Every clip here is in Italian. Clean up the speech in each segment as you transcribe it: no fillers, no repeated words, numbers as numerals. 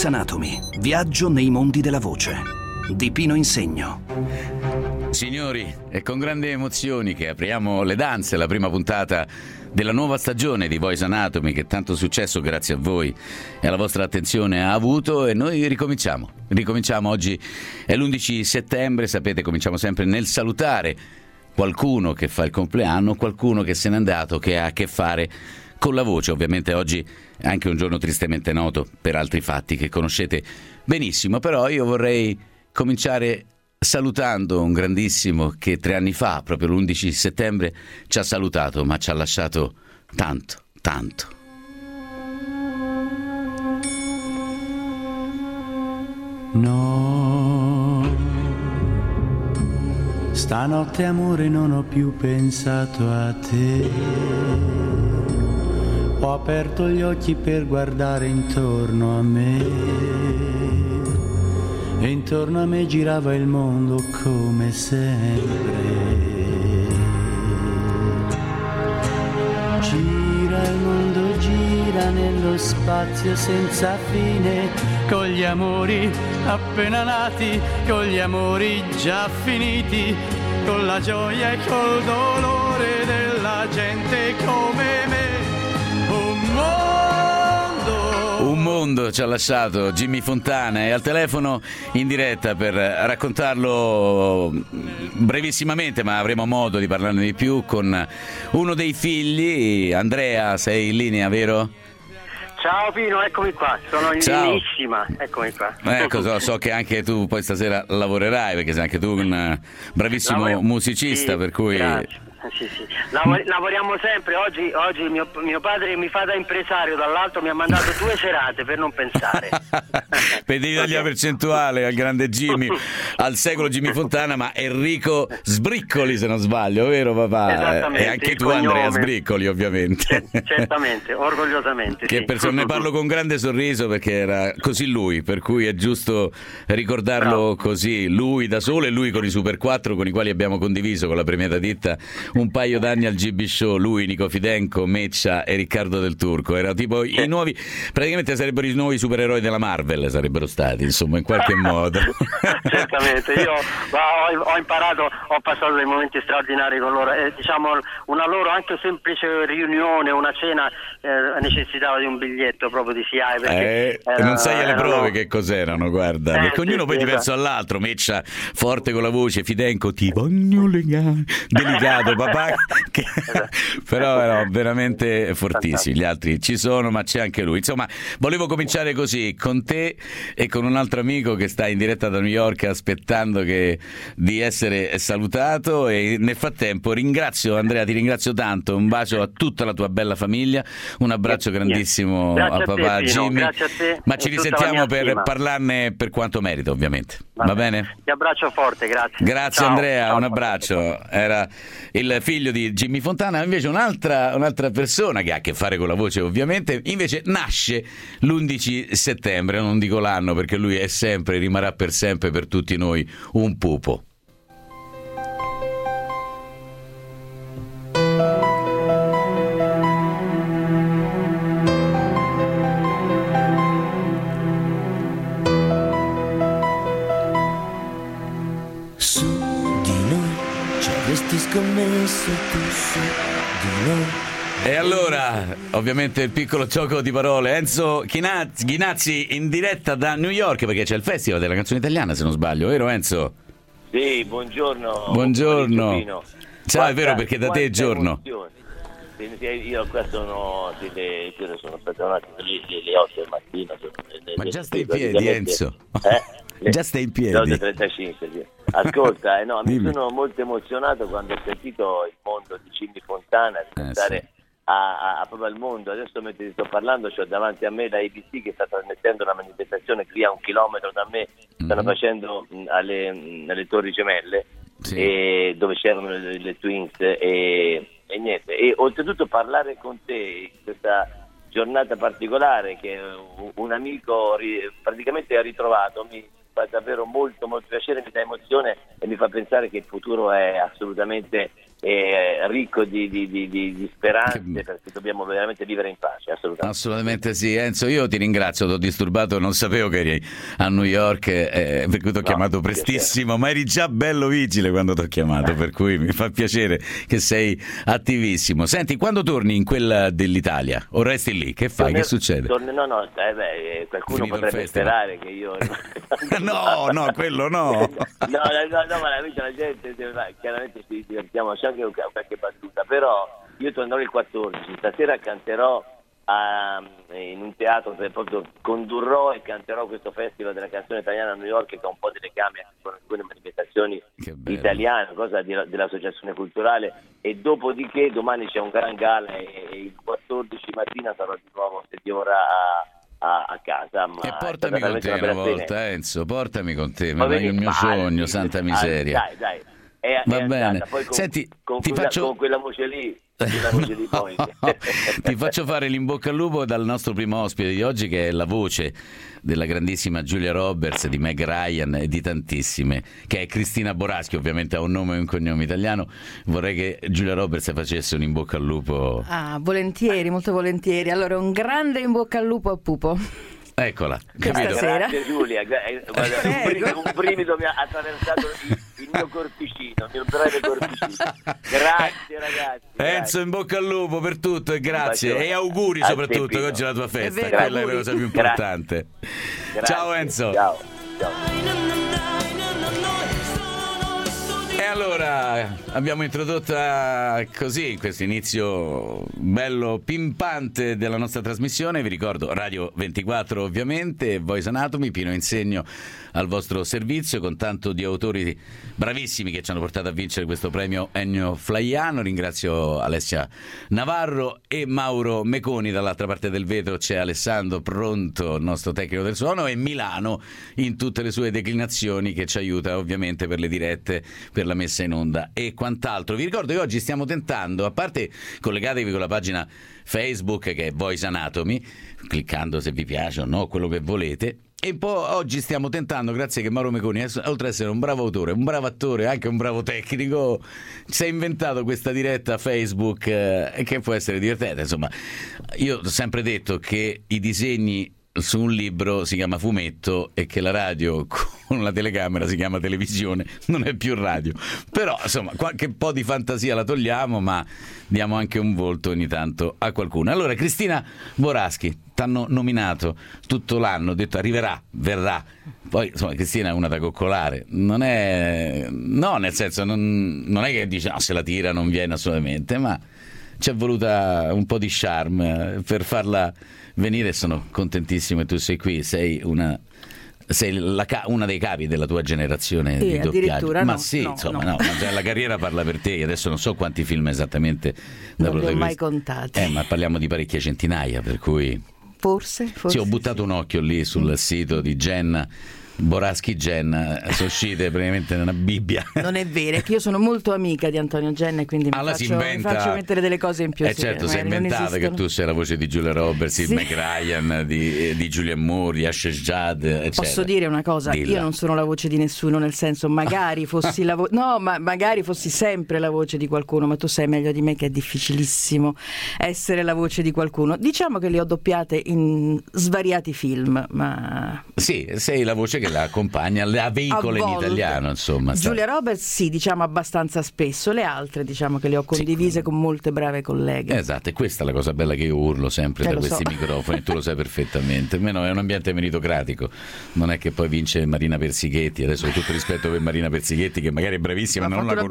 Voice Anatomy. Viaggio nei mondi della voce. Di Pino Insegno. Signori, è con grandi emozioni che apriamo le danze, la prima puntata della nuova stagione di Voice Anatomy, che tanto successo grazie a voi e alla vostra attenzione ha avuto, e noi ricominciamo. Oggi è l'11 settembre, sapete, cominciamo sempre nel salutare qualcuno che fa il compleanno, qualcuno che se n'è andato, che ha a che fare con la voce. Ovviamente oggi è anche un giorno tristemente noto per altri fatti che conoscete benissimo, però io vorrei cominciare salutando un grandissimo che 3 anni fa, proprio l'11 settembre, ci ha salutato, ma ci ha lasciato tanto. No, stanotte amore non ho più pensato a te. Ho aperto gli occhi per guardare intorno a me. E intorno a me girava il mondo come sempre. Gira il mondo, gira nello spazio senza fine, con gli amori appena nati, con gli amori già finiti, con la gioia e col dolore della gente come me. Un mondo ci ha lasciato Jimmy Fontana, e al telefono in diretta per raccontarlo brevissimamente, ma avremo modo di parlarne di più, con uno dei figli. Andrea, sei in linea, vero? Ciao Pino, eccomi qua, sono in lineissima, eccomi qua. Ecco, so che anche tu poi stasera lavorerai, perché sei anche tu un bravissimo musicista, sì, per cui... Grazie. Sì. Lavoriamo sempre. Oggi mio padre mi fa da impresario, dall'alto mi ha mandato 2 serate per non pensare. Per devi dargli la percentuale al grande Jimmy, al secolo Jimmy Fontana, ma Enrico Sbriccoli, se non sbaglio, vero papà? Esattamente, e anche tu cognome. Andrea Sbriccoli, ovviamente. Certamente, orgogliosamente. Che sì. ne parlo con grande sorriso, perché era così lui, per cui è giusto ricordarlo. Bravo. Così, lui da solo e lui con i Super 4 con i quali abbiamo condiviso con la premiata ditta un paio d'anni al GB Show, lui, Nico Fidenco, Meccia e Riccardo Del Turco. Era tipo i nuovi, praticamente sarebbero i nuovi supereroi della Marvel, sarebbero stati, insomma, in qualche modo. Certamente, io ho imparato, ho passato dei momenti straordinari con loro, diciamo una loro anche semplice riunione, una cena necessitava di un biglietto proprio di SIAE, perché non sai alle prove che cos'erano, guarda, perché ognuno poi diverso dall'altro. Meccia forte con la voce, Fidenco ti voglio legare, delicato papà, però erano veramente fortissimi. Gli altri ci sono, ma c'è anche lui. Insomma, volevo cominciare così con te e con un altro amico che sta in diretta da New York aspettando di essere salutato, e nel frattempo ringrazio Andrea, ti ringrazio tanto, un bacio a tutta la tua bella famiglia, un abbraccio grandissimo a papà Jimmy, grazie a te, ma ci risentiamo per parlarne per quanto merita, ovviamente. Va bene? Ti abbraccio forte, grazie. Ciao, Andrea, ciao, un abbraccio. Era il figlio di Jimmy Fontana. Invece un'altra persona che ha a che fare con la voce, ovviamente, invece nasce l'11 settembre, non dico l'anno, perché lui è sempre, rimarrà per sempre per tutti noi un pupo. Scommesso tu su di noi. E allora, ovviamente il piccolo gioco di parole. Enzo Ghinazzi in diretta da New York, perché c'è il Festival della canzone italiana, se non sbaglio, vero Enzo? Sì, buongiorno. Buongiorno. Ciao, è vero, perché da te è giorno. Io qua sono stato le 8 del mattino. Ma già stai in piedi, Enzo? Già stai in piedi? 8:35, sì. Ascolta, mi sono molto emozionato quando ho sentito il mondo di Jimmy Fontana, di pensare proprio al mondo. Adesso mentre ti sto parlando c'ho davanti a me la ABC che sta trasmettendo una manifestazione qui a 1 chilometro da me, stanno facendo alle Torri Gemelle, sì. Dove c'erano le Twins e niente. E oltretutto parlare con te in questa giornata particolare, che un amico praticamente ha ritrovato, mi fa davvero molto molto piacere, mi dà emozione e mi fa pensare che il futuro è assolutamente ricco di speranze, perché dobbiamo veramente vivere in pace, assolutamente sì. Enzo, io ti ringrazio, ti ho disturbato, non sapevo che eri a New York, per cui ti ho chiamato prestissimo, ma eri già bello vigile quando ti ho chiamato, per cui mi fa piacere che sei attivissimo. Senti, quando torni in quella dell'Italia o resti lì? Che fai? Che succede? Qualcuno potrebbe sperare che io no, quello no. No, ma la gente chiaramente ci divertiamo, c'è anche qualche battuta, però io tornerò il 14, stasera canterò in un teatro, proprio condurrò e canterò questo festival della canzone italiana a New York, che ha un po' di legame con alcune manifestazioni italiane, cosa dell'associazione culturale, e dopodiché domani c'è un gran gala e il 14 mattina sarò di nuovo, se Dio vorrà, a casa. E portami con te una volta, Enzo, portami con te, ma è il mio sogno, santa miseria. Dai. Va bene. Poi Senti, con quella voce lì. Ti faccio fare l'in bocca al lupo dal nostro primo ospite di oggi, che è la voce della grandissima Giulia Roberts, di Meg Ryan e di tantissime, che è Cristina Boraschi, ovviamente ha un nome e un cognome italiano. Vorrei che Giulia Roberts facesse un in bocca al lupo. Volentieri, molto volentieri. Allora, un grande in bocca al lupo a Pupo. Eccola, capito? Grazie Giulia, un brivido mi ha attraversato il mio corpicino, il mio breve corpicino. Grazie ragazzi. Enzo, in bocca al lupo per tutto e grazie, e auguri soprattutto, che oggi è la tua festa, quella è la cosa più importante. Ciao Enzo. Ciao. E allora abbiamo introdotta così questo inizio bello pimpante della nostra trasmissione. Vi ricordo Radio 24 ovviamente, Voice Anatomy, Pino Insegno al vostro servizio, con tanto di autori bravissimi che ci hanno portato a vincere questo premio Ennio Flaiano. Ringrazio Alessia Navarro e Mauro Meconi. Dall'altra parte del vetro c'è Alessandro Pronto, il nostro tecnico del suono, e Milano in tutte le sue declinazioni, che ci aiuta ovviamente per le dirette, per la messa in onda e quant'altro. Vi ricordo che oggi stiamo tentando, a parte collegatevi con la pagina Facebook che è Voice Anatomy, cliccando se vi piace o no, quello che volete. E poi oggi stiamo tentando, grazie che Mauro Meconi, oltre ad essere un bravo autore, un bravo attore, anche un bravo tecnico, si è inventato questa diretta Facebook che può essere divertente. Insomma, io ho sempre detto che i disegni su un libro si chiama fumetto e che la radio con la telecamera si chiama televisione, non è più radio. Però insomma qualche po' di fantasia la togliamo, ma diamo anche un volto ogni tanto a qualcuno. Allora, Cristina Boraschi, t'hanno nominato tutto l'anno, detto arriverà, verrà. Poi insomma Cristina è una da coccolare, non è, no, nel senso non è che dice no, se la tira non viene assolutamente, ma ci è voluta un po' di charme per farla venire. Sono contentissimo che tu sei qui, sei una dei capi della tua generazione di doppiaggio. Ma insomma, la carriera parla per te. Adesso non so quanti film esattamente da non li ho mai contati, ma parliamo di parecchie centinaia, per cui forse sì, ho buttato un occhio lì sul sito di Jenna Boraschi Genna, sono uscite praticamente nella Bibbia. Non è vero, è che io sono molto amica di Antonio Genna e quindi mi faccio mettere delle cose in più. Certo, si è inventata che tu sei la voce di Giulia Roberts, di Meg Ryan, di Julianne Moore, di Asher Judd, eccetera. Posso dire una cosa? Dilla. Io non sono la voce di nessuno, nel senso, magari fossi la voce, no, ma magari fossi sempre la voce di qualcuno, ma tu sai meglio di me che è difficilissimo essere la voce di qualcuno. Diciamo che le ho doppiate in svariati film, ma sì, sei la voce che la accompagna, la veicola in italiano, insomma. Giulia Roberts sì, diciamo abbastanza spesso, le altre diciamo che le ho condivise con molte brave colleghe. Esatto, e questa è la cosa bella che io urlo sempre da questi microfoni, tu lo sai perfettamente. Almeno è un ambiente meritocratico, non è che poi vince Marina Persichetti, adesso con tutto rispetto per Marina Persichetti che magari è bravissima, ma non la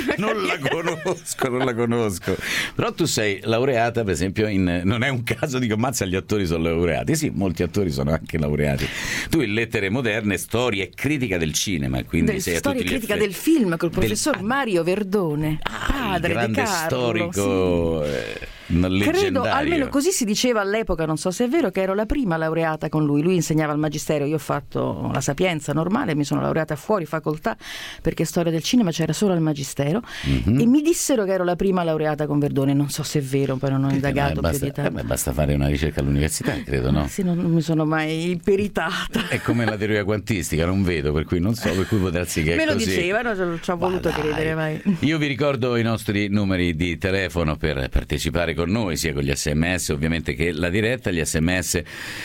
conosco. Però tu sei laureata, per esempio, non è un caso, dico ammazza, gli attori sono laureati. Sì, molti attori sono anche laureati. Tu in lettere moderne, storia e critica del cinema, quindi sei a tutti gli effetti. Storia e critica del film col professor Mario Verdone, padre grande di Carlo, storico. sì. leggendario. Credo, almeno così si diceva all'epoca, non so se è vero, che ero la prima laureata con lui. Lui insegnava al magistero, io ho fatto la Sapienza normale, mi sono laureata fuori facoltà perché storia del cinema c'era solo al magistero, e mi dissero che ero la prima laureata con Verdone. Non so se è vero, però non ho indagato più di tanto. Basta fare una ricerca all'università, credo, no? Sì, non mi sono mai peritata. È come la teoria quantistica, non vedo, per cui non so, per cui può darsi che è me lo così. dicevano, ci ho voluto credere mai. Io vi ricordo i nostri numeri di telefono per partecipare con noi, sia con gli SMS ovviamente che la diretta. Gli SMS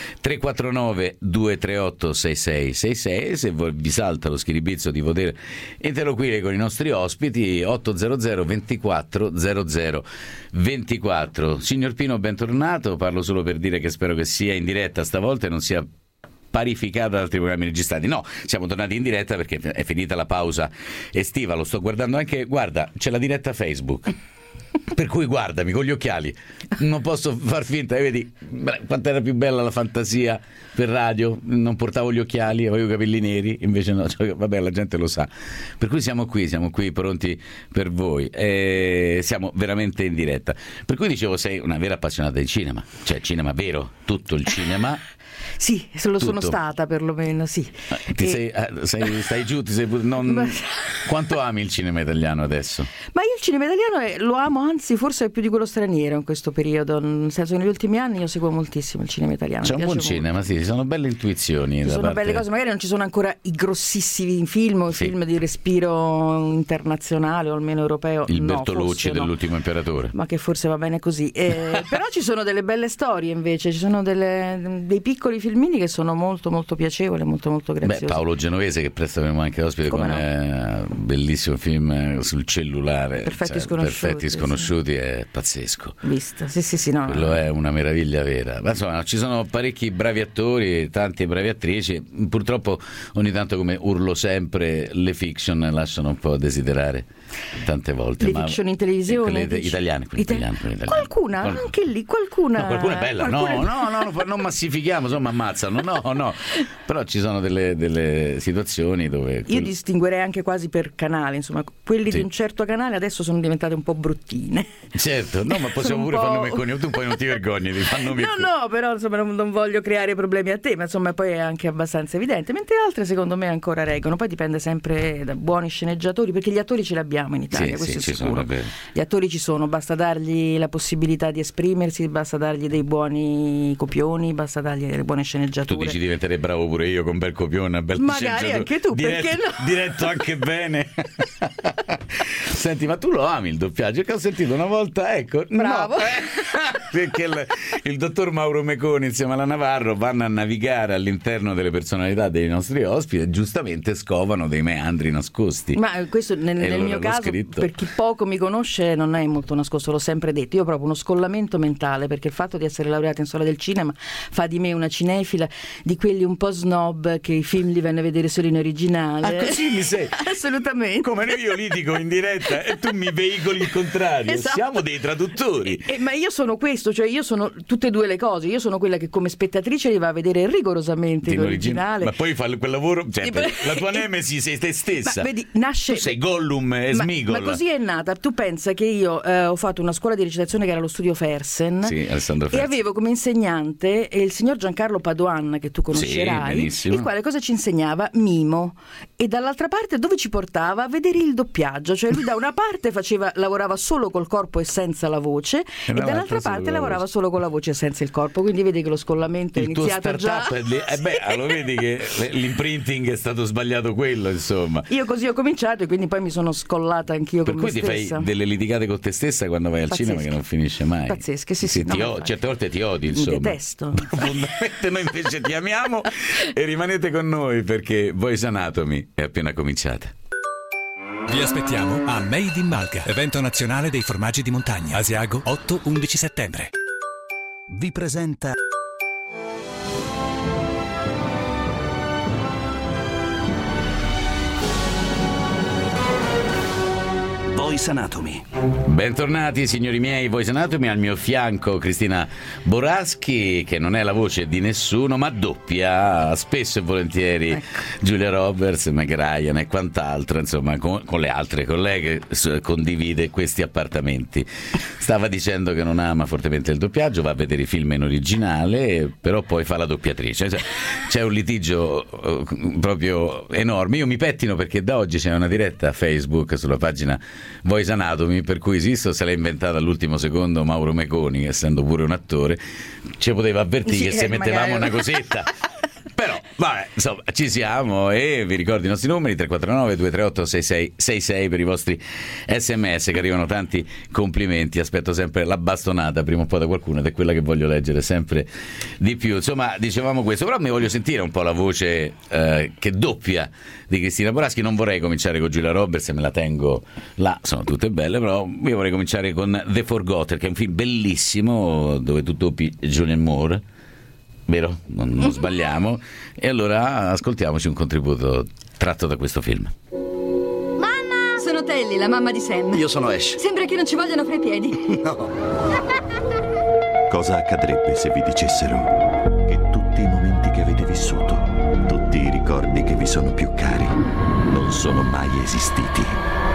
349 238 6666, se vi salta lo schiribizzo di poter interloquire con i nostri ospiti, 800 24 00 24. Signor Pino, bentornato. Parlo solo per dire che spero che sia in diretta stavolta e non sia parificata da altri programmi registrati. No, siamo tornati in diretta perché è finita la pausa estiva. Lo sto guardando anche, guarda, c'è la diretta Facebook. Per cui guardami con gli occhiali, non posso far finta, vedi quanto era più bella la fantasia per radio, non portavo gli occhiali, avevo i capelli neri, invece no, cioè, vabbè, la gente lo sa. Per cui siamo qui pronti per voi, siamo veramente in diretta. Per cui dicevo, sei una vera appassionata di cinema, cioè cinema vero, tutto il cinema. Sì, lo sono stata perlomeno, sì. Stai giù, quanto ami il cinema italiano adesso? Ma io il cinema italiano lo amo, anzi forse più di quello straniero in questo periodo, nel senso che negli ultimi anni io seguo moltissimo il cinema italiano. C'è un buon cinema, sì, ci sono belle intuizioni. Ci sono belle cose, magari non ci sono ancora i grossissimi film, sì, film di respiro internazionale o almeno europeo. Il Bertolucci dell'Ultimo Imperatore. Ma che forse va bene così. Però ci sono delle belle storie invece, ci sono dei piccoli filmini che sono molto molto piacevoli, molto molto graziosi. Paolo Genovese, che presto avremo anche ospite, con un bellissimo film sul cellulare, Perfetti Sconosciuti, sì. È pazzesco. Visto, sì, no. Quello è una meraviglia vera. Ma insomma, ci sono parecchi bravi attori, tante bravi attrici. Purtroppo ogni tanto, come urlo sempre, le fiction lasciano un po' a desiderare tante volte. Le fiction in televisione? Italiane. Qualcuna, anche lì, qualcuna. No, qualcuna è bella, non massifichiamo, insomma, ammazzano, no. Però ci sono delle situazioni dove... Io distinguerei anche quasi per canale, insomma, quelli di un certo canale adesso sono diventate un po' bruttine. Certo, no, ma possiamo pure fare nome e cognome, tu poi non ti vergogni di fare nome e cognome. No, però insomma non voglio creare problemi a te, ma insomma poi è anche abbastanza evidente, mentre altre secondo me ancora reggono. Poi dipende sempre da buoni sceneggiatori, perché gli attori ce li abbiamo in Italia, questo è sicuro. Gli attori ci sono, basta dargli la possibilità di esprimersi, basta dargli dei buoni copioni, basta dargli delle buone sceneggiature. Tu dici diventerei bravo pure io con bel copione, una bella magari anche tu, perché no? Diretto anche bene. Senti, ma tu lo ami il doppiaggio? Che ho sentito una volta, ecco, bravo. No, perché il dottor Mauro Meconi insieme alla Navarro vanno a navigare all'interno delle personalità dei nostri ospiti e giustamente scovano dei meandri nascosti. Ma questo nel mio caso, per chi poco mi conosce, non è molto nascosto, l'ho sempre detto. Io ho proprio uno scollamento mentale, perché il fatto di essere laureata in storia del cinema fa di me una cinefila di quelli un po' snob che i film li vanno a vedere solo in originale. Ah, così mi sei? Assolutamente. Come io litigo in diretta e tu mi veicoli il contrario. Esatto. Siamo dei traduttori. Ma io sono questo, cioè io sono tutte e due le cose. Io sono quella che come spettatrice li va a vedere rigorosamente l'originale. Ma poi fa quel lavoro, cioè, la tua nemesi sei te stessa. Ma vedi, nasce... Tu sei Gollum e Smigol. Ma così è nata. Tu pensa che io ho fatto una scuola di recitazione che era lo studio Fersen. Sì, Alessandro Fersen. E avevo come insegnante il signor Giancarlo Padoan, che tu conoscerai, sì, il quale cosa ci insegnava? Mimo. E dall'altra parte dove ci portava? A vedere il doppiaggio. Cioè lui da una parte lavorava solo col corpo e senza la voce, e dall'altra parte lavorava solo con la voce e senza il corpo. Quindi vedi che lo scollamento è iniziato già. Allora vedi che l'imprinting è stato sbagliato quello, insomma. Io così ho cominciato e quindi poi mi sono scollata anch'io con me stessa. Per cui ti fai delle litigate con te stessa quando vai al cinema che non finisce mai. Pazzesche, sì. Certe volte ti odi, insomma. Mi detesto. Profondamente. Noi invece ti amiamo e rimanete con noi perché Voice Anatomy è appena cominciata. Vi aspettiamo a Made in Malga, evento nazionale dei formaggi di montagna, Asiago 8-11 settembre. Vi presenta Voice Anatomy. Bentornati signori miei, Voice Anatomy, al mio fianco Cristina Boraschi, che non è la voce di nessuno ma doppia spesso e volentieri Julia Roberts, Meg Ryan e quant'altro, insomma con le altre colleghe condivide questi appartamenti. Stava dicendo che non ama fortemente il doppiaggio, va a vedere i film in originale, però poi fa la doppiatrice. C'è un litigio proprio enorme. Io mi pettino perché da oggi c'è una diretta Facebook sulla pagina Voice Anatomy, per cui Sisto se l'ha inventata all'ultimo secondo Mauro Meconi, essendo pure un attore, ci poteva avvertire che se mettevamo una cosetta. Però vabbè, insomma, ci siamo, e vi ricordo i nostri numeri: 349 238 6666 per i vostri SMS, che arrivano tanti complimenti. Aspetto sempre la bastonata prima o poi da qualcuno, ed è quella che voglio leggere sempre di più. Insomma, dicevamo questo, però mi voglio sentire un po' la voce che doppia di Cristina Boraschi. Non vorrei cominciare con Julia Roberts, me la tengo là, sono tutte belle, però io vorrei cominciare con The Forgotten, che è un film bellissimo dove tu doppi Julianne Moore, vero? Non sbagliamo. E allora ascoltiamoci un contributo tratto da questo film. Mamma! Sono Telly, la mamma di Sam. Io sono Ash. Sembra che non ci vogliano fra i piedi. No. Cosa accadrebbe se vi dicessero che tutti i momenti che avete vissuto, tutti i ricordi che vi sono più cari, non sono mai esistiti?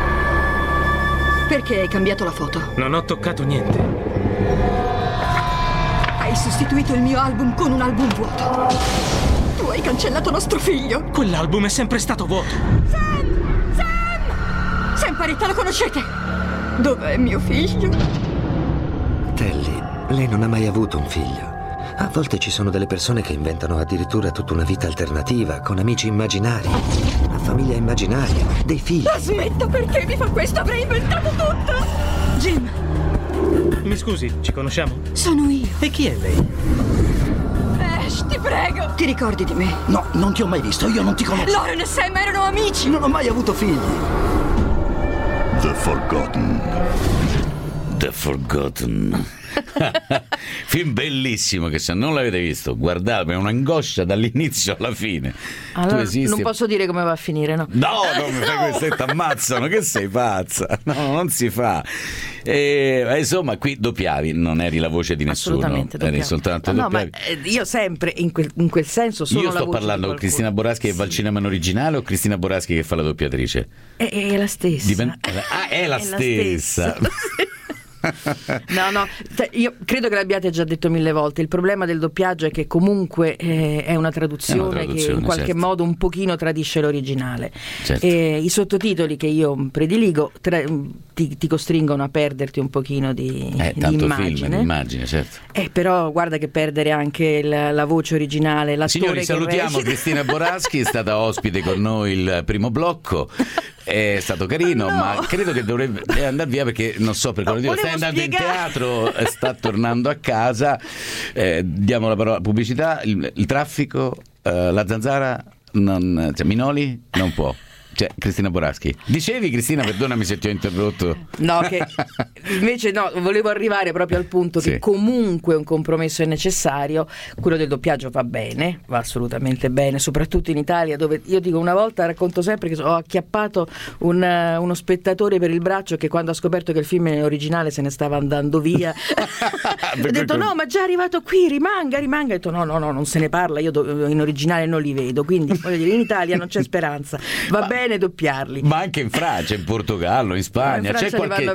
Perché hai cambiato la foto? Non ho toccato niente. Hai sostituito il mio album con un album vuoto. Tu hai cancellato nostro figlio. Quell'album è sempre stato vuoto. Sam! Sam! Sam Paretta, lo conoscete? Dov'è mio figlio? Telly, lei non ha mai avuto un figlio. A volte ci sono delle persone che inventano addirittura tutta una vita alternativa, con amici immaginari, una famiglia immaginaria, dei figli. La smetto, perché mi fa questo? Avrei inventato tutto! Jim! Mi scusi, ci conosciamo? Sono io. E chi è lei? Ash, ti prego! Ti ricordi di me? No, non ti ho mai visto, io non ti conosco. Lauren e Sam erano amici! Non ho mai avuto figli. The Forgotten. The Forgotten. Film bellissimo, che se non l'avete visto guardate, è un'angoscia dall'inizio alla fine. Allora, non posso dire come va a finire, no? No, non mi fai questo, ti ammazzano, che sei pazza. No, non si fa. Insomma, qui doppiavi, non eri la voce di nessuno. Assolutamente, eri soltanto doppiavi. Ma io sempre in quel senso sono io la voce. Io sto parlando con Cristina Boraschi che va al cinema in originale, o Cristina Boraschi che fa la doppiatrice? È la stessa. È la stessa. No, io credo che l'abbiate già detto 1000 volte. Il problema del doppiaggio è che comunque è una traduzione che in qualche modo un pochino tradisce l'originale. Certo. I sottotitoli che io prediligo ti costringono a perderti un pochino di immagine, certo. Però guarda che perdere anche la voce originale, l'attore. Signori, salutiamo Cristina Boraschi, è stata ospite con noi il primo blocco. È stato carino, ma credo che dovrebbe andare via, perché non so per cosa dire. Stai andando in teatro, sta tornando a casa. Diamo la parola: pubblicità, il traffico, la zanzara, Minoli non può. Cristina Boraschi. Dicevi, Cristina, perdonami se ti ho interrotto. No, che invece volevo arrivare proprio al punto che comunque un compromesso è necessario. Quello del doppiaggio va bene, va assolutamente bene, soprattutto in Italia, dove io dico, una volta racconto sempre che ho acchiappato uno spettatore per il braccio che, quando ha scoperto che il film è originale, se ne stava andando via. Ho detto no, ma già arrivato qui, rimanga. Ho detto no, non se ne parla, io in originale non li vedo, quindi voglio dire, in Italia non c'è speranza, va bene doppiarli. Ma anche in Francia, in Portogallo, in Spagna c'è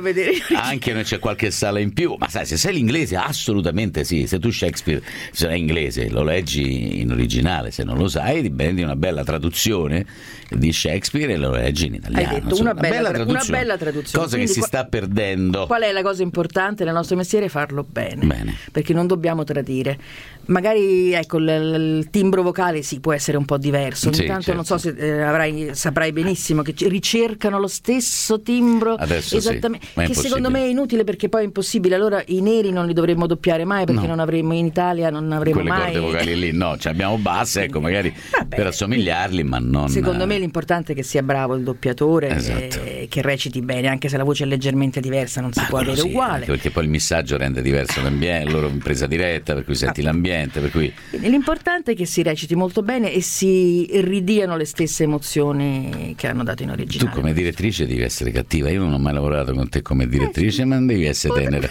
c'è qualche sala in più. Ma sai, se sei l'inglese, assolutamente sì. Se tu Shakespeare sei inglese, lo leggi in originale. Se non lo sai, ti prendi una bella traduzione di Shakespeare e lo leggi in italiano. Hai detto una bella traduzione. Cosa che si sta perdendo. Qual è la cosa importante nel nostro mestiere? Farlo bene. Perché non dobbiamo tradire. Magari il timbro vocale può essere un po' diverso. Ogni tanto certo. Non so se saprai benissimo che ricercano lo stesso timbro. Adesso esattamente, che secondo me è inutile, perché poi è impossibile. Allora i neri non li dovremmo doppiare mai, perché non avremmo in Italia, non avremo quelle mai corde vocali lì, abbiamo basse, magari per assomigliarli, ma non. Secondo me l'importante è che sia bravo il doppiatore, esatto. Che reciti bene, anche se la voce è leggermente diversa, non si può avere uguale, perché poi il messaggio rende diverso l'ambiente, loro in presa diretta, per cui senti l'ambiente, per cui l'importante è che si reciti molto bene e si ridiano le stesse emozioni che hanno dato in originale. Tu come direttrice devi essere cattiva. Io non ho mai lavorato con te come direttrice, ma devi essere tenera.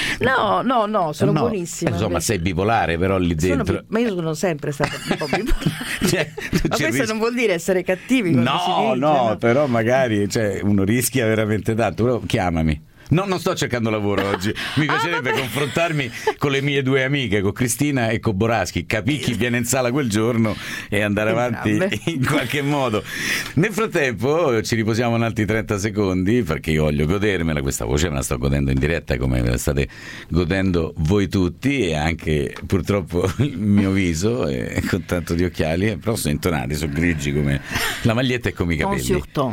No, sono buonissima. Insomma, sei bipolare, però lì dentro. Ma io sono sempre stata un po' bipolare. Ma questo non vuol dire essere cattivi. No, però magari uno rischia veramente tanto. Però chiamami. No, non sto cercando lavoro oggi. Mi piacerebbe confrontarmi con le mie due amiche, con Cristina e con Boraschi, capire chi viene in sala quel giorno e andare avanti in qualche modo. Nel frattempo ci riposiamo un altri 30 secondi perché io voglio godermela. Questa voce me la sto godendo in diretta come ve la state godendo voi tutti, e anche purtroppo il mio viso con tanto di occhiali, però sono intonati, sono grigi come la maglietta e come i capelli.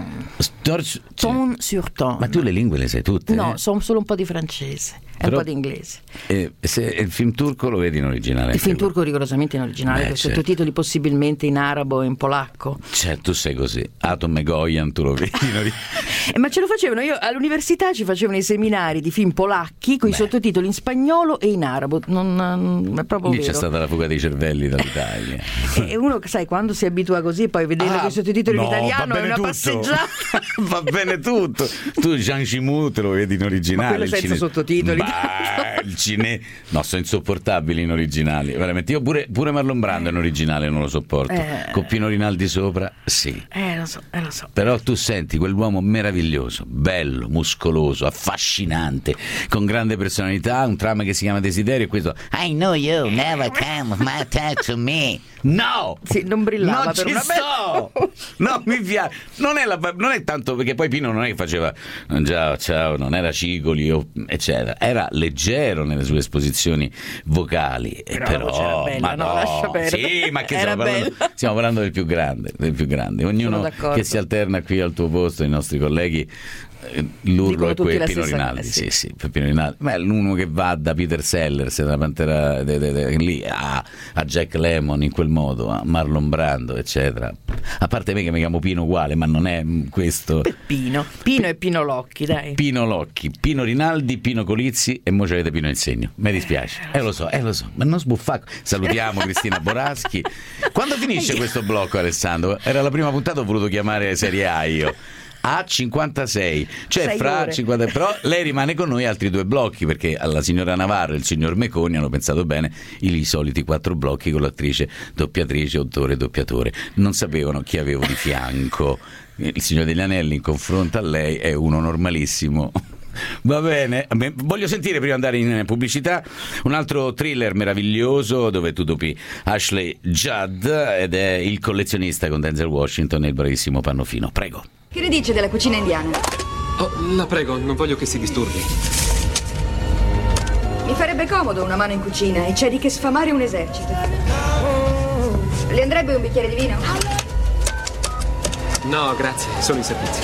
Ton sur ton. Ma tu le lingue le sai tutte? No, so solo un po' di francese e un po' di inglese. Se il film turco lo vedi in originale? Il film turco rigorosamente in originale, con sottotitoli possibilmente in arabo e in polacco. Tu sei così, Atom e Goyan tu lo vedi in originale. Ma ce lo facevano, io all'università ci facevano i seminari di film polacchi con i sottotitoli in spagnolo e in arabo. Non è proprio lì vero. C'è stata la fuga dei cervelli dall'Italia. E uno, sai, quando si abitua così, poi vedendo quei sottotitoli in italiano è una passeggiata. Va bene tutto. Tu Jean Chimou te lo vedi in originale. Ma quello senza sottotitoli. Il cinese, no, sono insopportabili in originale, veramente. Io pure Marlon Brando in originale non lo sopporto. Con Pino Rinaldi sopra, sì. Lo so. Però tu senti quell'uomo meraviglioso, bello, muscoloso, affascinante, con grande personalità, un tram che si chiama Desiderio, e questo I know you never come with my touch to me. No! Sì, non brillava non per ci una sto! No, mi piace. Non è tanto perché poi Pino non è che faceva ciao, non era cigoli eccetera, era leggero nelle sue esposizioni vocali, però bella, lascia perdere. Sì, ma che stiamo parlando del più grande, ognuno che si alterna qui al tuo posto, i nostri colleghi. L'urlo è quello Pino Rinaldi, sì, Pino Rinaldi. Ma è uno che va da Peter Sellers, da Pantera lì a Jack Lemmon in quel modo, a Marlon Brando, eccetera. A parte me che mi chiamo Pino uguale, ma non è questo. Pino e Pino Locchi, dai. Pino Locchi, Pino Rinaldi, Pino Colizzi e mo c'avete Pino Insegno. Mi dispiace. Lo so, ma non sbuffacco. Salutiamo Cristina Boraschi. Quando finisce questo blocco, Alessandro? Era la prima puntata, ho voluto chiamare Serie A io. A 56, cioè fra 50, però lei rimane con noi altri 2 blocchi, perché alla signora Navarro e il signor Meconi hanno pensato bene i soliti 4 blocchi con l'attrice, doppiatrice, autore, doppiatore. Non sapevano chi avevo di fianco. Il Signore degli Anelli in confronto a lei è uno normalissimo. Va bene, voglio sentire prima di andare in pubblicità un altro thriller meraviglioso dove tu doppi Ashley Judd ed è Il collezionista con Denzel Washington e il bravissimo Pannofino. Prego. Che ne dice della cucina indiana? La prego, non voglio che si disturbi. Mi farebbe comodo una mano in cucina e c'è di che sfamare un esercito. Le andrebbe un bicchiere di vino? No, grazie, sono in servizio.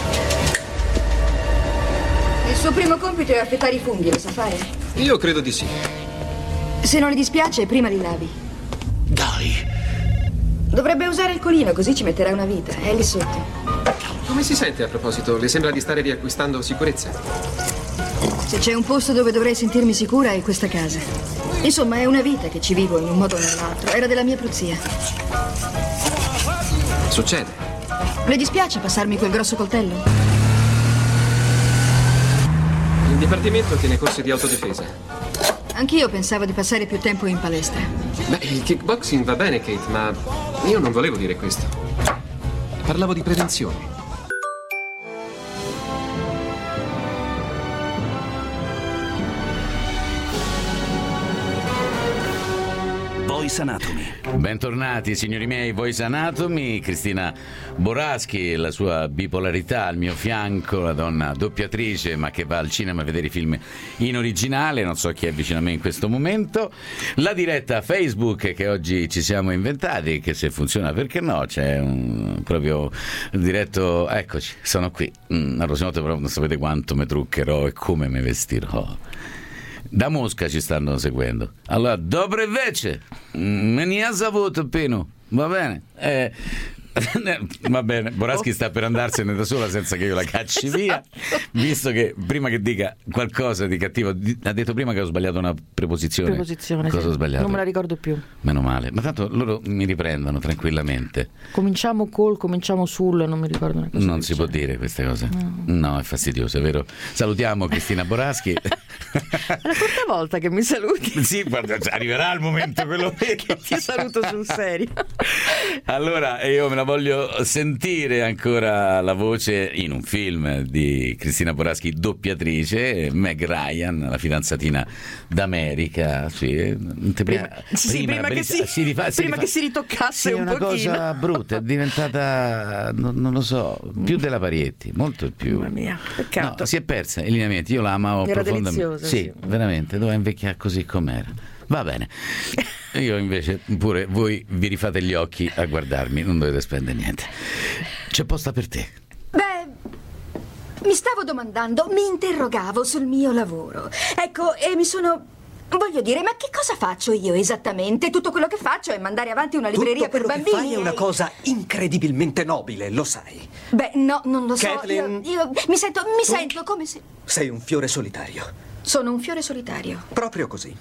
Il suo primo compito è affettare i funghi, lo sa fare? Io credo di sì. Se non le dispiace, prima li lavi. Dai! Dovrebbe usare il colino, così ci metterà una vita. È lì sotto. Come si sente a proposito? Le sembra di stare riacquistando sicurezza? Se c'è un posto dove dovrei sentirmi sicura è questa casa. Insomma, è una vita che ci vivo in un modo o nell'altro. Era della mia prozia. Succede. Le dispiace passarmi quel grosso coltello? Il dipartimento tiene corsi di autodifesa. Anch'io pensavo di passare più tempo in palestra. Beh, il kickboxing va bene, Kate, ma io non volevo dire questo. Parlavo di prevenzione. Voice Anatomy. Bentornati signori miei, Voice Anatomy. Cristina Boraschi, la sua bipolarità al mio fianco, la donna doppiatrice ma che va al cinema a vedere i film in originale, non so chi è vicino a me in questo momento. La diretta Facebook che oggi ci siamo inventati, che se funziona perché no, c'è un proprio diretto, eccoci, sono qui. La prossima volta però non sapete quanto mi truccherò e come mi vestirò. Da Mosca ci stanno seguendo. Allora, dobre invece, me ne ha saputo Pino, va bene? Va bene, Boraschi sta per andarsene da sola senza che io la cacci via, visto che prima che dica qualcosa di cattivo ha detto prima che ho sbagliato una preposizione. Cosa ho sbagliato? Non me la ricordo più. Meno male, ma tanto loro mi riprendono tranquillamente. Cominciamo sul, non mi ricordo una cosa. Non si può dire queste cose. No, è fastidioso, è vero. Salutiamo Cristina Boraschi. È la quarta volta che mi saluti. Sì, guarda, arriverà il momento quello che ti saluto sul serio. Allora, io me la voglio sentire ancora la voce in un film di Cristina Boraschi, doppiatrice, Meg Ryan, la fidanzatina d'America. Sì, prima che si ritoccasse un pochino. È una cosa brutta, è diventata, non lo so, più della Parietti, molto più. Mamma mia, peccato. No, si è persa i lineamenti, io la amavo era profondamente. Sì, veramente, doveva invecchiare così com'era. Va bene, io invece pure voi vi rifate gli occhi a guardarmi, non dovete spendere niente. C'è posta per te. Mi stavo domandando, mi interrogavo sul mio lavoro. Ecco, e mi sono... Voglio dire, ma che cosa faccio io esattamente? Tutto quello che faccio è mandare avanti una libreria per bambini. Tutto quello che fai è una cosa incredibilmente nobile, lo sai. No, non lo Kathleen, so. Io mi sento come se... Sei un fiore solitario. Sono un fiore solitario. Proprio così.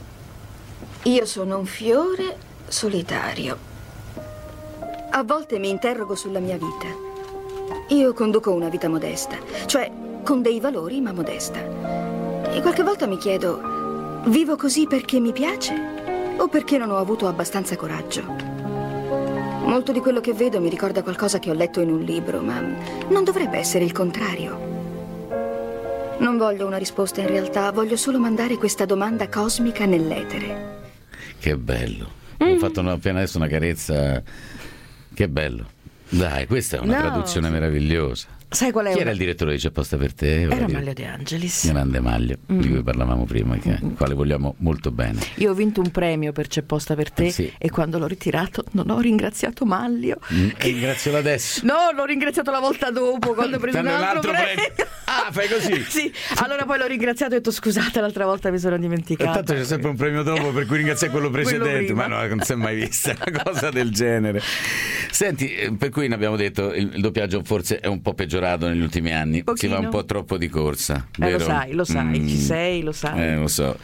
Io sono un fiore solitario. A volte mi interrogo sulla mia vita. Io conduco una vita modesta, cioè con dei valori ma modesta. E qualche volta mi chiedo, vivo così perché mi piace o perché non ho avuto abbastanza coraggio? Molto di quello che vedo mi ricorda qualcosa che ho letto in un libro, ma non dovrebbe essere il contrario. Non voglio una risposta in realtà, voglio solo mandare questa domanda cosmica nell'etere. Che bello. Ho fatto appena adesso una carezza. Che bello. Dai, questa è una traduzione meravigliosa. Sai qual è? Chi era il direttore di C'è posta per te? Era Maglio De Angelis. Grande Maglio, di cui parlavamo prima, quale vogliamo molto bene. Io ho vinto un premio per C'è posta per te e quando l'ho ritirato non ho ringraziato Maglio. Ringrazialo adesso. No, l'ho ringraziato la volta dopo quando ho preso un altro premio. Ah, fai così? Sì, allora poi l'ho ringraziato e ho detto scusate, l'altra volta mi sono dimenticato. Tanto c'è sempre un premio dopo per cui ringraziare quello precedente, ma no, non si è mai vista una cosa del genere. Senti, per cui ne abbiamo detto il doppiaggio forse è un po' peggiorato negli ultimi anni. Pochino. Si va un po' troppo di corsa, vero? Lo sai, ci sei, lo sai. Lo so.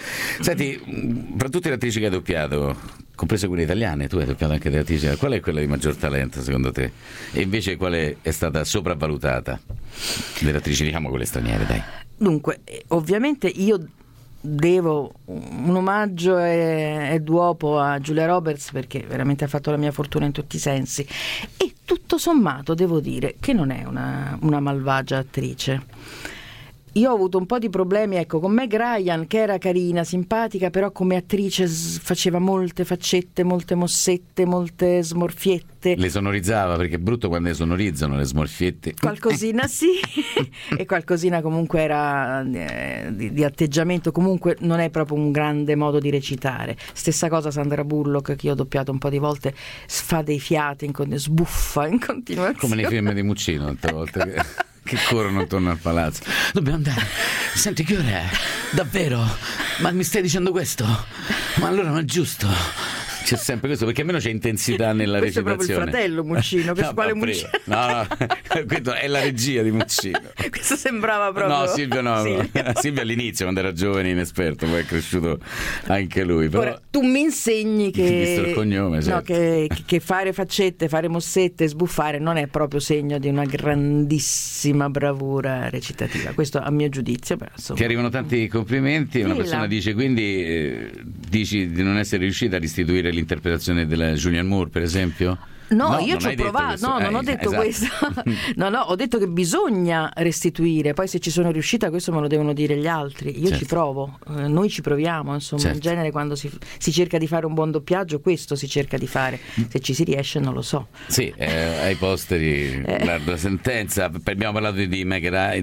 Senti, tra tutte le attrici che hai doppiato, comprese quelle italiane, tu hai doppiato anche delle attrici, qual è quella di maggior talento secondo te? E invece quale è stata sopravvalutata delle attrici, diciamo quelle straniere, dai? Dunque, ovviamente io devo un omaggio e duopo a Julia Roberts perché veramente ha fatto la mia fortuna in tutti i sensi e tutto sommato devo dire che non è una malvagia attrice. Io ho avuto un po' di problemi, ecco, con Meg Ryan, che era carina, simpatica, però come attrice faceva molte faccette, molte mossette, molte smorfiette. Le sonorizzava, perché è brutto quando le sonorizzano le smorfiette. Qualcosina sì, e qualcosina comunque era di atteggiamento, comunque non è proprio un grande modo di recitare. Stessa cosa Sandra Bullock, che io ho doppiato un po' di volte, fa dei fiati, sbuffa in continuazione. Come nei film di Muccino, tante volte che corrono attorno al palazzo. Dobbiamo andare. Senti, che ora è? Davvero? Ma mi stai dicendo questo? Ma allora non è giusto. C'è sempre questo, perché almeno c'è intensità nella recitazione. Questo è proprio il fratello Muccino. Quale Muccino? No, questo è la regia di Muccino. Questo sembrava proprio. No, Silvio no. Silvio all'inizio, quando era giovane inesperto, poi è cresciuto anche lui. Però ora, tu mi insegni che visto il cognome, certo. che fare faccette, fare mossette, sbuffare non è proprio segno di una grandissima bravura recitativa. Questo a mio giudizio. Però, ti arrivano tanti complimenti. Una persona dice quindi dici di non essere riuscita a restituire l'interpretazione della Julianne Moore, per esempio? No, io ci ho provato, non ho detto questo. No, ho detto che bisogna restituire, poi se ci sono riuscita questo me lo devono dire gli altri. Io ci provo, noi ci proviamo, insomma, in genere quando si cerca di fare un buon doppiaggio questo si cerca di fare, se ci si riesce non lo so. Sì, ai posteri la sentenza. Abbiamo parlato di Meg Ryan,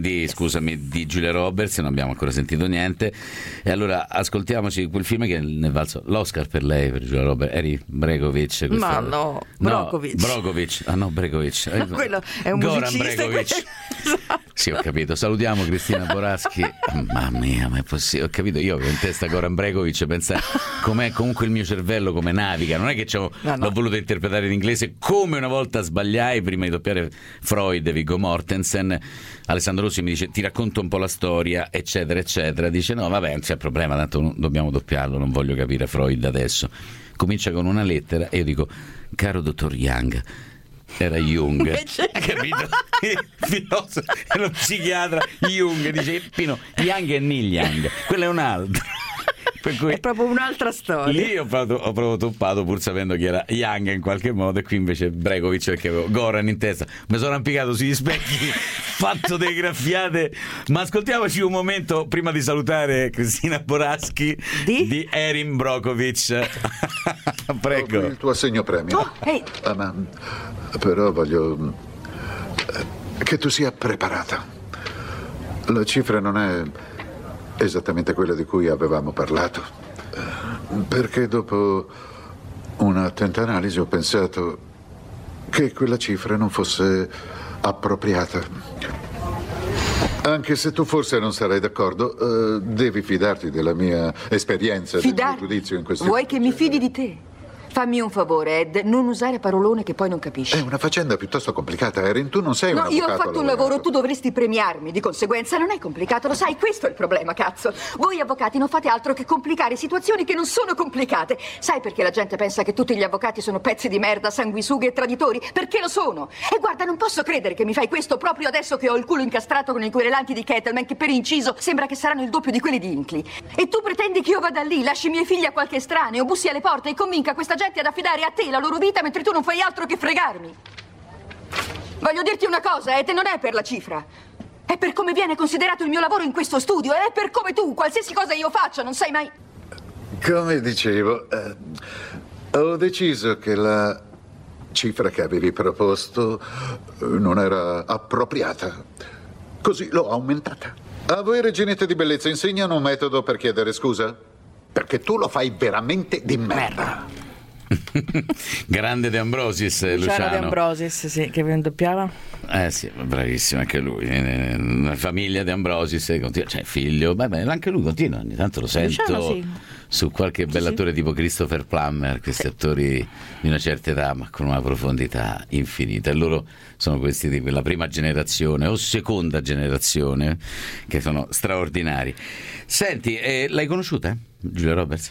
di Julia Roberts, non abbiamo ancora sentito niente, e allora ascoltiamoci quel film che ne è valso l'Oscar per lei, per Julia Roberts. Eri Bregovic? Ma no, Brokovic. Bregovic. Ah no, Bregovic. Quello è un Goran musicista. Bregovic. Esatto. Sì, ho capito. Salutiamo Cristina Boraschi. Mamma mia, ma è possibile? Ho capito, io avevo in testa Goran Bregovic, pensare com'è comunque il mio cervello come naviga. Non è che l'ho voluto interpretare in inglese, come una volta sbagliai prima di doppiare Freud, Viggo Mortensen. Alessandro Rossi mi dice: ti racconto un po' la storia, eccetera eccetera. Dice: no, vabbè, non c'è problema, tanto dobbiamo doppiarlo, non voglio capire Freud adesso. Comincia con una lettera e io dico: caro dottor Young, era Jung, capito? Il filosofo, lo psichiatra Jung dice: Pino, Young e Neil Young, quello è un altro. Per cui è proprio un'altra storia. Lì ho proprio toppato, pur sapendo che era Young in qualche modo, e qui invece Bregovic, perché avevo Goran in testa. Mi sono arrampicato sugli specchi, fatto delle graffiate. Ma ascoltiamoci un momento prima di salutare Cristina Boraschi di Erin Brockovich. Prego. Il tuo assegno premio. Oh, hey. Ma però voglio che tu sia preparata. La cifra non è esattamente quella di cui avevamo parlato, perché dopo un'attenta analisi ho pensato che quella cifra non fosse appropriata. Anche se tu forse non sarai d'accordo, devi fidarti della mia esperienza, del mio giudizio in questo. Vuoi che mi fidi di te? Fammi un favore, Ed, non usare parolone che poi non capisci. È una faccenda piuttosto complicata, Erin. Tu non sei un avvocato. No, io ho fatto un lavoro, tu dovresti premiarmi. Di conseguenza non è complicato, lo sai, questo è il problema, cazzo. Voi avvocati non fate altro che complicare situazioni che non sono complicate. Sai perché la gente pensa che tutti gli avvocati sono pezzi di merda, sanguisughe e traditori? Perché lo sono. E guarda, non posso credere che mi fai questo proprio adesso che ho il culo incastrato con i querelanti di Kettleman, che per inciso sembra che saranno il doppio di quelli di Hinckley. E tu pretendi che io vada lì, lasci i miei figli a qualche estraneo, bussi alle porte e convinca questa gente ad affidare a te la loro vita mentre tu non fai altro che fregarmi. Voglio dirti una cosa, Ed, non è per la cifra. È per come viene considerato il mio lavoro in questo studio, è per come tu, qualsiasi cosa io faccia, non sai mai... Come dicevo, ho deciso che la cifra che avevi proposto non era appropriata. Così l'ho aumentata. A voi reginette di bellezza insegnano un metodo per chiedere scusa? Perché tu lo fai veramente di merda. Grande De Ambrosis, Luciano De Ambrosis, sì, che doppiava. Sì, bravissimo anche lui. Una famiglia De Ambrosis, cioè figlio, anche lui continua, ogni tanto lo sento Luciano, sì. Su qualche bell'attore tipo Christopher Plummer, questi attori di una certa età ma con una profondità infinita, e loro sono questi di quella prima generazione o seconda generazione che sono straordinari. Senti, l'hai conosciuta, Giulia Roberts?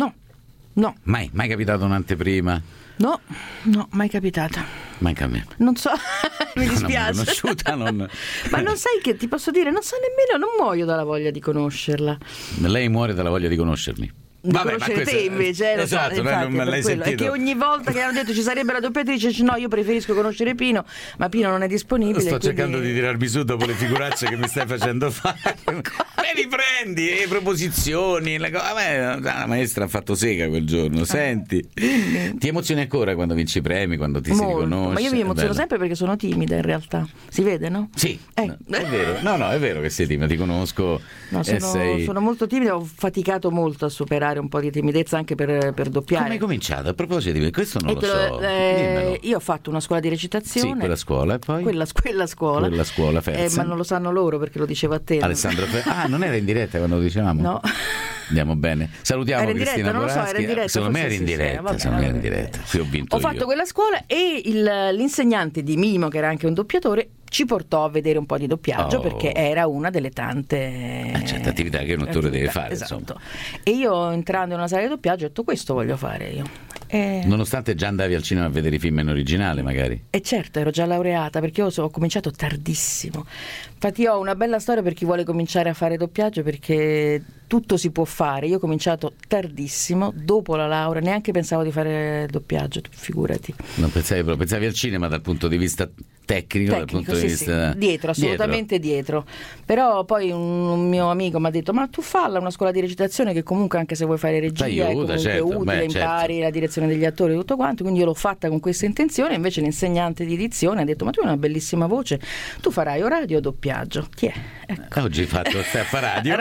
No. Mai capitato un'anteprima? No, mai capitata. Manca a me. Non so, mi dispiace. Non conosciuta, non... Ma non sai che ti posso dire? Non so nemmeno, non muoio dalla voglia di conoscerla. Lei muore dalla voglia di conoscermi. Vabbè, ma te invece esatto, infatti, non l'hai sentito. È che ogni volta che hanno detto ci sarebbe la doppiatrice, dice, no, io preferisco conoscere Pino, ma Pino non è disponibile. Sto quindi... cercando di tirarmi su dopo le figuracce che mi stai facendo fare. Me riprendi le proposizioni, la maestra ha fatto sega quel giorno. Senti, ti emozioni ancora quando vinci premi, quando ti si riconosce? Ma io mi emoziono sempre perché sono timida in realtà, si vede, no? Sì, è vero. No, è vero che sei timida, ti conosco. No, sono molto timida, ho faticato molto a superare un po' di timidezza anche per doppiare. Come hai cominciato? A proposito di questo non lo so. Io ho fatto una scuola di recitazione. Sì, quella scuola, e poi? Quella scuola. Quella scuola Fersen. Ma non lo sanno loro perché lo dicevo a te. Alessandro Fersen. Non era in diretta quando lo dicevamo? No. Andiamo bene. Salutiamo Cristina Boraschi. Non lo so, era in diretta. Secondo me era in diretta. Qui ho vinto io. Ho fatto quella scuola e l'insegnante di Mimo, che era anche un doppiatore, ci portò a vedere un po' di doppiaggio perché era una delle tante attività che un attore deve fare. Esatto. Insomma. E io, entrando in una sala di doppiaggio, ho detto questo voglio fare io. Nonostante già andavi al cinema a vedere i film in originale magari? E certo, ero già laureata perché io ho cominciato tardissimo. Infatti ho una bella storia per chi vuole cominciare a fare doppiaggio, perché tutto si può fare. Io ho cominciato tardissimo, dopo la laurea, neanche pensavo di fare doppiaggio, figurati. Non pensavi al cinema dal punto di vista tecnico dal punto di vista dietro, assolutamente dietro. Però poi un mio amico mi ha detto: ma tu falla una scuola di recitazione, che comunque anche se vuoi fare regia è comunque utile, impari la direzione degli attori e tutto quanto. Quindi io l'ho fatta con questa intenzione. Invece l'insegnante di edizione ha detto: ma tu hai una bellissima voce, tu farai o radio o doppiaggio. ecco. Oggi stai a fare radio.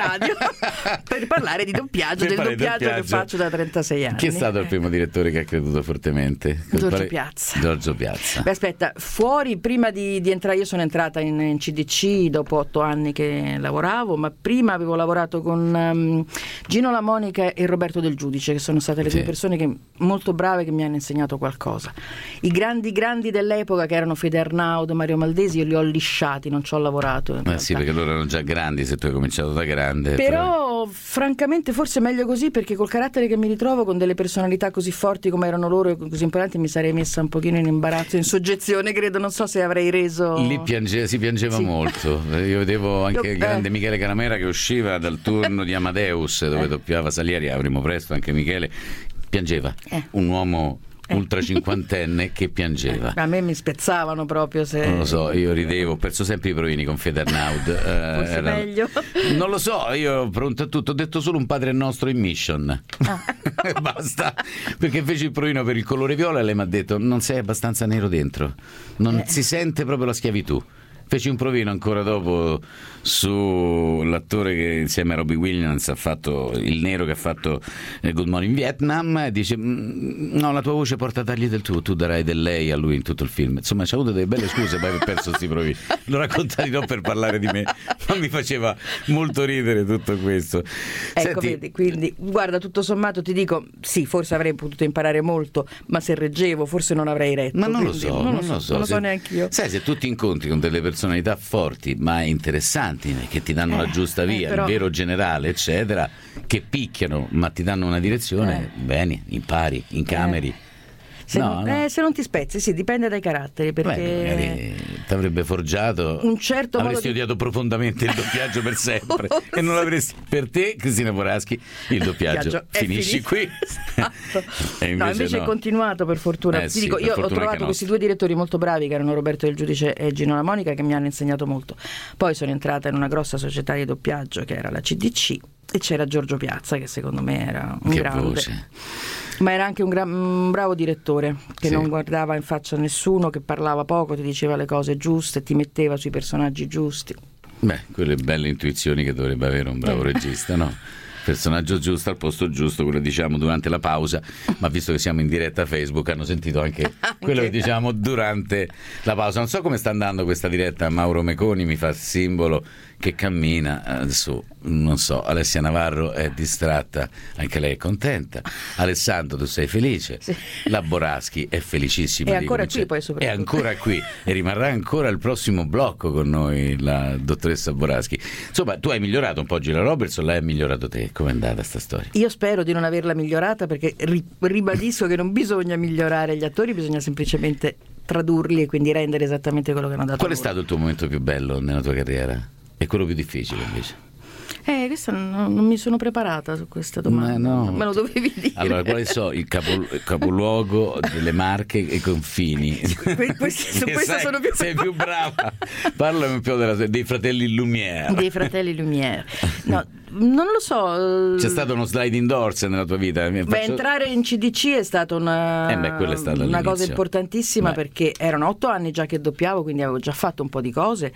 Per parlare di doppiaggio, del doppiaggio che faccio da 36 anni. Chi è stato il primo direttore che ha creduto fortemente? Giorgio Piazza. Giorgio Piazza. Beh, aspetta, fuori, prima di entrare, io sono entrata in CDC dopo 8 anni che lavoravo, ma prima avevo lavorato con Gino La Monica e Roberto Del Giudice, che sono state le due persone molto brave che mi hanno insegnato qualcosa. I grandi dell'epoca, che erano Fede Arnaud, Mario Maldesi, io li ho lisciati, non ci ho lavorato. Sì, perché loro erano già grandi, se tu hai cominciato da grande. Però francamente forse è meglio così, perché col carattere che mi ritrovo, con delle personalità così forti come erano loro e così importanti, mi sarei messa un pochino in imbarazzo, in soggezione, credo, non so se avrei reso... Lì si piangeva molto. Io vedevo anche il grande Michele Caramera che usciva dal turno di Amadeus, dove doppiava Salieri, avremo presto anche Michele, piangeva. Un uomo ultra cinquantenne che piangeva. A me mi spezzavano proprio, se... Non lo so, io ridevo, ho perso sempre i provini con Fede Arnaud. Forse meglio. Non lo so, io pronto a tutto, ho detto solo un Padre Nostro in Mission. Basta, perché feci il provino per il colore viola e lei mi ha detto non sei abbastanza nero dentro, non si sente proprio la schiavitù. Feci un provino ancora dopo sull'attore che insieme a Robbie Williams ha fatto il nero, che ha fatto Good Morning Vietnam, e dice no, la tua voce porta tagli del tu darai del lei a lui in tutto il film. Insomma, c'ha avuto delle belle scuse poi per perso sti provini. L'ho raccontati non per parlare di me, ma mi faceva molto ridere tutto questo. Ecco, vedi, quindi guarda, tutto sommato ti dico, sì, forse avrei potuto imparare molto, ma se reggevo forse non avrei retto. Ma non lo so neanche io. Sai, se tu ti incontri con delle personalità forti ma interessanti, che ti danno la giusta via, però... il vero generale eccetera, che picchiano ma ti danno una direzione, bene, impari, incameri. Se non ti spezzi, sì, dipende dai caratteri, perché magari ti avrebbe forgiato un certo avresti odiato profondamente il doppiaggio per sempre e non l'avresti. Per te, Cristina Boraschi, il doppiaggio finisci qui. E invece è continuato, per fortuna. Ti dico, io ho trovato questi due direttori molto bravi, che erano Roberto Del Giudice e Gino La Monica, che mi hanno insegnato molto. Poi sono entrata in una grossa società di doppiaggio che era la CDC, e c'era Giorgio Piazza, che secondo me era un grande voce. Ma era anche un bravo direttore, che non guardava in faccia a nessuno, che parlava poco, ti diceva le cose giuste, ti metteva sui personaggi giusti. Beh, quelle belle intuizioni che dovrebbe avere un bravo regista, no? Personaggio giusto al posto giusto, quello diciamo durante la pausa, ma visto che siamo in diretta Facebook hanno sentito anche quello che diciamo durante la pausa. Non so come sta andando questa diretta, Mauro Meconi mi fa il simbolo che cammina su, non so, Alessia Navarro è distratta, anche lei è contenta, Alessandro tu sei felice, la Boraschi è felicissima, è ancora qui, poi soprattutto è ancora qui e rimarrà ancora il prossimo blocco con noi, la dottoressa Boraschi. Insomma, tu hai migliorato un po' Gila Robertson, lei ha migliorato te. Com'è andata sta storia? Io spero di non averla migliorata, perché ribadisco che non bisogna migliorare gli attori, bisogna semplicemente tradurli e quindi rendere esattamente quello che hanno dato. Qual è stato il tuo momento più bello nella tua carriera? E quello più difficile invece? Questa non mi sono preparata su questa domanda. No. Me lo dovevi dire. Allora, quali so il capoluogo delle Marche e i confini? Su questo sono più sei più brava. Parlami un po' dei fratelli Lumière. Dei fratelli Lumière. No, non lo so. C'è stato uno sliding doors nella tua vita? Entrare in CDC è stata una cosa importantissima, perché erano 8 anni già che doppiavo, quindi avevo già fatto un po' di cose,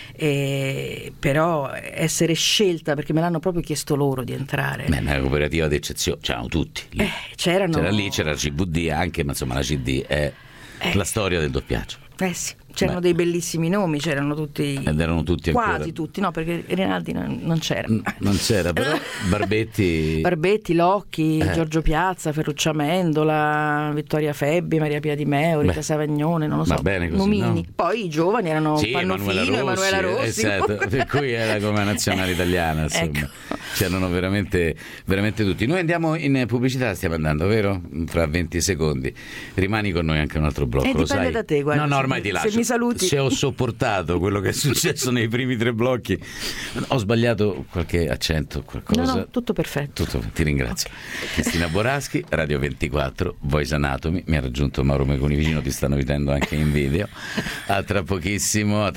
però essere scelta, perché me l'hanno proprio chiesto loro di entrare. Beh, una cooperativa d'eccezione, c'erano tutti lì. C'era la CVD anche, ma insomma la CD è la storia del doppiaggio. Sì, c'erano dei bellissimi nomi, c'erano tutti, ed erano tutti quasi ancora. Tutti, no, perché Rinaldi non c'era. Non c'era, però Barbetti, Locchi, Giorgio Piazza, Ferruccio Amendola, Vittoria Febbi, Maria Pia Di Meo, Rita Savagnone, non lo so, bene così, Numini. No? Poi i giovani erano Pannofino, Emanuela Rossi. Per cui era come nazionale italiana, insomma. Ecco. C'erano veramente tutti. Noi andiamo in pubblicità, stiamo andando, vero? Fra 20 secondi. Rimani con noi anche un altro blocco, lo sai? Da te, guarda, no, ormai ti lascio. Se mi saluti. Se ho sopportato quello che è successo nei primi 3 blocchi, ho sbagliato qualche accento, qualcosa. No, tutto perfetto. Ti ringrazio. Okay. Cristina Boraschi, Radio 24, Voice Anatomy. Mi ha raggiunto Mauro Meconi vicino, ti stanno vedendo anche in video. A tra pochissimo.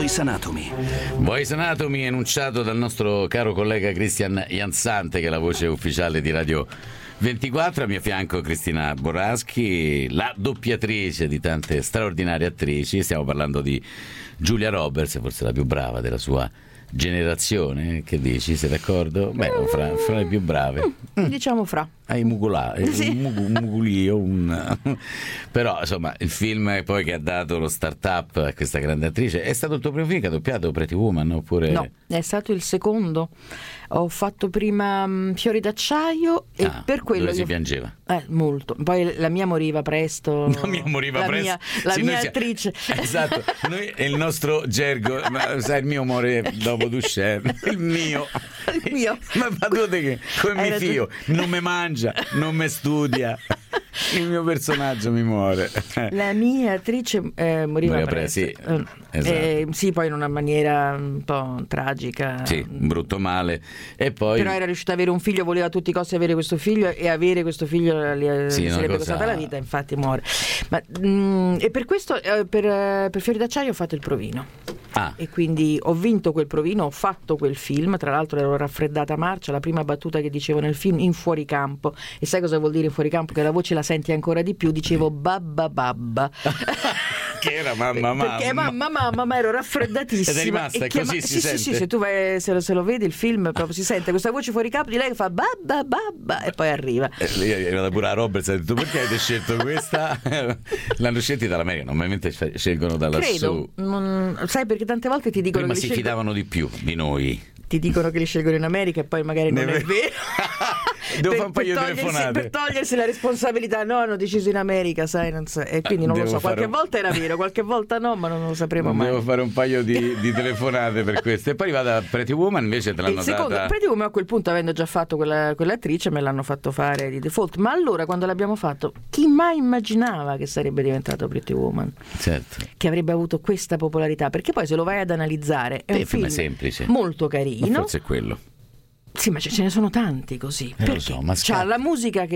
Voice Anatomy. Voice Anatomy enunciato dal nostro caro collega Christian Jansante, che è la voce ufficiale di Radio 24. A mio fianco Cristina Borraschi, la doppiatrice di tante straordinarie attrici. Stiamo parlando di Julia Roberts, forse la più brava della sua generazione. Che dici, sei d'accordo? Beh, fra le più brave. Diciamo fra. Hai mugulio, però insomma il film poi che ha dato lo start-up a questa grande attrice. È stato il tuo primo film che ha doppiato, Pretty Woman, oppure? No, è stato il secondo. Ho fatto prima Fiori d'acciaio e per quello dove si piangeva molto. Poi la mia moriva presto. La mia moriva presto. La mia attrice. Esatto, noi è il nostro gergo, ma sai, il mio muore dopo Duchenne. Il mio. Ma badate che come mi fio, non mi mangia, non mi studia. Il mio personaggio mi muore. La mia attrice moriva presto. Sì, esatto. Sì, poi in una maniera un po' tragica. Sì, brutto male. E poi... Però era riuscita ad avere un figlio, voleva a tutti i costi avere questo figlio, e avere questo figlio sarebbe costata la vita, infatti muore. E per questo, per Fiori d'acciaio ho fatto il provino. E quindi ho vinto quel provino, ho fatto quel film, tra l'altro ero raffreddata marcia, la prima battuta che dicevo nel film in fuoricampo, e sai cosa vuol dire in fuoricampo? Che la voce la senti ancora di più, dicevo babba babba. Che era mamma, perché mamma, ma ero raffreddatissima. Ed è rimasta così, si sente? Sì, se tu vai, se lo vedi il film, proprio si sente questa voce fuori campo di lei che fa babba e poi arriva. Era pure a Roberts, ha detto: perché avete scelto questa? L'hanno scelti dall'America, normalmente scelgono da lassù. Sai, perché tante volte ti dicono prima che si fidavano di più di noi. Ti dicono che li scelgono in America e poi magari non è vero. Devo fare un paio di telefonate per togliersi la responsabilità. No, hanno deciso in America, sai, e quindi non lo so. Qualche volta era vero, qualche volta no, ma non lo sapremo mai. Devo fare un paio di telefonate per questo. E poi arrivata Pretty Woman, invece te l'hanno data. Pretty Woman a quel punto, avendo già fatto quell'attrice, me l'hanno fatto fare di default. Ma allora, quando l'abbiamo fatto, chi mai immaginava che sarebbe diventato Pretty Woman? Certo. Che avrebbe avuto questa popolarità? Perché poi, se lo vai ad analizzare, è un film semplice, molto carino. Ma forse è quello. Sì, ma ce ne sono tanti così. Lo so, ma c'ha la musica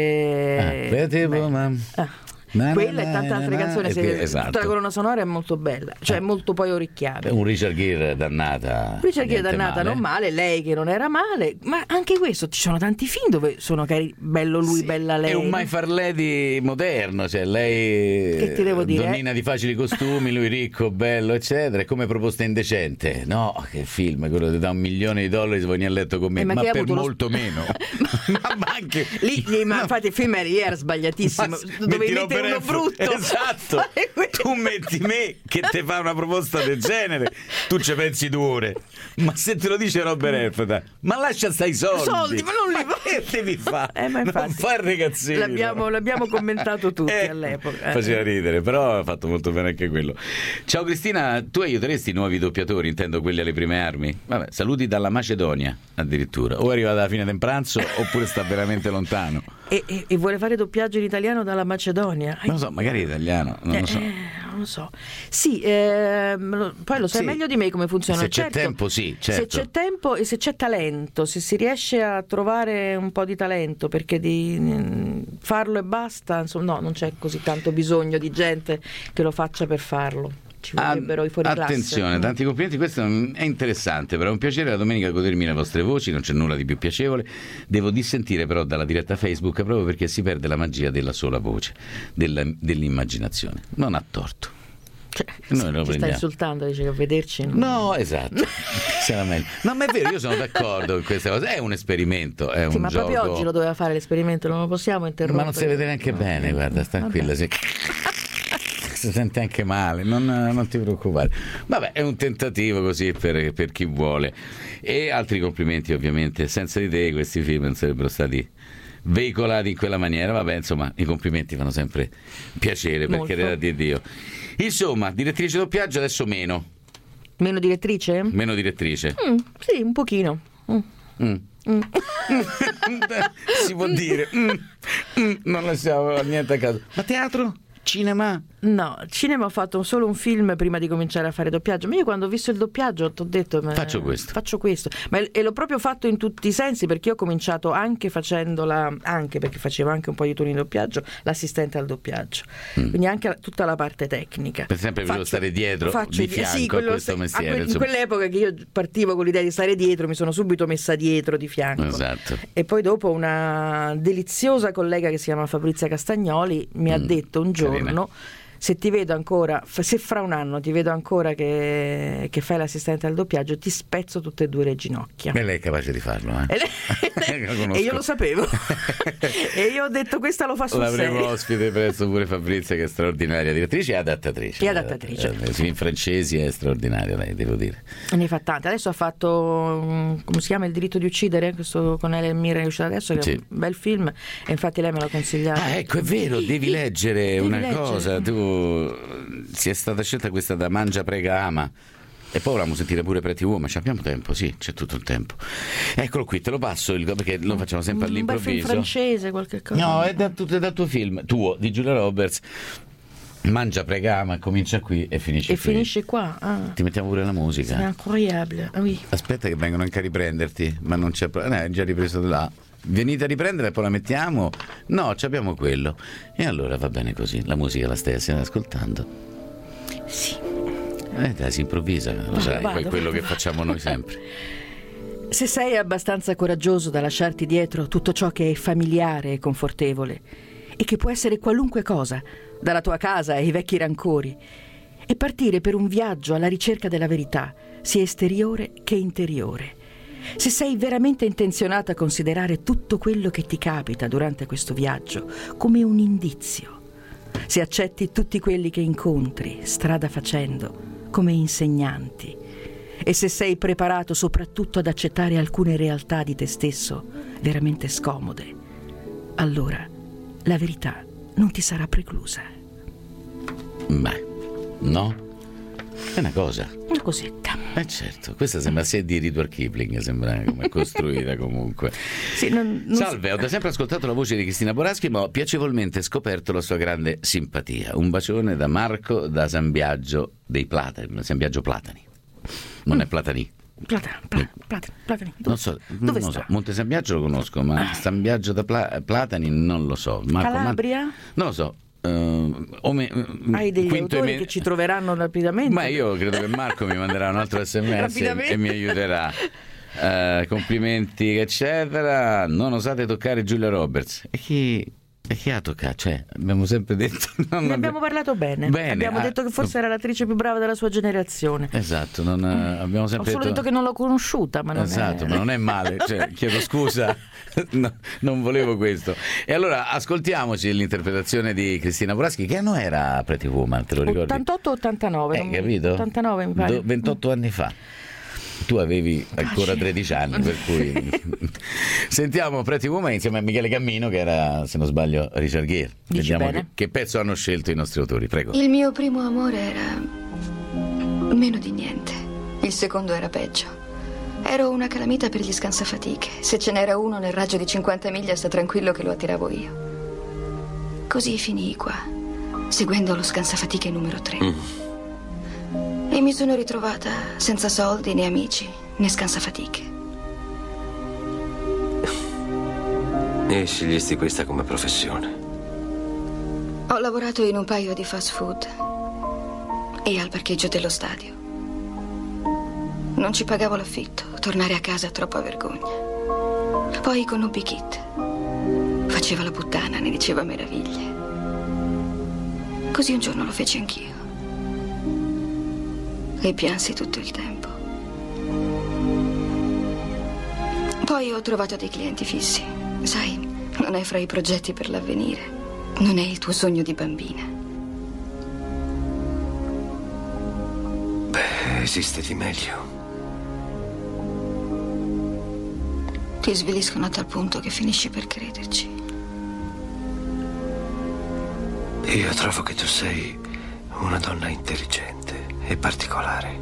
che Pretty Woman. Quella e tante altre canzoni, esatto. Tutta la colonna sonora è molto bella, cioè è molto poi orecchiabile. Un Richard Gere dannata. Richard Gere dannata, non male, lei che non era male, ma anche questo, ci sono tanti film dove sono bello lui, bella lei. È un My Fair Lady moderno, cioè lei che ti devo dire? Donnina di facili costumi, lui ricco, bello, eccetera, è come Proposta indecente. No, che film, quello che dà $1 milione se vuoi venire a letto con me, ma per molto meno. ma anche lì, infatti il film era sbagliatissimo, dovevi mettere uno brutto. Esatto. Tu metti me che ti fa una proposta del genere, tu ci pensi 2 ore, ma se te lo dice Robert Redford, ma lascia stare i soldi, ma non li che devi fare? Ma infatti, non fare ragazzino. L'abbiamo commentato tutti all'epoca. Faceva ridere, però ha fatto molto bene anche quello. Ciao Cristina, tu aiuteresti i nuovi doppiatori, intendo quelli alle prime armi? Vabbè, saluti dalla Macedonia addirittura, o arriva alla fine del pranzo oppure sta veramente lontano. E vuole fare doppiaggio in italiano dalla Macedonia? Non lo so, magari italiano, non lo so. Non lo so. Sì, poi lo sai meglio di me come funziona. Se c'è tempo, sì, certo. Se c'è tempo e se c'è talento, se si riesce a trovare un po' di talento, perché di farlo e basta, insomma, no, non c'è così tanto bisogno di gente che lo faccia per farlo. Ci vorrebbero i fuoriclasse. Attenzione, tanti complimenti, questo è interessante, però è un piacere la domenica godermi le vostre voci, non c'è nulla di più piacevole. Devo dissentire però dalla diretta Facebook, proprio perché si perde la magia della sola voce, dell'immaginazione. Non ha torto. Noi lo ti stai insultando, dice che a vederci no, esatto. Sarà meglio. No, ma è vero, io sono d'accordo con questa cosa, è un esperimento, è un ma gioco. Proprio oggi lo doveva fare l'esperimento, non lo possiamo interrompere. Ma non si vede neanche bene, guarda, tranquilla, si sente anche male, non ti preoccupare. Vabbè, è un tentativo così per chi vuole. E altri complimenti, ovviamente, senza di te questi film non sarebbero stati veicolati in quella maniera. Vabbè, insomma, i complimenti fanno sempre piacere, per carità di Dio. Insomma, direttrice doppiaggio adesso meno. Meno direttrice? Meno direttrice. Sì, un pochino. Si può dire. Non lasciamo niente a caso. Ma teatro? Cinema? No, cinema ho fatto solo un film prima di cominciare a fare doppiaggio, ma io quando ho visto il doppiaggio ti ho detto faccio questo, e l'ho proprio fatto in tutti i sensi, perché io ho cominciato anche facendola, anche perché facevo anche un po' di turni di doppiaggio, l'assistente al doppiaggio, quindi anche tutta la parte tecnica. Per esempio volevo stare dietro, di fianco a questo mestiere. In quell'epoca che io partivo con l'idea di stare dietro, mi sono subito messa dietro di fianco. Esatto. E poi dopo una deliziosa collega che si chiama Fabrizia Castagnoli mi ha detto un giorno: carina. Se ti vedo ancora, se fra un anno ti vedo ancora che fai l'assistente al doppiaggio, ti spezzo tutte e due le ginocchia. E lei è capace di farlo, E io lo sapevo. E io ho detto, questa lo fa sul serio. L'avremo ospite presto pure Fabrizia, che è straordinaria direttrice e adattatrice. I film francesi è straordinaria lei, devo dire. Ne fa tante. Adesso ha fatto, come si chiama, Il diritto di uccidere, questo con Helen Mirren, è uscito adesso, che è un bel film, e infatti lei me l'ha consigliato. Ah, ecco, è vero, devi leggere cosa. Tu si è stata scelta questa da Mangia, Prega, Ama. E poi volevamo sentire pure Pretty Woman. Abbiamo tempo? Sì, c'è tutto il tempo. Eccolo qui, te lo passo perché lo facciamo sempre all'improvviso. Un bel film francese, qualche cosa. No, è dal tuo film, tuo, di Julia Roberts. Mangia, Prega, Ama, comincia qui e finisce qui. E finisce qua. Ti mettiamo pure la musica. È incredibile. Oui. Aspetta che vengono anche a riprenderti, ma non c'è è già ripreso di là. Venite a riprendere e poi la mettiamo? No, abbiamo quello. E allora va bene così, la musica la stai ascoltando? Sì. Si improvvisa, lo sai, poi quello che facciamo noi sempre. Se sei abbastanza coraggioso da lasciarti dietro tutto ciò che è familiare e confortevole, e che può essere qualunque cosa, dalla tua casa ai vecchi rancori, e partire per un viaggio alla ricerca della verità, sia esteriore che interiore. Se sei veramente intenzionata a considerare tutto quello che ti capita durante questo viaggio come un indizio, se accetti tutti quelli che incontri strada facendo come insegnanti, e se sei preparato soprattutto ad accettare alcune realtà di te stesso veramente scomode, allora la verità non ti sarà preclusa. Beh, no? È una cosa. Una cosetta. Certo, questa sembra sia di Rudyard Kipling, sembra come costruita comunque. Sì, Salve, ho da sempre ascoltato la voce di Cristina Boraschi, ma ho piacevolmente scoperto la sua grande simpatia. Un bacione da Marco da San Biagio dei Platani. San Biagio Platani. Non è Platani. Platani. Non so, Monte San Biagio lo conosco, ma San Biagio da Platani non lo so. Calabria? Non lo so. Hai degli autori che ci troveranno rapidamente? Ma io credo che Marco mi manderà un altro SMS e mi aiuterà. Complimenti eccetera. Non osate toccare Julia Roberts. E chi ha toccato? Cioè, abbiamo sempre detto ne abbiamo parlato bene. Abbiamo detto che forse era l'attrice più brava della sua generazione. Esatto, abbiamo sempre ho solo detto che non l'ho conosciuta, ma non esatto, ma non è male, cioè, chiedo scusa. No, non volevo questo. E allora ascoltiamoci l'interpretazione di Cristina Boraschi. Che anno era Pretty Woman, te lo ricordi? 88-89. Capito? 89 mi pare. 28 anni fa. Tu avevi ancora 13 anni, per cui sentiamo Pretty Woman insieme a Michele Cammino, che era, se non sbaglio, Richard Gere. Vediamo che pezzo hanno scelto i nostri autori, prego. Il mio primo amore era meno di niente. Il secondo era peggio. Ero una calamita per gli scansafatiche. Se ce n'era uno nel raggio di 50 miglia, sta tranquillo che lo attiravo io. Così finii qua, seguendo lo scansafatiche numero 3. E mi sono ritrovata senza soldi, né amici, né scansafatiche. E scegliesti questa come professione? Ho lavorato in un paio di fast food e al parcheggio dello stadio. Non ci pagavo l'affitto, tornare a casa troppa vergogna. Poi conobbi Kit. Faceva la puttana, ne diceva meraviglie. Così un giorno lo feci anch'io. E piansi tutto il tempo. Poi ho trovato dei clienti fissi. Sai, non è fra i progetti per l'avvenire. Non è il tuo sogno di bambina. Beh, esiste di meglio. Ti sviliscono a tal punto che finisci per crederci. Io trovo che tu sei una donna intelligente e particolare.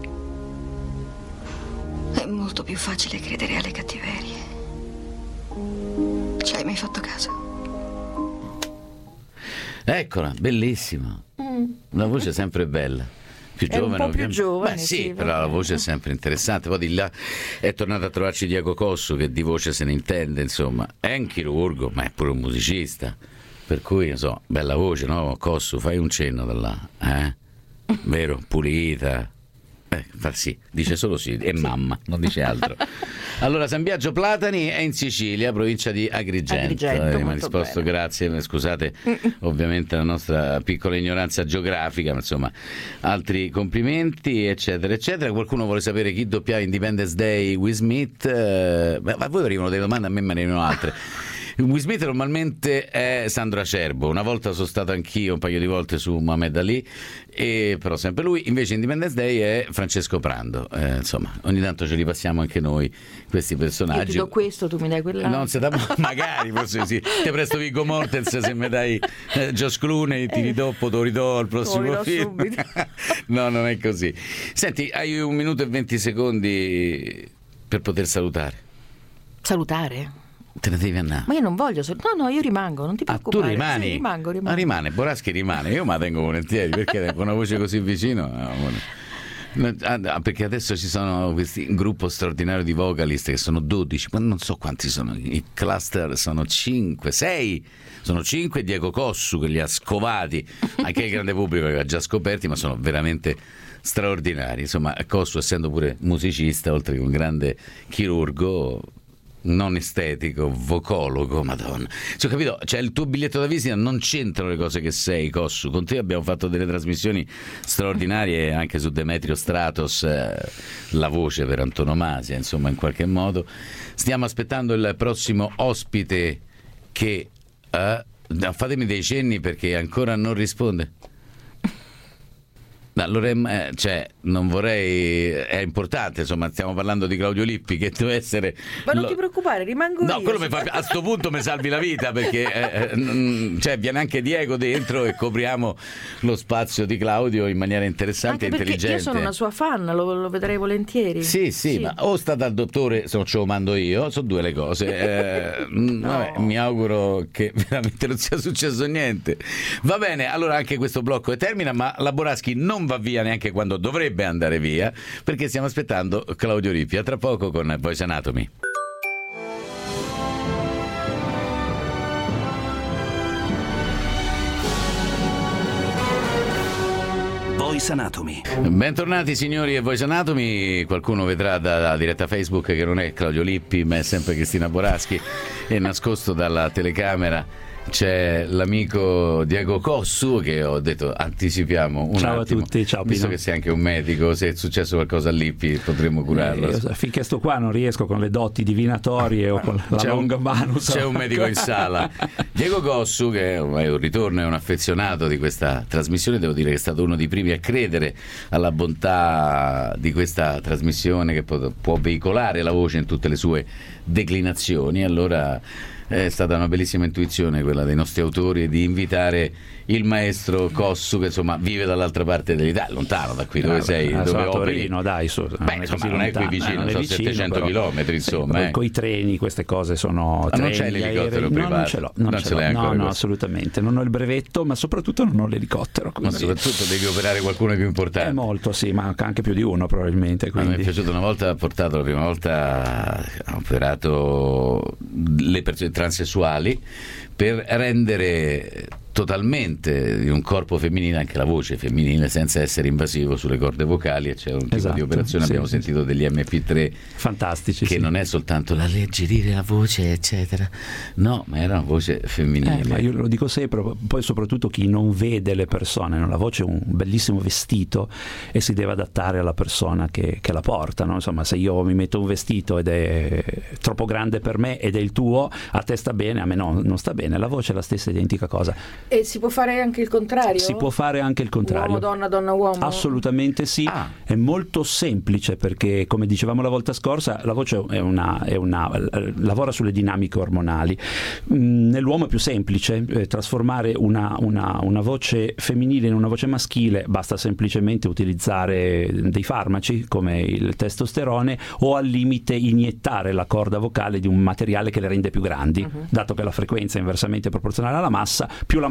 È molto più facile credere alle cattiverie. Ci hai mai fatto caso? Eccola, bellissima. La voce è sempre bella. Più è giovane, un po' più giovane. Beh, sì, però la voce è sempre interessante. Poi di là è tornato a trovarci Diego Cossu, che di voce se ne intende, insomma. È un chirurgo, ma è pure un musicista. Per cui, non so, bella voce, no? Cossu, fai un cenno da là, Vero? Pulita. Sì, dice solo sì, e mamma, non dice altro. Allora, San Biagio Platani è in Sicilia, provincia di Agrigento. Mi ha risposto bene. Grazie, scusate ovviamente la nostra piccola ignoranza geografica, ma insomma, altri complimenti, eccetera, eccetera. Qualcuno vuole sapere chi doppiava Independence Day Will Smith? Ma voi arrivano delle domande, a me ne arrivano altre. Will Smith normalmente è Sandro Acerbo, una volta sono stato anch'io un paio di volte su Muhammad Ali, però sempre lui. Invece Independence Day è Francesco Prando, insomma ogni tanto ce li passiamo anche noi questi personaggi. Io ti do questo, tu mi dai quell'altro. Non si dà, magari forse sì, ti presto Viggo Mortensen, se mi dai Josh Clooney ti ridò al prossimo film. No, non è così. Senti, hai 1 minuto e 20 secondi per poter salutare? Te ne devi andare. Ma io non voglio. No, io rimango, non ti preoccupare. Tu rimani? Sì, rimango. Ma rimane, Boraschi rimane. Io me la tengo volentieri, perché con una voce così vicino. Perché adesso ci sono questi gruppo straordinario di vocalist che sono 12, ma non so quanti sono. I cluster sono 5, 6. Sono 5 Diego Cossu che li ha scovati. Anche il grande pubblico che li ha già scoperti, ma sono veramente straordinari. Insomma, Cossu, essendo pure musicista, oltre che un grande chirurgo, non estetico, vocologo, madonna. Ho capito, cioè il tuo biglietto da visita non c'entrano le cose che sei, Cossu. Con te abbiamo fatto delle trasmissioni straordinarie anche su Demetrio Stratos, la voce per antonomasia, insomma, in qualche modo. Stiamo aspettando il prossimo ospite che fatemi dei cenni perché ancora non risponde. Allora, cioè, non vorrei, è importante, insomma, stiamo parlando di Claudio Lippi, che deve essere. Ma non ti preoccupare, rimango io. No, quello a sto punto mi salvi la vita, perché cioè, viene anche Diego dentro e copriamo lo spazio di Claudio in maniera interessante e intelligente. Io sono una sua fan, lo vedrei volentieri. Sì, ma o sta dal dottore, se non ce lo mando io, sono due le cose. No. Vabbè, mi auguro che veramente non sia successo niente. Va bene, allora anche questo blocco termina, ma la Boraschi non va via neanche quando dovrebbe andare via, perché stiamo aspettando Claudio Lippi. A tra poco con Voice Anatomy. Voice Anatomy. Bentornati signori e Voice Anatomy. Qualcuno vedrà dalla diretta Facebook che non è Claudio Lippi, ma è sempre Cristina Boraschi, e nascosto dalla telecamera c'è l'amico Diego Cossu, che ho detto anticipiamo un ciao attimo. A tutti, ciao Pino. Visto che sei anche un medico, se è successo qualcosa a Lippi potremmo curarlo. Finché sto qua non riesco con le doti divinatorie o con la longa mano. C'è un medico in sala. Diego Cossu, che è un ritorno e un affezionato di questa trasmissione, devo dire che è stato uno dei primi a credere alla bontà di questa trasmissione che può veicolare la voce in tutte le sue declinazioni. Allora è stata una bellissima intuizione quella dei nostri autori di invitare il maestro Cossu, che insomma vive dall'altra parte dell'Italia, lontano da qui dove sei, dove operi. Torino, dai, non è qui vicino, sono 700 chilometri, insomma. Con i treni queste cose sono. Ma non c'è l'elicottero privato? Non ce l'ho. No, assolutamente. Non ho il brevetto, ma soprattutto non ho l'elicottero. Ma soprattutto devi operare qualcuno più importante. Molto, sì, ma anche più di uno probabilmente. Quindi. Mi è piaciuto una volta, la prima volta ha operato le persone transessuali per rendere totalmente di un corpo femminile anche la voce femminile senza essere invasivo sulle corde vocali, e c'è un tipo di operazione, abbiamo sentito degli MP3 fantastici, che non è soltanto l'alleggerire la voce eccetera, no, ma era una voce femminile. Ma io lo dico sempre, poi soprattutto chi non vede le persone, no? La voce è un bellissimo vestito e si deve adattare alla persona che la porta, no? Insomma, se io mi metto un vestito ed è troppo grande per me ed è il tuo, a te sta bene, a me no, non sta bene. La voce è la stessa identica cosa. E si può fare anche il contrario? Si può fare anche il contrario. Uomo, donna, donna, uomo? Assolutamente sì. È molto semplice perché, come dicevamo la volta scorsa, la voce lavora sulle dinamiche ormonali. Nell'uomo è più semplice, trasformare una voce femminile in una voce maschile, basta semplicemente utilizzare dei farmaci come il testosterone o al limite iniettare la corda vocale di un materiale che le rende più grandi, dato che la frequenza è inversamente proporzionale alla massa, più la massa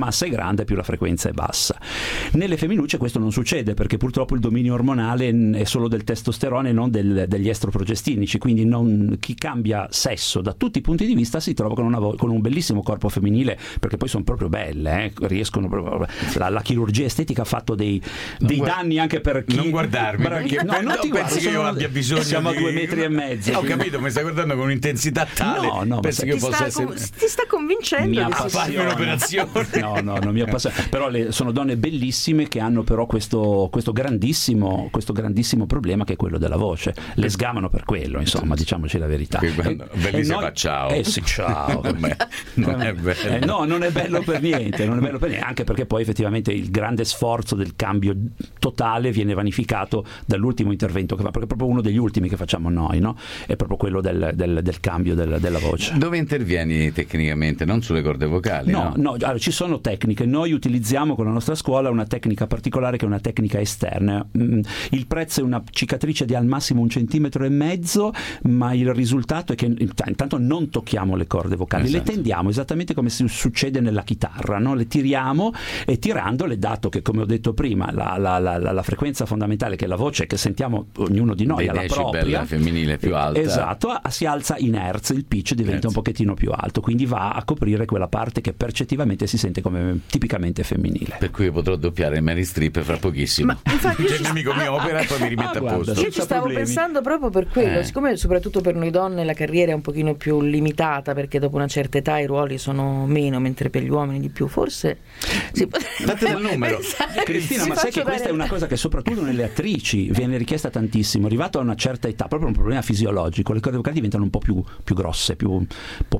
massa è grande più la frequenza è bassa. Nelle femminucce questo non succede, perché purtroppo il dominio ormonale è solo del testosterone e non degli estroprogestinici, quindi chi cambia sesso da tutti i punti di vista si trova con un bellissimo corpo femminile, perché poi sono proprio belle, riescono proprio, la chirurgia estetica ha fatto dei danni anche per chi... Non guardarmi, perché non ti pensi che io abbia bisogno siamo di... a 2,5 metri. Ho capito, mi stai guardando con un'intensità tale. No, pensi che io possa essere... Ti sta convincendo a farmi un'operazione. No, non mi appassiona. Però sono donne bellissime che hanno però questo grandissimo problema, che è quello della voce. Le sgamano per quello, insomma, diciamoci la verità. Bellissima, fa ciao. Sì, ciao. Non è bello. No, non è bello per niente, anche perché poi effettivamente il grande sforzo del cambio totale viene vanificato dall'ultimo intervento che fa, perché è proprio uno degli ultimi che facciamo noi, no? È proprio quello del cambio della voce. Dove intervieni tecnicamente? Non sulle corde vocali? No, allora, ci sono tecniche. Noi utilizziamo con la nostra scuola una tecnica particolare che è una tecnica esterna. Il prezzo è una cicatrice di al massimo 1,5 centimetri, ma il risultato è che intanto non tocchiamo le corde vocali, le tendiamo esattamente come succede nella chitarra, no? Le tiriamo, e tirandole, dato che, come ho detto prima, la frequenza fondamentale, che è la voce che sentiamo ognuno di noi alla propria, femminile più alta, esatto, si alza in hertz, il pitch diventa un pochettino più alto, quindi va a coprire quella parte che percettivamente si sente come tipicamente femminile. Per cui io potrò doppiare Mary Streep fra pochissimo. Ma infatti il nemico mi opera e poi mi rimette a posto. Io ci stavo pensando proprio per quello, siccome soprattutto per noi donne la carriera è un pochino più limitata, perché dopo una certa età i ruoli sono meno, mentre per gli uomini di più, forse date il numero. Cristina, ma sai che questa è una cosa che soprattutto nelle attrici viene richiesta tantissimo. Arrivato a una certa età, proprio un problema fisiologico, le corde vocali diventano un po' più grosse, un po'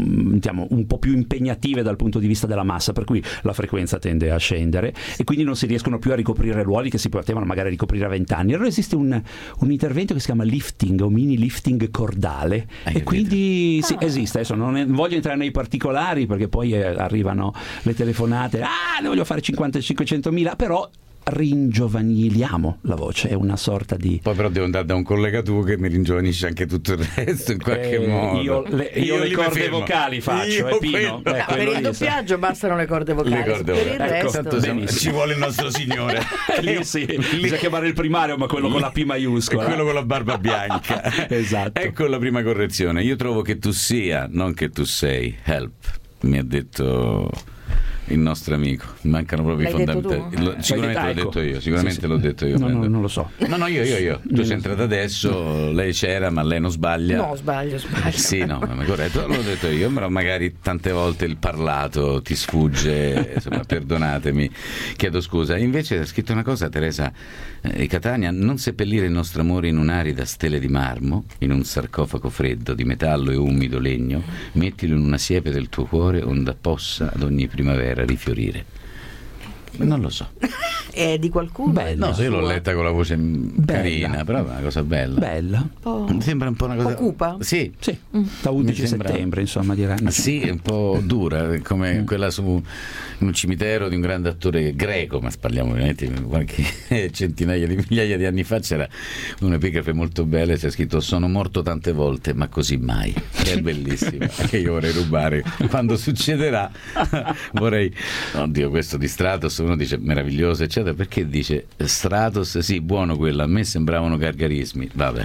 più impegnative dal punto di vista della massa, per cui la frequenza tende a scendere e quindi non si riescono più a ricoprire ruoli che si potevano magari ricoprire a 20 anni. Allora esiste un intervento che si chiama lifting o mini lifting cordale, e quindi esiste. Adesso non voglio entrare nei particolari, perché poi arrivano le telefonate, ne voglio fare 50-500.000, però ringiovaniliamo la voce, è una sorta di... Poi però devo andare da un collega tuo che mi ringiovanisce anche tutto il resto in qualche modo. Io le corde vocali faccio, Pino. Per il doppiaggio bastano le corde vocali. Per il resto ci vuole il nostro Signore. Lì sì, bisogna chiamare il primario, ma quello con la P maiuscola. Quello con la barba bianca. Esatto. Ecco la prima correzione. Io trovo che tu sia, non che tu sei. Help, mi ha detto il nostro amico. Mancano proprio i fondamentali. Sicuramente l'ho detto io. Sicuramente l'ho detto io. No, non lo so. No, io. Tu sei entrata adesso, lei c'era, ma lei non sbaglia. No, sbaglio. Sì, no, ma è corretto, l'ho detto io, però magari tante volte il parlato ti sfugge, insomma, perdonatemi, chiedo scusa. Invece ha scritto una cosa, Teresa Catania: non seppellire il nostro amore in un'arida stele di marmo, in un sarcofago freddo di metallo e umido legno, mettilo in una siepe del tuo cuore, onde possa ad ogni primavera rifiorire. Non lo so. È di qualcuno? Bella, no, io l'ho letta con la voce carina, però è una cosa bella. Mi sembra un po' una cosa... Cupa? Sì. Da 11 settembre, insomma, direi. Sì, è un po' dura, come quella su un cimitero di un grande attore greco, ma parliamo ovviamente di qualche centinaia di migliaia di anni fa. C'era un'epigrafe molto bella, c'è scritto: sono morto tante volte, ma così mai. Che è bellissima, che io vorrei rubare. Quando succederà vorrei... Oddio, questo di Stratos, uno dice meraviglioso, eccetera, perché dice Stratos, sì, buono quello, a me sembravano gargarismi. Vabbè.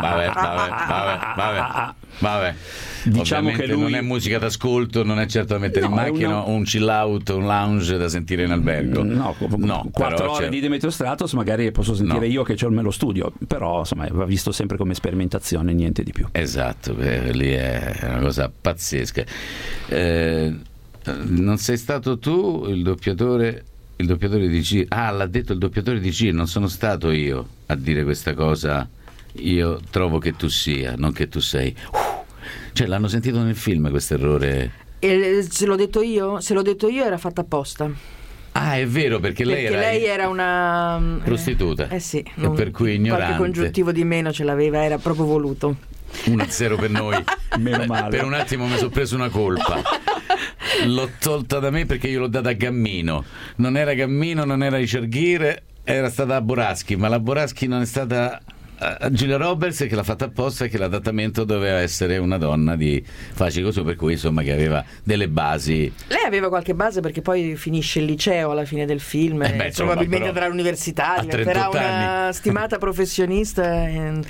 Diciamo ovviamente che lui... non è musica d'ascolto, non è certo da mettere in macchina, un chill out, un lounge da sentire in albergo. No, 4 ore di Demetrio Stratos magari posso sentire io che c'ho il mello studio, però insomma va visto sempre come sperimentazione, niente di più. Esatto, lì è una cosa pazzesca. Non sei stato tu il doppiatore di G? L'ha detto il doppiatore di G, non sono stato io a dire questa cosa. Io trovo che tu sia, non che tu sei. Cioè l'hanno sentito nel film questo errore? Se l'ho detto io era fatta apposta. È vero, perché lei era una prostituta. Sì, e per cui ignorante. Qualche congiuntivo di meno ce l'aveva, era proprio voluto. 1-0 per noi. Meno male. Per un attimo mi sono preso una colpa. L'ho tolta da me perché io l'ho data a Gammino. Non era Gammino, non era Icerghire, era stata a Boraschi, ma la Boraschi non è stata Giulia Roberts, che l'ha fatta apposta, che l'adattamento doveva essere una donna di facile costume, per cui insomma che aveva delle basi. Lei aveva qualche base perché poi finisce il liceo alla fine del film, probabilmente andrà all'università, diventerà una stimata professionista,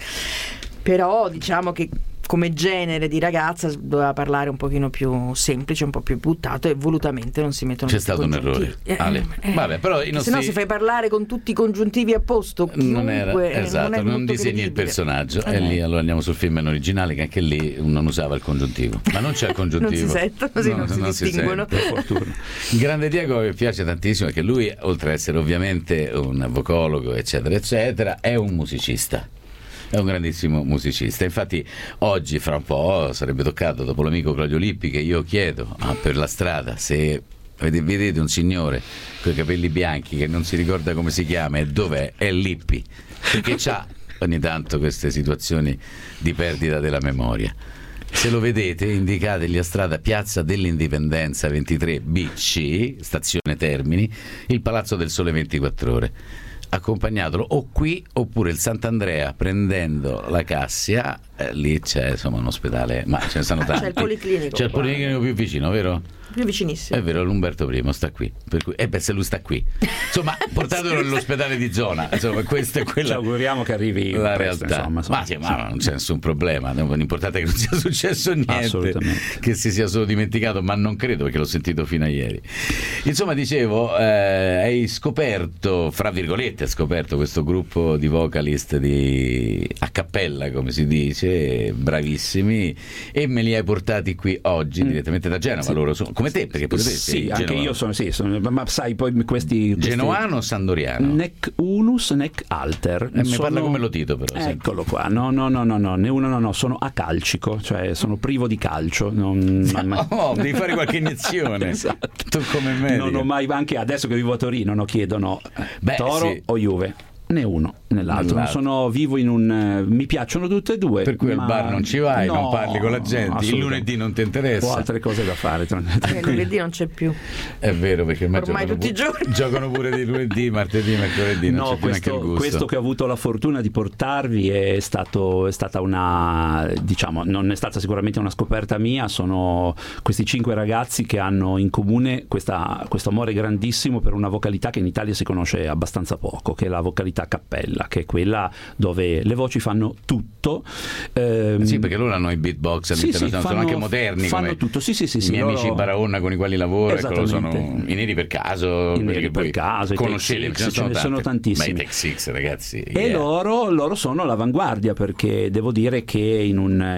però diciamo che come genere di ragazza doveva parlare un pochino più semplice, un po' più buttato, e volutamente non si mettono C'è stato un errore. Vabbè, però se no si fai parlare con tutti i congiuntivi a posto, chiunque, non disegni il personaggio. E lì allora andiamo sul film in originale, che anche lì non usava il congiuntivo, ma non c'è il congiuntivo. non si distinguono. Per fortuna. Il grande Diego mi piace tantissimo perché lui, oltre ad essere ovviamente un vocologo eccetera eccetera, è un musicista. È un grandissimo musicista. Infatti oggi, fra un po', sarebbe toccato, dopo l'amico Claudio Lippi, che io chiedo per la strada se vedete un signore con i capelli bianchi che non si ricorda come si chiama e dov'è, è Lippi, perché c'ha ogni tanto queste situazioni di perdita della memoria. Se lo vedete, indicategli a strada Piazza dell'Indipendenza 23BC, stazione Termini, il Palazzo del Sole 24 Ore. Accompagnatelo o qui oppure il Sant'Andrea, prendendo la Cassia, lì c'è insomma un ospedale, ma ce ne sono tanti. C'è il policlinico. C'è il policlinico più vicino, vero? Più vicinissimo. È vero, l'Umberto I sta qui, per cui, se lui sta qui, insomma, portatelo nell'ospedale di zona, insomma, questa è quella. Ci auguriamo che arrivi la presto, realtà. Ma non c'è nessun problema, l'importante è che non sia successo niente, che si sia solo dimenticato, ma non credo, perché l'ho sentito fino a ieri. Insomma, dicevo, hai scoperto, fra virgolette, questo gruppo di vocalist a cappella, come si dice, bravissimi, e me li hai portati qui oggi direttamente da Genova. Loro sono come te, perché sì, anche io sono, ma sai, poi questi genoano o sandoriano? Nec unus nec alter. Mi parla come lo Tito, però. Eccolo qua. No, sono acalcico, cioè sono privo di calcio. Devi fare qualche iniezione. Esatto. Tu come me. Non ho mai, anche adesso che vivo a Torino, non chiedono Toro o Juve. Né uno né l'altro. Vivo in un mi piacciono tutte e due, per cui al bar non ci vai, non parli con la gente, il lunedì non ti interessa, ho altre cose da fare. Il lunedì non c'è più, è vero, perché ormai tutti i giorni giocano pure di lunedì, martedì, mercoledì, non c'è più neanche il gusto. Questo che ho avuto la fortuna di portarvi è stata una, diciamo, non è stata sicuramente una scoperta mia, sono questi 5 ragazzi che hanno in comune questo amore grandissimo per una vocalità che in Italia si conosce abbastanza poco, che è la vocalità a cappella, che è quella dove le voci fanno tutto. Sì, perché loro hanno i beatbox all'interno, sono anche moderni, fanno come tutto. Sì, i miei amici Barahona con i quali lavoro, ecco, sono i Neri per caso, conoscete, ce ne sono tantissimi. Ma i Tech Six, ragazzi, e loro sono all'avanguardia, perché devo dire che in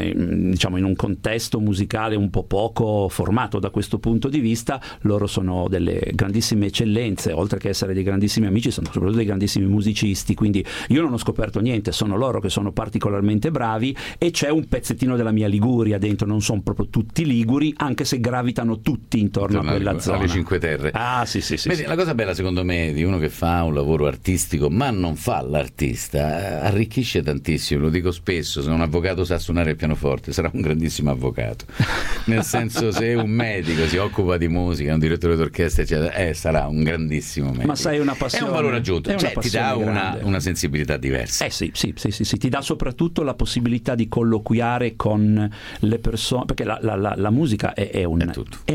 un contesto musicale un po' poco formato da questo punto di vista, loro sono delle grandissime eccellenze, oltre che essere dei grandissimi amici, sono soprattutto dei grandissimi musicisti. Quindi io non ho scoperto niente, sono loro che sono particolarmente bravi, e c'è un pezzettino della mia Liguria dentro, non sono proprio tutti liguri, anche se gravitano tutti intorno a quella zona, alle Cinque Terre. Sì. Vedi, la cosa bella secondo me di uno che fa un lavoro artistico ma non fa l'artista, arricchisce tantissimo. Lo dico spesso, se un avvocato sa suonare il pianoforte sarà un grandissimo avvocato, nel senso, se un medico si occupa di musica, un direttore d'orchestra eccetera, sarà un grandissimo medico. Ma sai, una passione, è un valore aggiunto, ti dà una sensibilità diversa. Sì, ti dà soprattutto la possibilità di colloquiare con le persone, perché la musica è una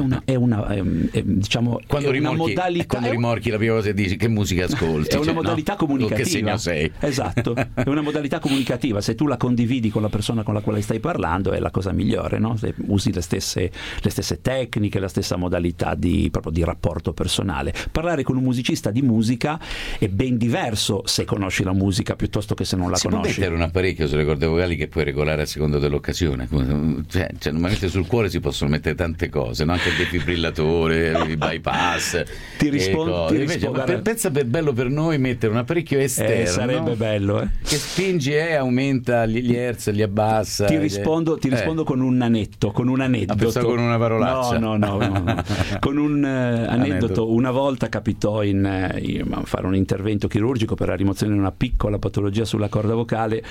diciamo, quando rimorchi la prima cosa che dici, che musica ascolti, è una modalità comunicativa. Che segno sei? Esatto, è una modalità comunicativa, se tu la condividi con la persona con la quale stai parlando è la cosa migliore, no? Se usi le stesse tecniche, la stessa modalità proprio di rapporto personale. Parlare con un musicista di musica è ben diverso se conosci la musica piuttosto che se non la conosci. Si può mettere un apparecchio sulle corde vocali che puoi regolare a seconda dell'occasione, cioè normalmente sul cuore si possono mettere tante cose, no? Anche il defibrillatore, il bypass. Ti rispondo. Pensa, per bello per noi mettere un apparecchio esterno, sarebbe bello, che spingi e aumenta gli hertz, li abbassa. Ti rispondo con un aneddoto. Con una parolaccia. No. Con un aneddoto. Una volta capitò a fare un intervento chirurgico per la rimozione di una piccola patologia sulla corda vocale,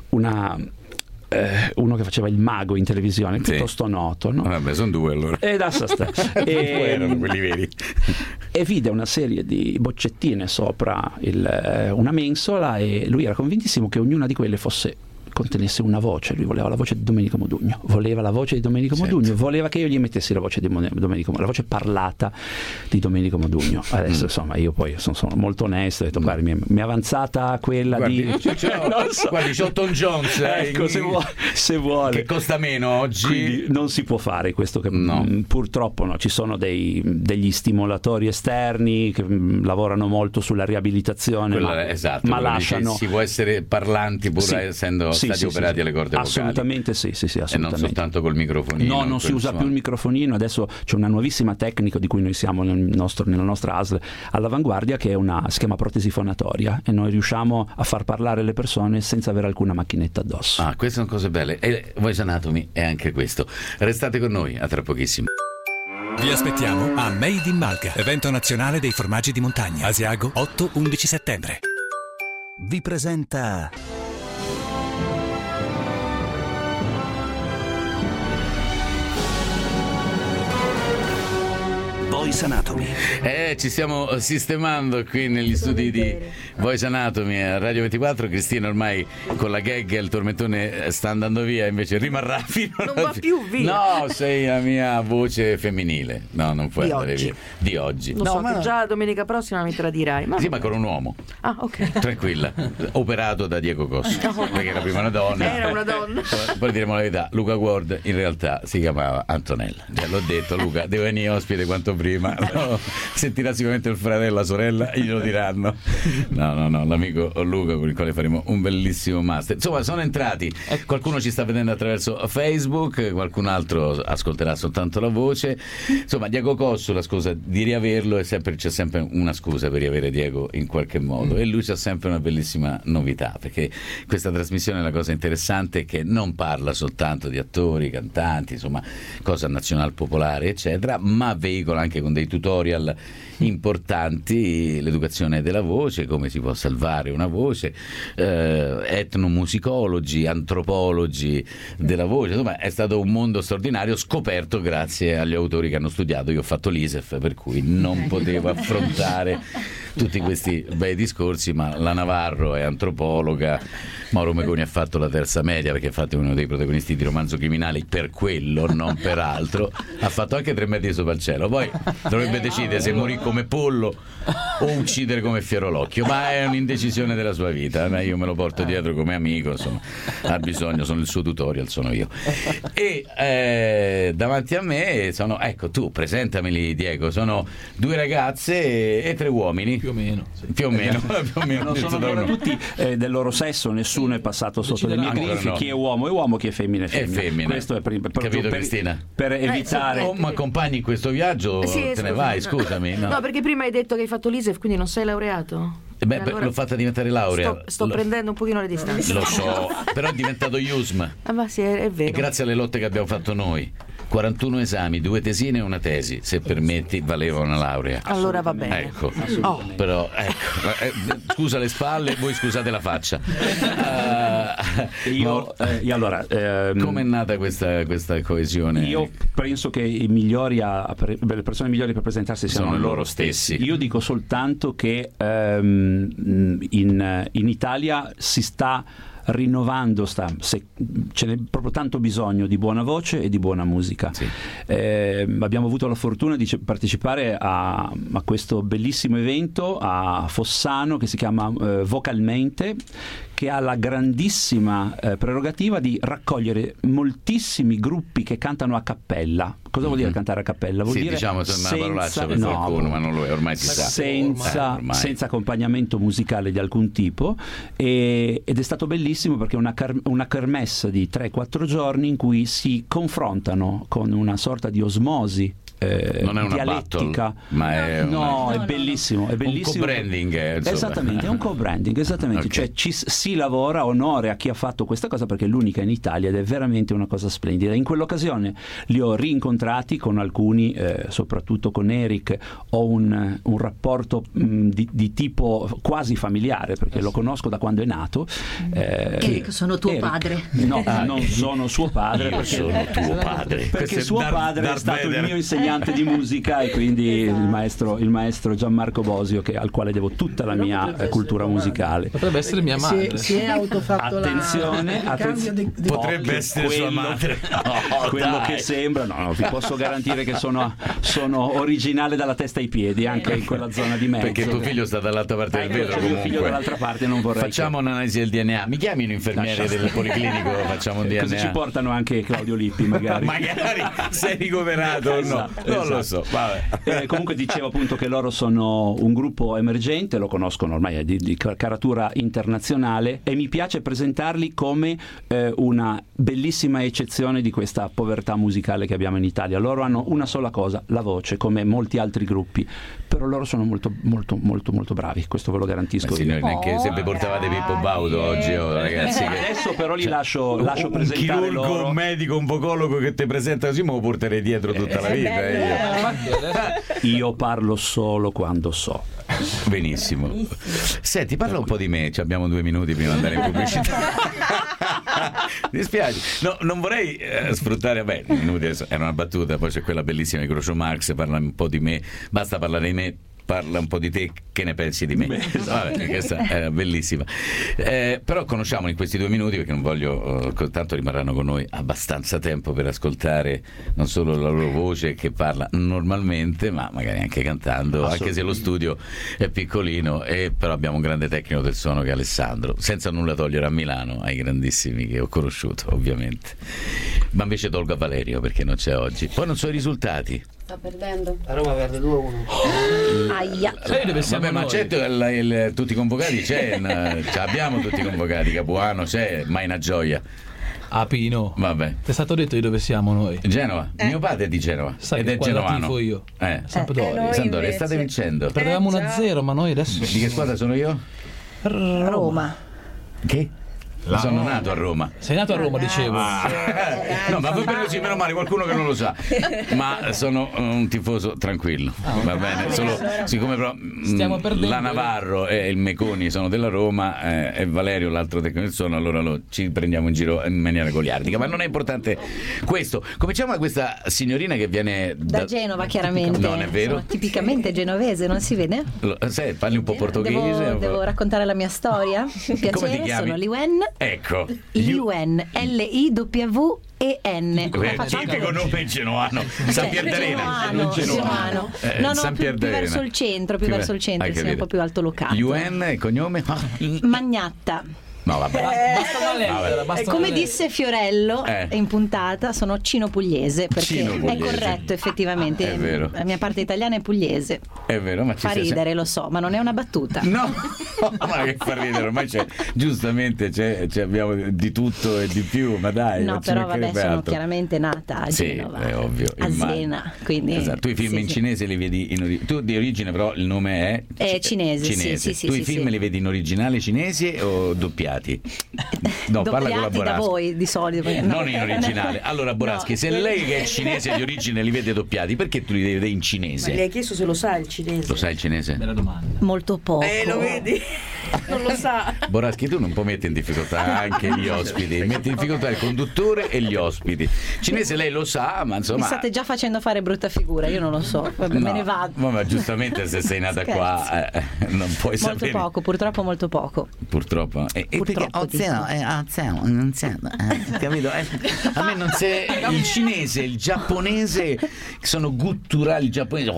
uno che faceva il mago in televisione, piuttosto noto, no? Vabbè, sono due allora. Erano quelli veri. e vide una serie di boccettine sopra una mensola, e lui era convintissimo che ognuna di quelle contenesse una voce. Lui voleva la voce di Domenico Modugno, voleva che io gli mettessi la voce di Domenico, la voce parlata di Domenico Modugno. Adesso insomma io poi sono molto onesto, ho detto guarda, mi è avanzata quella guardi c'ho Tom Jones, ecco, se vuole, che costa meno oggi. Quindi non si può fare questo, che purtroppo no, ci sono degli stimolatori esterni che lavorano molto sulla riabilitazione, ma lasciano, si può essere parlanti pur essendo stati operati alle corde vocali. Assolutamente sì, assolutamente. E non soltanto col microfonino. No, non si usa più il microfonino, adesso c'è una nuovissima tecnica di cui noi siamo nella nostra ASL all'avanguardia, che si chiama protesi fonatoria, e noi riusciamo a far parlare le persone senza avere alcuna macchinetta addosso. Queste sono cose belle, e Voice Anatomy è anche questo. Restate con noi, a tra pochissimo. Vi aspettiamo a Made in Malga, evento nazionale dei formaggi di montagna, Asiago 8-11 settembre. Vi presenta Voice Anatomy. Ci stiamo sistemando qui negli studi di Voice Anatomy a Radio 24. Cristina ormai con la gag il tormentone sta andando via, invece rimarrà fino non va più via. No, sei la mia voce femminile. No, non puoi andare via. Di oggi. Che già domenica prossima mi tradirai. Ma con un uomo. Ok. Tranquilla. Operato da Diego Cosso. Perché era prima una donna. Era una donna. Poi diremo la verità, Luca Ward in realtà si chiamava Antonella. L'ho detto, Luca, deve venire ospite quanto prima. No, sentirà sicuramente il fratello e la sorella e glielo diranno. No, l'amico Luca, con il quale faremo un bellissimo master. Insomma, sono entrati, qualcuno ci sta vedendo attraverso Facebook, qualcun altro ascolterà soltanto la voce. Insomma, Diego Cosso, la scusa di riaverlo c'è sempre una scusa per riavere Diego in qualche modo, e lui c'ha sempre una bellissima novità, perché questa trasmissione, la cosa interessante è che non parla soltanto di attori, cantanti, insomma cosa nazional popolare eccetera, ma veicola anche con dei tutorial importanti l'educazione della voce, come si può salvare una voce, etnomusicologi, antropologi della voce. Insomma, è stato un mondo straordinario, scoperto grazie agli autori che hanno studiato. Io ho fatto l'ISEF, per cui non potevo affrontare tutti questi bei discorsi, ma la Navarro è antropologa, Mauro Megoni ha fatto la terza media, perché infatti è uno dei protagonisti di Romanzo Criminale, per quello, non per altro. Ha fatto anche 3 metri sopra il cielo, poi dovrebbe decidere se morì come pollo o uccidere come Fierolocchio, ma è un'indecisione della sua vita. Io me lo porto dietro come amico, insomma, ha bisogno, sono il suo tutorial, sono io. E davanti a me sono, ecco, tu presentameli, Diego, sono 2 ragazze e 3 uomini. Più o meno. Più o meno. Non sono ancora tutti del loro sesso, nessuno è passato sotto le mie griffe. Chi è uomo è uomo, chi è femmina è femmina. È femmina. Questo è capito, Cristina? Per evitare. Ma accompagni in questo viaggio, te ne vai, scusami. No, perché prima hai detto che hai fatto l'ISEF, quindi non sei laureato. Allora, l'ho fatta diventare laurea. Sto prendendo un pochino le distanze. Lo so, però è diventato IUSM. Ma sì, è vero. E grazie alle lotte che abbiamo fatto noi. 41 esami, 2 tesine e una tesi, se permetti, valeva una laurea. Allora va bene. Ecco. Però scusa le spalle, voi scusate la faccia. Come è nata questa coesione? Io penso che le persone migliori per presentarsi siano loro stessi. Io dico soltanto che in Italia si sta rinnovando, ce n'è proprio tanto bisogno di buona voce e di buona musica. Sì. Abbiamo avuto la fortuna di partecipare a questo bellissimo evento a Fossano che si chiama Vocalmente, che ha la grandissima prerogativa di raccogliere moltissimi gruppi che cantano a cappella. Cosa vuol dire cantare a cappella? Vuol dire diciamo una parolaccia per qualcuno, ma non lo è, ormai si sa. Senza accompagnamento musicale di alcun tipo, ed è stato bellissimo perché è una kermesse di 3-4 giorni in cui si confrontano con una sorta di osmosi non è una dialettica, battle, ma è è bellissimo, è bellissimo. Un co-branding, esattamente, è un co-branding, esattamente. Okay. Cioè si lavora, onore a chi ha fatto questa cosa, perché è l'unica in Italia ed è veramente una cosa splendida. In quell'occasione li ho rincontrati con alcuni, soprattutto con Eric ho un rapporto di tipo quasi familiare, perché lo conosco da quando è nato. Eric, sono tuo padre. No, non sono suo padre. Io sono tuo padre. Perché suo padre è stato il mio insegnante di musica e quindi il maestro Gianmarco Bosio, al quale devo tutta la mia cultura musicale. Potrebbe essere mia madre. Si è autofatto attenzione, potrebbe essere sua madre. Quello che sembra, no, vi posso garantire che sono originale dalla testa ai piedi, anche in quella zona di mezzo. Perché tuo figlio sta dall'altra parte del vetro, comunque. Mio figlio dall'altra parte non vorrei. Facciamo un'analisi del DNA. Mi chiami un infermiere del Policlinico, facciamo un DNA. Così ci portano anche Claudio Lippi, magari. Magari sei ricoverato o no? Non lo so. Vabbè. Comunque dicevo appunto che loro sono un gruppo emergente, lo conoscono ormai di caratura internazionale, e mi piace presentarli come una bellissima eccezione di questa povertà musicale che abbiamo in Italia. Loro hanno una sola cosa, la voce, come molti altri gruppi, però loro sono molto molto molto molto bravi, questo ve lo garantisco. Signori, neanche se vi portavate Pippo Baudo oggi, ragazzi. Adesso però li lascio presentare un chirurgo, loro. Un medico, un vocologo che ti presenta così, me lo porterei dietro tutta la vita. Io parlo solo quando so. Benissimo. Senti, parla un po' di me, abbiamo 2 minuti prima di andare in pubblicità. Mi dispiace, no, non vorrei sfruttare, minuti adesso, era una battuta, poi c'è quella bellissima di Groucho Marx, parla un po' di me, basta parlare di me, parla un po' di te, che ne pensi di me? Vabbè, questa è bellissima. Però conosciamoli in questi 2 minuti, perché non voglio, tanto rimarranno con noi abbastanza tempo per ascoltare non solo la loro voce che parla normalmente, ma magari anche cantando, anche se lo studio è piccolino, però abbiamo un grande tecnico del suono che è Alessandro, senza nulla togliere a Milano, ai grandissimi che ho conosciuto ovviamente, ma invece tolgo a Valerio perché non c'è oggi. Poi non so i risultati. Sta perdendo. La Roma perde 2-1. Aia. Sai dove siamo? Vabbè, ma c'è tutti i convocati, abbiamo tutti i convocati, Capuano c'è, ma è una gioia. A Pino. Vabbè. Ti è stato detto di dove siamo noi? Genova. Mio padre è di Genova. Sai ed è genovano. Tifo io. Sampdoria, state vincendo. Perdevamo 1-0, ma noi adesso. Di che squadra sono io? Roma. Che? Sono nato a Roma. Sei nato a Roma, dicevo. No, ma per così, meno male, qualcuno che non lo sa. Ma sono un tifoso tranquillo. Va bene. Solo siccome però stiamo perdendo. La Navarro e il Meconi sono della Roma, e Valerio l'altro tecnico del suono, allora ci prendiamo in giro in maniera goliardica. Ma non è importante questo. Cominciamo da questa signorina che viene da Genova, chiaramente. Non è vero? Sono tipicamente genovese, non si vede? Parli un po' portoghese? Devo raccontare la mia storia? Come ti chiami? Sono Liwen. Ecco, Liwen, Liwen. Tipico nome genovano. San Pierdarena. Genovano. No, più verso il centro, sì, un po' più altolocato. Liwen, il cognome? Magnatta. No, vabbè. Come disse Fiorello in puntata, sono cino-pugliese, perché è corretto, effettivamente. È vero. La mia parte italiana è pugliese. È vero, ma fa ridere, lo so, ma non è una battuta. No, ma che fa ridere, ormai giustamente abbiamo di tutto e di più, ma dai. No, però vabbè, sono chiaramente nata a Genova. Sì, è ovvio. A Siena, quindi. Esatto. Tu i film in cinese li vedi tu di origine, però il nome è cinese. Sì, tu i film li vedi in originale cinese o doppiati? No, parla con la Boraschi. Da voi di solito, non in originale. Allora Boraschi, se lei che è cinese di origine li vede doppiati, perché tu li devi vedere in cinese? Ma lei ha chiesto se lo sa il cinese. Lo sai il cinese? Bella domanda. Molto poco. Lo vedi? Non lo sa. Boraschi, tu non puoi mettere in difficoltà anche gli ospiti, metti in difficoltà il conduttore e gli ospiti. Cinese lei lo sa, ma insomma. Mi state già facendo fare brutta figura, io non lo so. Vabbè, me ne vado. Ma giustamente se sei nata qua non puoi sapere. Molto poco, purtroppo molto poco. Purtroppo. Perché capito? A me non c'è il cinese, il giapponese, sono gutturali giapponesi.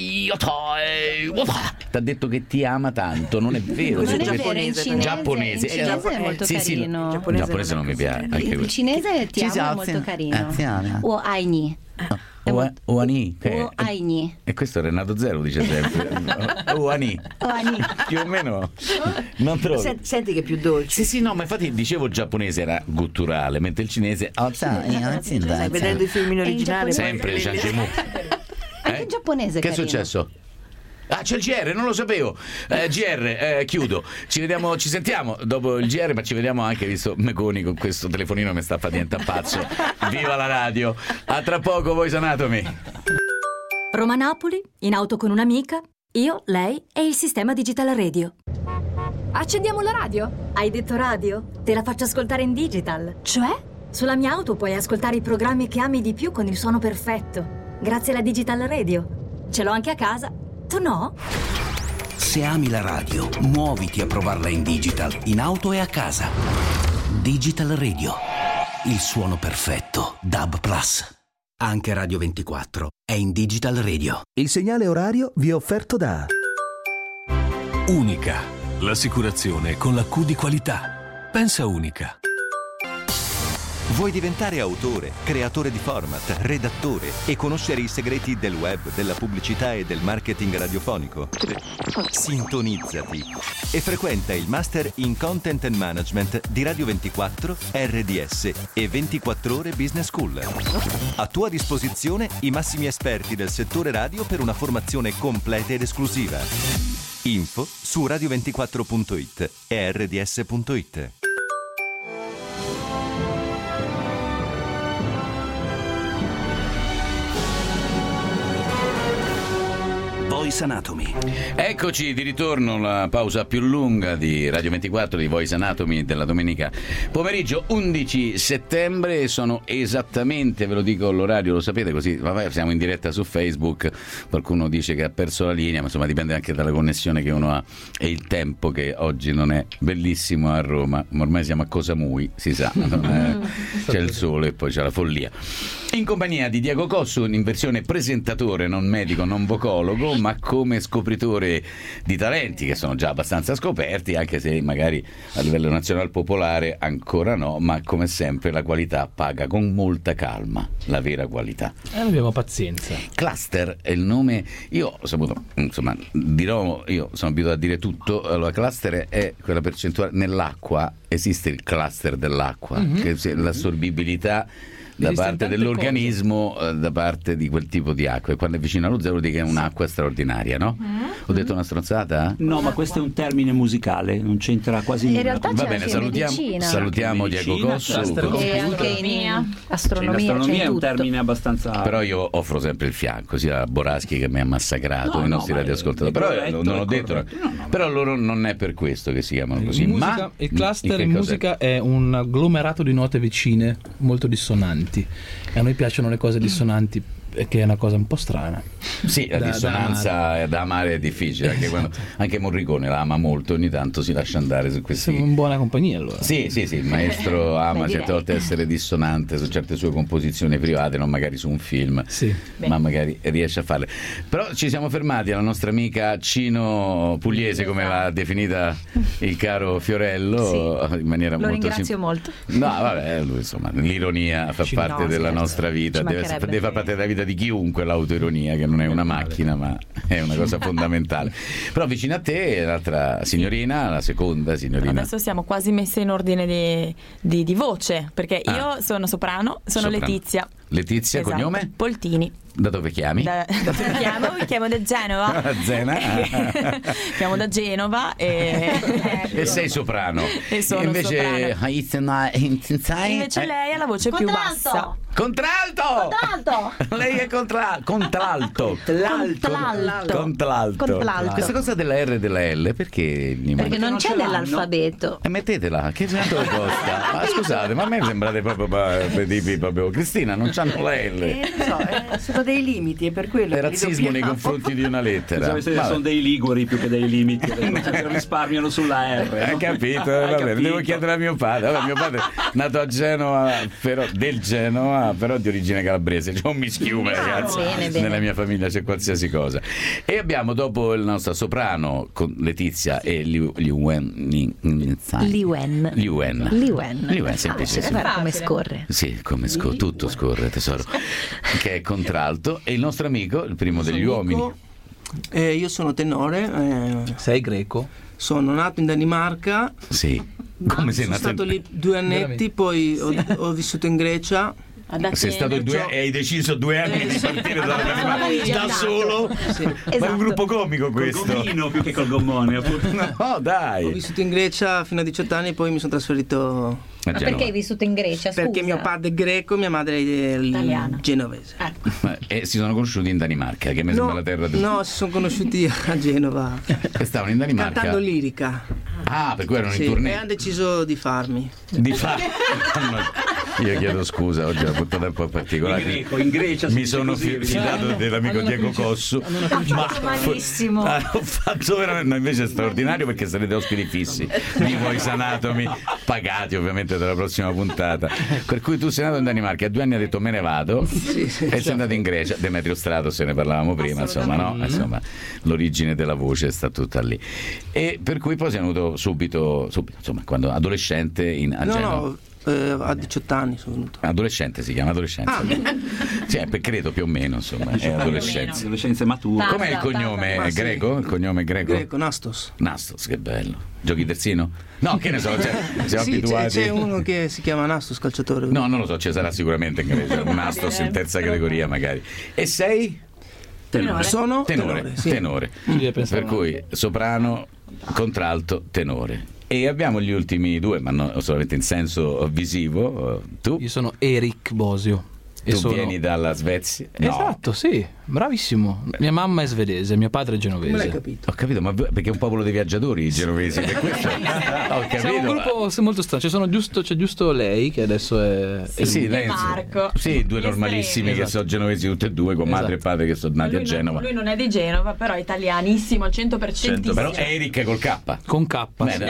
Ti ha detto che ti ama tanto, non è vero? Non è vero, il cinese è molto carino. Il giapponese non mi piace. Il cinese ti ama, è molto carino. O aini. Oani. E questo è Renato Zero, dice sempre. Oani. Più o meno. Non trovi? Senti che è più dolce. Sì, no, ma infatti dicevo il giapponese era gutturale, mentre il cinese stai vedendo i film in originale? Sempre Shang-Chi-Mu. Anche in giapponese. Che è successo? Ah, c'è il GR, non lo sapevo. GR, chiudo. Ci sentiamo dopo il GR, ma ci vediamo anche, visto Meconi con questo telefonino mi sta a far diventare pazzo. Viva la radio. A tra poco, Voice Anatomy. Roma-Napoli, in auto con un'amica, io, lei e il sistema Digital Radio. Accendiamo la radio? Hai detto radio? Te la faccio ascoltare in digital. Cioè? Sulla mia auto puoi ascoltare i programmi che ami di più con il suono perfetto, grazie alla Digital Radio. Ce l'ho anche a casa. Tu no? Se ami la radio, muoviti a provarla in digital, in auto e a casa. Digital Radio. Il suono perfetto. DAB+. Anche Radio 24 è in Digital Radio. Il segnale orario vi è offerto da Unica, l'assicurazione con la Q di qualità. Pensa Unica. Vuoi diventare autore, creatore di format, redattore e conoscere i segreti del web, della pubblicità e del marketing radiofonico? Sintonizzati e frequenta il Master in Content and Management di Radio 24, RDS e 24 Ore Business School. A tua disposizione i massimi esperti del settore radio per una formazione completa ed esclusiva. Info su radio24.it e rds.it. Voice Anatomy. Eccoci di ritorno, la pausa più lunga di Radio 24 di Voice Anatomy della domenica pomeriggio 11 settembre. Sono esattamente, ve lo dico l'orario, lo sapete, così vabbè, siamo in diretta su Facebook. Qualcuno dice che ha perso la linea, ma insomma dipende anche dalla connessione che uno ha e il tempo, che oggi non è bellissimo a Roma. Ormai siamo a Cosamui, si sa, c'è il sole e poi c'è la follia. In compagnia di Diego Cossu, in versione presentatore, non medico, non vocologo, ma come scopritore di talenti che sono già abbastanza scoperti, anche se magari a livello nazional popolare ancora no, ma come sempre la qualità paga con molta calma, la vera qualità. Abbiamo pazienza. Cluster è il nome, io ho saputo, insomma, dirò, io sono abituato a dire tutto. Allora, cluster è quella percentuale nell'acqua, esiste il cluster dell'acqua, che è l'assorbibilità da parte dell'organismo, da parte di quel tipo di acqua, e quando è vicino allo zero vuol dire che è un'acqua straordinaria, no? Ho detto una stronzata? No, ma questo è un termine musicale, non c'entra quasi nulla. In realtà va bene, salutiamo Diego Cossu. E anche in astronomia, l'astronomia è un termine abbastanza. Però io offro sempre il fianco, sia a Boraschi che mi ha massacrato, i nostri radioascoltatori. Però non ho detto, però loro non è per questo che si chiamano così. Ma il cluster in musica è un agglomerato di note vicine, molto dissonanti. E a noi piacciono le cose dissonanti, che è una cosa un po' strana. Sì, la dissonanza da amare è difficile, anche quando anche Morricone la ama molto, ogni tanto si lascia andare su questi. Siamo in buona compagnia allora. Sì, il maestro ama certe volte essere dissonante su certe sue composizioni private, non magari su un film, ma magari riesce a farle. Però ci siamo fermati alla nostra amica Cino Pugliese, come l'ha definita il caro Fiorello, in maniera lo molto ringrazio molto. No, vabbè, lui insomma, l'ironia fa parte della nostra vita, deve far parte della vita di chiunque, l'autoironia, che non è una macchina ma è una cosa fondamentale. Però vicino a te l'altra signorina, la seconda signorina. Adesso siamo quasi messe in ordine di voce, perché io sono soprano, sono Letizia. Letizia, esatto. Cognome? Poltini. Da dove chiami? Da dove mi chiamo da Genova. Chiamo da Genova e sei soprano. E sono invece soprano. Invece lei ha la voce più bassa. Contralto! Lei è contralto. Questa cosa della R e della L, perché non c'è nell'alfabeto. E mettetela, che tanto costa? Ma scusate, ma a me sembrate proprio Cristina, non c'hanno la L. Sono dei limiti, è per quello. È razzismo nei confronti di una lettera. Sono dei liguri più che dei limiti, risparmiano sulla R. Hai capito? Vabbè, devo chiedere a mio padre. Vabbè, mio padre è nato a Genova, però di origine calabrese. C'è un mischiume, ragazzi. Bene. Nella mia famiglia c'è qualsiasi cosa. E abbiamo dopo il nostro soprano con Letizia e Liwen, semplice. Guarda come scorre. Sì, come tutto scorre, tesoro. Che è contralto. E il nostro amico, il primo degli uomini. Io sono tenore. Sei greco? Sono nato in Danimarca. Sì. Come sei nato? Sono stato lì 2 annetti, poi ho vissuto in Grecia. Sei stato 2 anni e hai deciso 2 anni di partire da solo? Sì. Ma è un gruppo comico questo. Col gommino più che col gommone. No, dai. Ho vissuto in Grecia fino a 18 anni e poi mi sono trasferito. Ma perché hai vissuto in Grecia? Scusa. Perché mio padre è greco, mia madre è genovese. E si sono conosciuti in Danimarca, che mi sembra la terra del... No, si sono conosciuti a Genova. E stavano in Danimarca cantando lirica. Ah, per cui erano in tournée. E hanno deciso di farmi. Io chiedo scusa, oggi è una puntata un po' particolare. In Grecia mi sono fidato dell'amico Diego Cossu, ma malissimo. Ho fatto veramente, no, invece è straordinario perché sarete ospiti fissi di Voice Anatomy, pagati ovviamente dalla prossima puntata. Per cui tu sei nato in Danimarca, a 2 anni hai detto me ne vado, e sei andato in Grecia. Demetrio Stratos, se ne parlavamo prima, insomma, no? Insomma, l'origine della voce sta tutta lì. E per cui poi sei venuto subito, insomma, quando adolescente a Genova. A 18 anni sono venuto. Adolescente si chiama, adolescenza. Sì, credo più o meno, insomma, è adolescenza. Adolescenza matura. Com'è il cognome greco? Il cognome greco? Greco, Nastos. Nastos, che bello. Giochi terzino? No, che ne so, siamo abituati. C'è uno che si chiama Nastos, calciatore. No, non lo so, ci sarà sicuramente in Grecia. Un Nastos in terza categoria magari. E sei? Tenore. Sono tenore. Tenore. Per cui soprano, contralto, tenore. E abbiamo gli ultimi 2, ma non solamente in senso visivo. Tu? Io sono Erik Bosio. Tu vieni dalla Svezia? No. Esatto, sì, bravissimo. Mia mamma è svedese, mio padre è genovese. Come l'hai capito? Ho capito, ma perché è un popolo di viaggiatori i genovesi, per questo ho capito. Siamo un gruppo molto strano, c'è giusto lei che adesso è lei, Marco. Sì, 2 normalissimi che sono genovesi tutti e 2, con madre e padre che sono nati a Genova. Lui non è di Genova, però è italianissimo al 100%. Però Eric col K. Con K.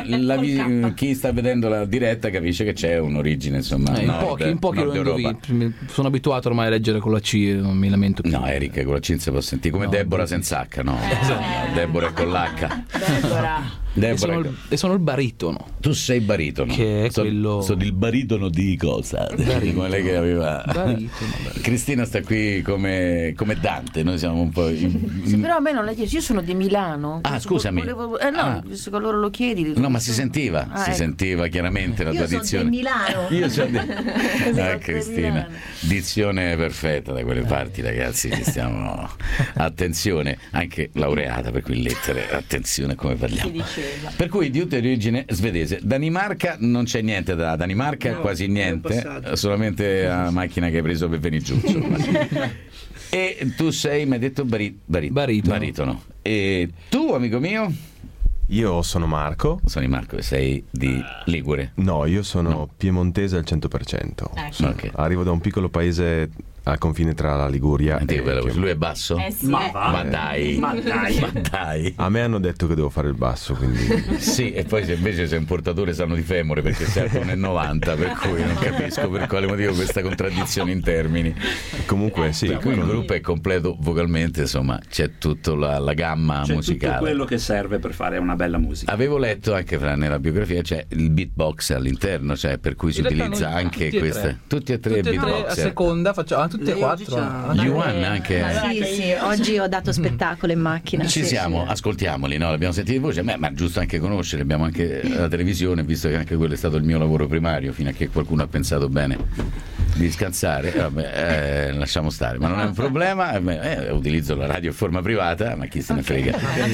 Chi sta vedendo la diretta capisce che c'è un'origine, insomma. In pochi lo indovini. Sono abituato ormai a leggere con la C, non mi lamento più. No, Eric con la C non si può sentire, come Deborah senza H, no? Deborah con l'H. Sono il baritono. Tu sei baritono. Che è quello. Sono il baritono di cosa? Come lei che aveva. Baritono. Cristina sta qui come Dante, noi siamo un po'. Sì, però a me non l'hai chiesto, io sono di Milano. Scusami. Visto che loro lo chiedi. No, ma si sentiva, sentiva chiaramente la tua dizione. Io sono di Milano. Cristina, dizione perfetta da quelle parti, ragazzi. Ci stiamo. Attenzione, anche laureata per cui in lettere, attenzione come parliamo. Per cui di origine svedese. Danimarca non c'è niente da Danimarca, quasi niente, solamente la macchina che hai preso per venire giù. E tu sei, mi hai detto, baritono. E tu, amico mio? Io sono Marco. Sono Marco e sei di Ligure? No, io sono piemontese al 100%. Okay. Arrivo da un piccolo paese al confine tra la Liguria lui è basso? Sì. Ma dai. A me hanno detto che devo fare il basso, quindi sì, e poi se invece sei un portatore sano di femore perché sei a 1,90, per cui non capisco per quale motivo questa contraddizione in termini. Comunque sì, per cui il gruppo è completo vocalmente, insomma c'è tutta la gamma musicale, tutto quello che serve per fare una bella musica. Avevo letto anche nella biografia c'è il beatbox all'interno, cioè per cui si utilizza anche queste tutti e tre beatbox a seconda facciamo tutte e 4. Yuan anche. Sì, oggi ho dato spettacolo in macchina. Ci siamo, ascoltiamoli, no? L'abbiamo sentito in voce, ma è giusto anche conoscere, abbiamo anche la televisione, visto che anche quello è stato il mio lavoro primario, fino a che qualcuno ha pensato bene di scansare, lasciamo stare, ma non è un problema, utilizzo la radio in forma privata, ma chi se ne frega.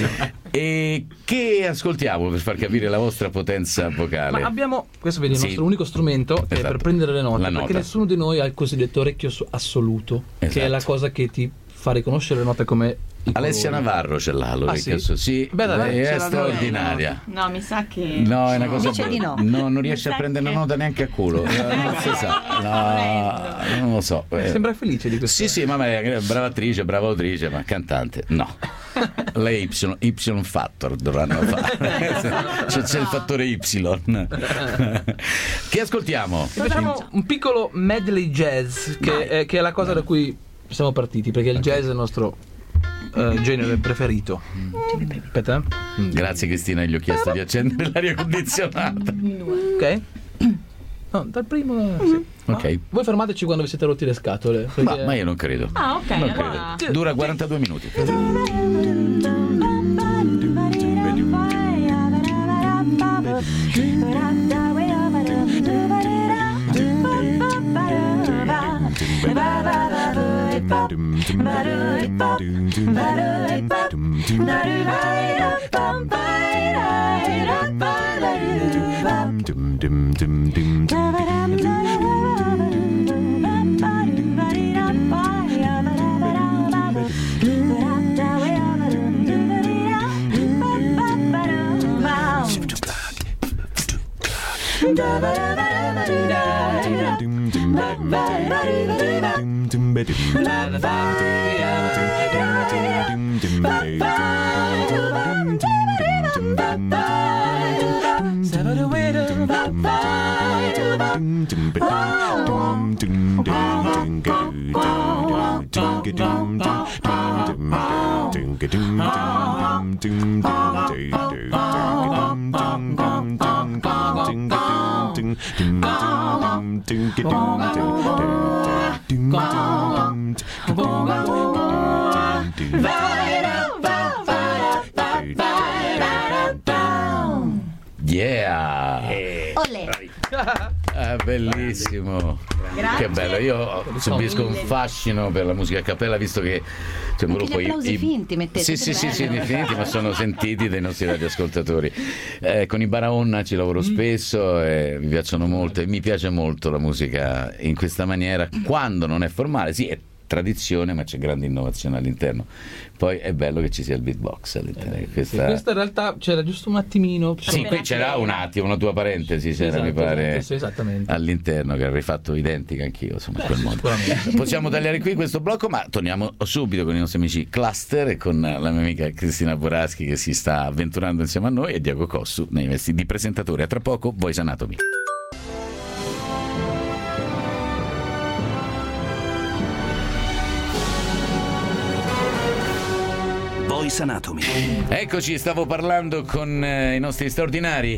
E che ascoltiamo per far capire la vostra potenza vocale? Ma abbiamo, questo vedi, il nostro unico strumento è per prendere le note, perché nessuno di noi ha il cosiddetto orecchio assoluto, che è la cosa che ti fa riconoscere le note come Alessia Navarro ce l'ha l'orecchio sì? È straordinaria. No, mi sa che no, è una cosa no, non riesce a prendere una nota neanche a culo. Non si sa. No, non lo so. Sembra felice di questo. Sì, ma è brava attrice, brava autrice, ma cantante no. Lei Y factor dovranno fare. C'è il fattore Y. Che ascoltiamo? Facciamo un piccolo medley jazz che è la cosa da cui siamo partiti, perché il jazz è il nostro genere preferito. Aspetta. Grazie Cristina, gli ho chiesto di accendere l'aria condizionata. Ok. No, dal primo sì. Ok. Voi fermateci quando vi siete rotti le scatole, perché... ma io non credo. Ok, non allora... credo. Dura 42 minuti. Bellissimo. Grazie. Che bello, io subisco un fascino per la musica a cappella, visto che c'è un gruppo. Gli applausi finti mettete. Sì, finti, ma sono sentiti dai nostri radioascoltatori. Con i Barahona ci lavoro spesso e mi piacciono molto, e mi piace molto la musica in questa maniera, quando non è formale, sì, è tradizione, ma c'è grande innovazione all'interno. Poi è bello che ci sia il beatbox all'interno. Questa in realtà c'era giusto un attimino. Sì, qui c'era un attimo, una tua parentesi c'era, esatto, mi pare, sì, esattamente, all'interno, che avrei fatto identica anch'io, insomma, in quel modo. Possiamo tagliare qui questo blocco, ma torniamo subito con i nostri amici Cluster e con la mia amica Cristina Boraschi, che si sta avventurando insieme a noi, e Diego Cossu nei vestiti di presentatore. A tra poco, Voice Anatomy. Voice Anatomy. Eccoci, stavo parlando con i nostri straordinari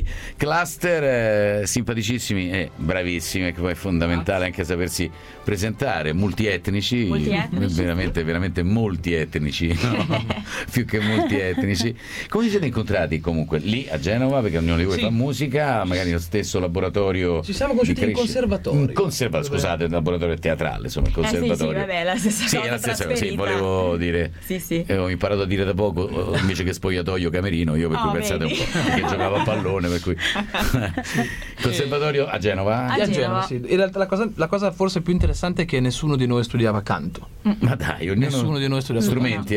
Cluster, simpaticissimi e bravissimi, che poi è fondamentale anche sapersi presentare, multietnici. Veramente, veramente multietnici, no? Più che multietnici. Come vi siete incontrati comunque lì a Genova? Perché ognuno di voi fa musica, magari nello stesso laboratorio. Ci siamo conosciuti in conservatorio. Scusate, il laboratorio teatrale, insomma, il conservatorio. Sì, vabbè, la stessa cosa. Sì, la stessa cosa, sì, volevo dire. Sì. Ho imparato a dire da poco, invece che spogliatoio camerino, io per cui pensate un po', che giocavo a pallone, per cui conservatorio a Genova. A Genova, sì. In realtà la cosa forse più interessante è che nessuno di noi studiava canto. Ma dai, nessuno di noi studiava strumenti,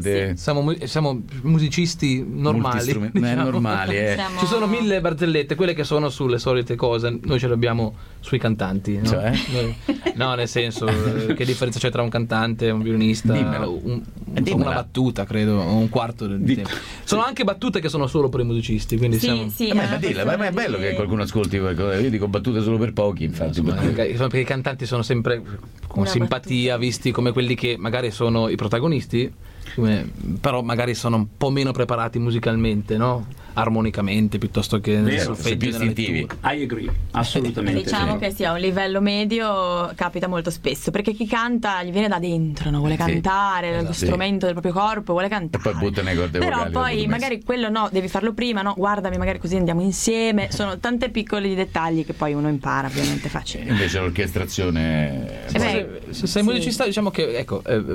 sì. Siamo musicisti normali, diciamo. Normali. Ci sono 1000 barzellette, quelle che sono sulle solite cose, noi ce le abbiamo sui cantanti, no? Cioè? No, nel senso, che differenza c'è tra un cantante e un violinista? Una battuta, credo, o un quarto del tempo. Sono anche battute che sono solo per i musicisti, quindi ma è bello che qualcuno ascolti qualcosa. Io dico battute solo per pochi, infatti. Perché i cantanti sono sempre con simpatia visti come quelli che magari sono i protagonisti, però magari sono un po' meno preparati musicalmente, no? Armonicamente, piuttosto che nel solfeggio, istintivi. I agree, assolutamente. Diciamo che sia un livello medio, capita molto spesso, perché chi canta gli viene da dentro, no? Vuole cantare, lo strumento del proprio corpo, vuole cantare. E poi butta nei corde però vocali. Però poi magari quello no, devi farlo prima, no? Guardami, magari così andiamo insieme. Sono tanti piccoli dettagli che poi uno impara ovviamente facile. Invece l'orchestrazione se sei musicista, diciamo che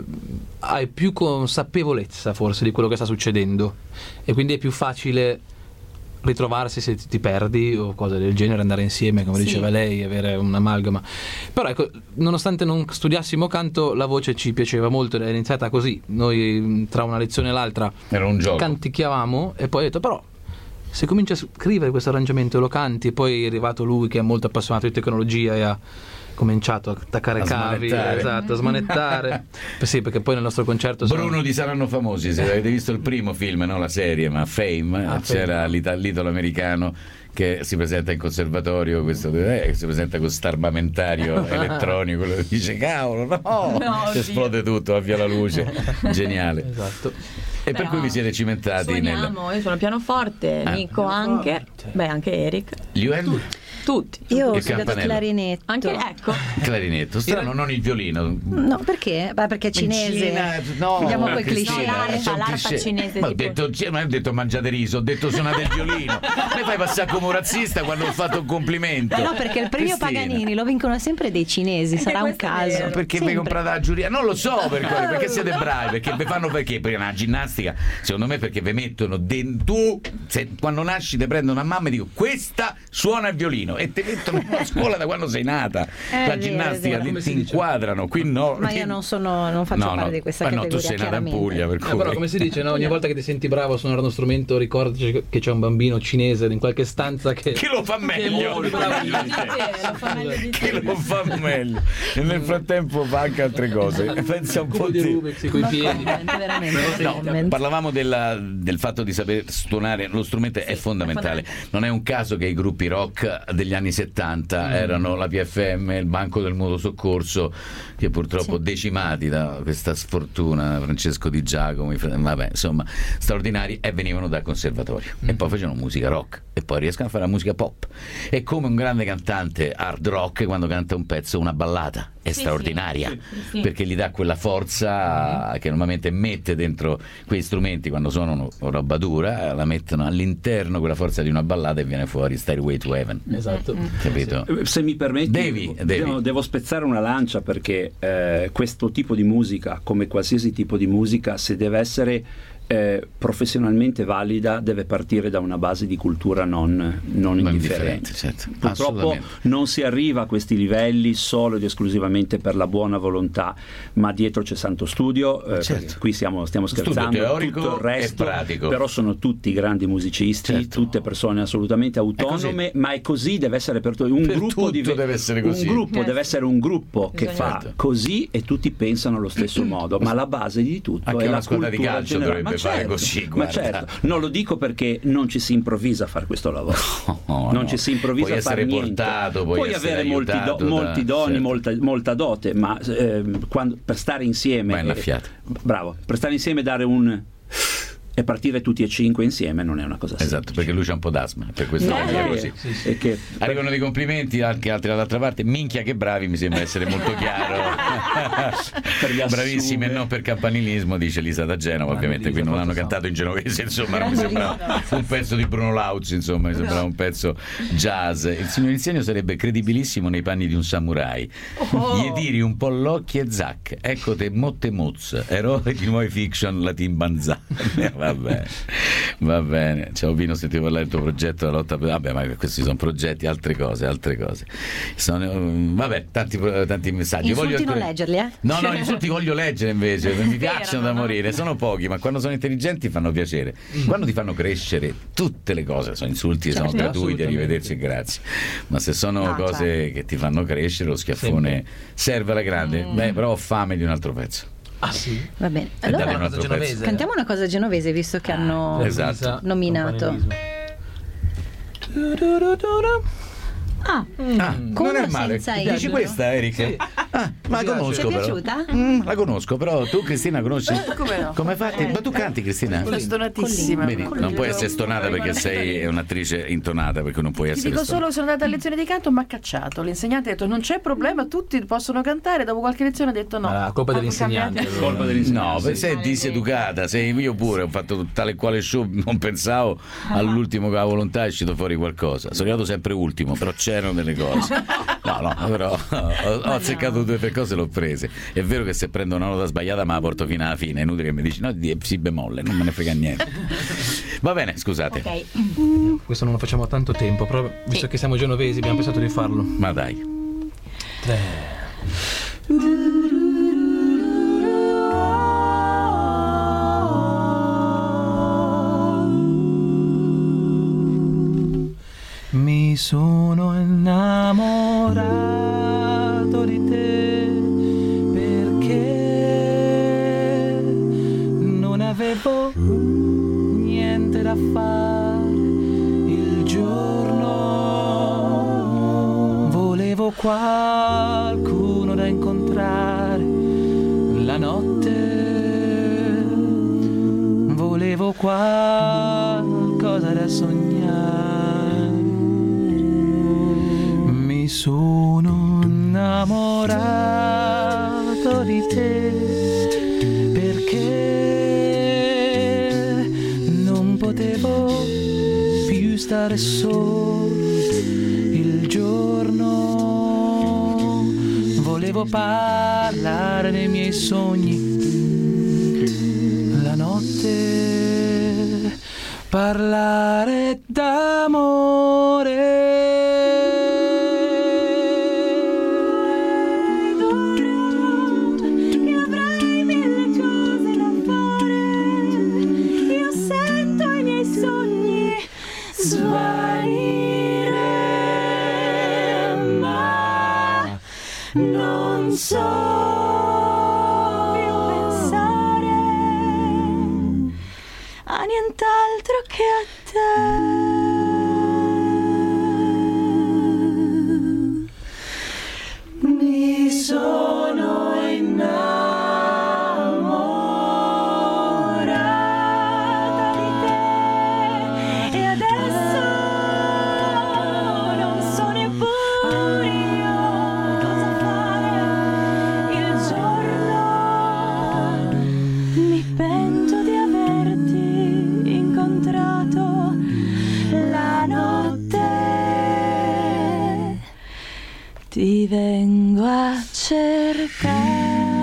hai più consapevolezza forse di quello che sta succedendo, e quindi è più facile ritrovarsi se ti perdi o cose del genere, andare insieme, come diceva lei, avere un'amalgama. Però ecco, nonostante non studiassimo canto, la voce ci piaceva molto, è iniziata così. Noi tra una lezione e l'altra era un gioco, canticchiavamo, e poi ho detto però se cominci a scrivere questo arrangiamento e lo canti, e poi è arrivato lui che è molto appassionato di tecnologia e ha cominciato a attaccare cavi, a smanettare. Sì, perché poi nel nostro concerto Bruno di Saranno Famosi, se avete visto il primo film, non la serie, ma Fame, c'era l'italo americano che si presenta in conservatorio, si presenta con st'armamentario elettronico, dice cavolo, no, esplode tutto, avvia la luce, geniale. Esatto. E per cui vi siete cimentati Io sono pianoforte, Nico anche, anche Eric. Tutti. Io ho studiato clarinetto. Anche, ecco. Clarinetto, strano, non il violino. No, perché? Perché è cinese. Andiamo col cliché. L'arpa cinese. Ma non ho detto mangiate riso, ho detto suonate il violino. Mi fai passare come un razzista quando ho fatto un complimento. No, perché il premio Paganini lo vincono sempre dei cinesi, sarà un caso. Perché vi comprate la giuria? Non lo so perché siete bravi, perché vi fanno perché la ginnastica, secondo me, perché vi mettono dentro. Quando nasci ti prendono a mamma e dico questa suona il violino. e ti mettono in una scuola da quando sei nata. La ginnastica ti inquadrano, qui no. Ma io non faccio parte di questa categoria. No, tu sei nata in Puglia, per cui. Però come si dice, no? Ogni volta che ti senti bravo a suonare uno strumento, ricordaci che c'è un bambino cinese in qualche stanza che lo fa meglio. Che lo fa meglio. E nel frattempo fa anche altre cose. Pensa un po' di Rubik coi piedi. Parlavamo del fatto di saper suonare lo strumento, è fondamentale. Non è un caso che i gruppi rock degli anni 70 erano la PFM, il Banco del Mutuo Soccorso, che purtroppo decimati da questa sfortuna, Francesco Di Giacomo, vabbè, insomma, straordinari, e venivano dal conservatorio e poi facevano musica rock e poi riescono a fare la musica pop. È come un grande cantante hard rock quando canta un pezzo, una ballata, è straordinaria, perché gli dà quella forza che normalmente mette dentro quei strumenti quando suonano roba dura, la mettono all'interno quella forza di una ballata e viene fuori Stairway to Heaven. Esatto. Capito? Se mi permetti, devo spezzare una lancia, perché questo tipo di musica, come qualsiasi tipo di musica, se deve essere professionalmente valida, deve partire da una base di cultura non indifferente. Certo. Purtroppo non si arriva a questi livelli solo ed esclusivamente per la buona volontà, ma dietro c'è santo studio. Qui stiamo scherzando, teorico, tutto il resto, e pratico. però sono tutti grandi musicisti, tutte persone assolutamente autonome, ma è così, deve essere per tutti. Un gruppo deve essere così. Un gruppo deve essere un gruppo che fa così e tutti pensano allo stesso modo, ma la base di tutto anche è una la squadra di cultura calcio generale. dovrebbe fare così, ma certo, non lo dico perché non ci si improvvisa a fare questo lavoro, non ci si improvvisa a fare niente. Portato, puoi avere molti doni, molta dote, ma per stare insieme per stare insieme, dare un e partire tutti e 5 insieme non è una cosa semplice. Esatto, perché lui c'ha un po' d'asma, per questo è così. Arrivano dei complimenti anche altri dall'altra parte. Minchia che bravi, mi sembra essere molto chiaro. Bravissimi, e non per campanilismo, dice Lisa da Genova, ovviamente qui non hanno cantato in genovese, insomma non mi sembrava un pezzo di Bruno Lauzi, insomma mi sembrava un pezzo jazz. Il signor Insegno sarebbe credibilissimo nei panni di un samurai. Gli tiri un po' l'occhio e zac, ecco te motte mozz, eroe di nuove fiction latin banzà. Va bene. Ciao Pino, sentivo parlare del tuo progetto della lotta per... Vabbè, ma questi sono progetti, altre cose. Vabbè, tanti messaggi. Gli insulti non leggerli, No, gli insulti voglio leggere invece, mi piacciono da morire, sono pochi, ma quando sono intelligenti fanno piacere. Quando ti fanno crescere, tutte le cose sono insulti, sono gratuiti, arrivederci e grazie. Ma se sono cose che ti fanno crescere, lo schiaffone serve alla grande. Beh, però ho fame di un altro pezzo. Ah sì? Va bene. Allora cantiamo una cosa genovese, visto che hanno nominato. Non è male. Dici questa, Erika? Sì. Ma la conosco. Ti è piaciuta? La conosco, però tu, Cristina, conosci? Come no? Come fai? Ma tu canti, Cristina? Sono stonatissima. Vedi, non puoi essere stonata perché sei un'attrice intonata, perché non puoi essere stonata. Ti dico solo, sono andata a lezione di canto, mi ha cacciato. L'insegnante ha detto non c'è problema, tutti possono cantare. Dopo qualche lezione ha detto no. La colpa dell'insegnante. No, sei diseducata. Io pure ho fatto tale quale show, non pensavo all'ultimo con la volontà è uscito fuori qualcosa. Sono arrivato sempre ultimo, però c'erano delle cose. No, però ho azzeccato 2 o 3 cose, l'ho prese. È vero che se prendo una nota sbagliata ma la porto fino alla fine, è inutile che mi dici no, di si bemolle, non me ne frega niente. Va bene, scusate. Questo non lo facciamo da tanto tempo, però visto che siamo genovesi abbiamo pensato di farlo. Ma dai. 3. Mi sono innamorato di te perché non avevo niente da fare il giorno. Volevo qualcuno da incontrare la notte. Volevo qualcosa da sognare. Mi sono innamorato di te perché non potevo più stare solo il giorno. Volevo parlare dei miei sogni la notte, parlare d'amore. svanire, ma non so più pensare a nient'altro che a te. Mi sono innamorata di te e adesso non so neppure io cosa fare il giorno. Mi pento di averti incontrato la notte. Ti vengo a cercare.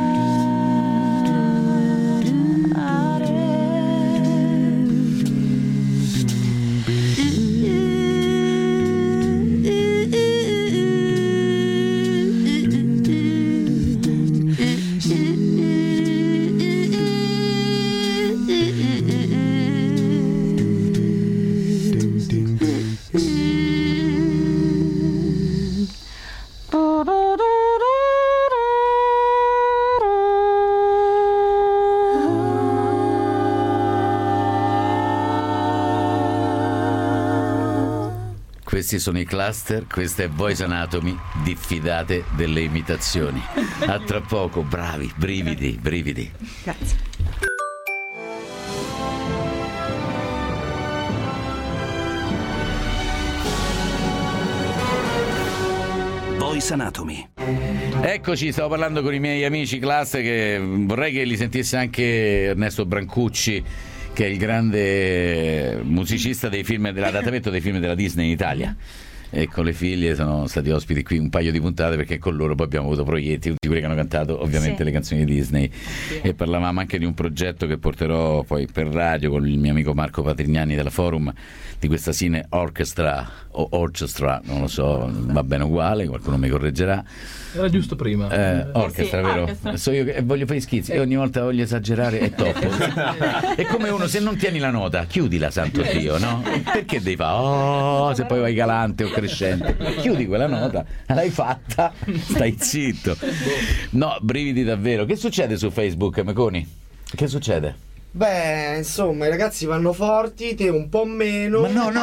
Questi sono i Cluster, questa è Voice Anatomy, diffidate delle imitazioni. A tra poco, bravi, brividi. Grazie. Voice Anatomy. Eccoci, stavo parlando con i miei amici Cluster, che vorrei che li sentisse anche Ernesto Brancucci, che è il grande musicista dei film, dell'adattamento dei film della Disney in Italia, e con le figlie sono stati ospiti qui un paio di puntate, perché con loro poi abbiamo avuto proietti, tutti quelli che hanno cantato ovviamente le canzoni di Disney, e parlavamo anche di un progetto che porterò poi per radio con il mio amico Marco Patrignani della Forum, di questa Cine Orchestra o Orchestra, non lo so, va bene uguale, qualcuno mi correggerà. Era giusto prima. Orchestra, vero? Orchestra. So io che voglio fare schizzi e ogni volta voglio esagerare, è troppo. È come uno, se non tieni la nota, chiudila, santo Dio, no? Perché devi fare se poi vai galante o crescente? Chiudi quella nota, l'hai fatta, stai zitto. No, brividi davvero. Che succede su Facebook, Meconi? Che succede? Beh, insomma, i ragazzi vanno forti, te un po' meno. Ma no.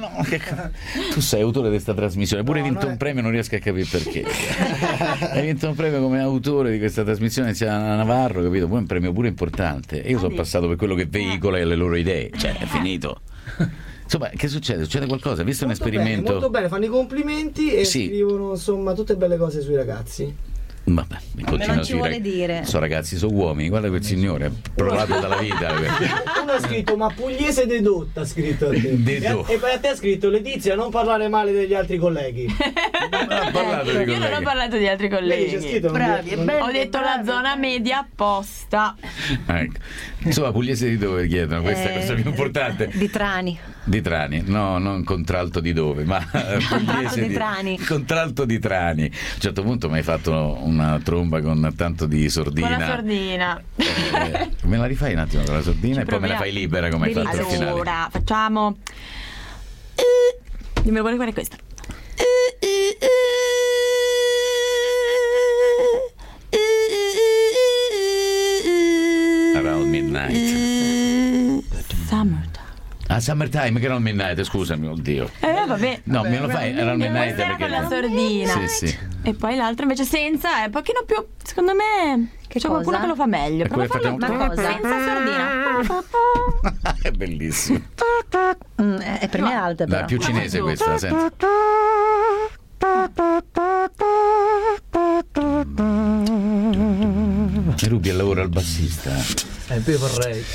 Tu sei autore di questa trasmissione, pure hai vinto un premio, non riesco a capire perché. Hai vinto un premio come autore di questa trasmissione insieme a Navarro, capito? Poi è un premio pure importante. E io sono passato per quello che veicola le loro idee, cioè è finito. Insomma, che succede? Succede qualcosa? Visto molto un esperimento? Molto bene, fanno i complimenti e scrivono insomma tutte belle cose sui ragazzi. Vabbè, non ci vuole dire. Sono ragazzi, sono uomini, guarda quel signore, provato dalla vita. Uno ha scritto ma pugliese dedotta, ha scritto a te. E poi a te ha scritto Letizia, non parlare male degli altri colleghi. Io non ho parlato di altri colleghi. Bravi, ho detto la zona media apposta. Ecco. Insomma, pugliese di dove chiedono? Questa è la cosa più importante. Di Trani. Di Trani, no, non contralto di dove, ma pugliese di Trani. Contralto di Trani. A un certo punto mi hai fatto una tromba con tanto di sordina. Con la sordina. Me la rifai un attimo con la sordina e poi me la fai libera come hai fatto al finale. Allora, facciamo. Dimmi qual è questa. Around Midnight. Summertime. Ah, Summertime, che era il Midnight, scusami, oddio. Vabbè. No, me lo fai, era il Midnight perché con la sordina. Sì. E poi l'altra invece senza, è un pochino più, secondo me, c'è qualcuno che lo fa meglio. Prova a farlo senza sordina. È bellissimo. È per me alta, però. La più cinese questa, senti. E rubi il lavoro al bassista. Io vorrei.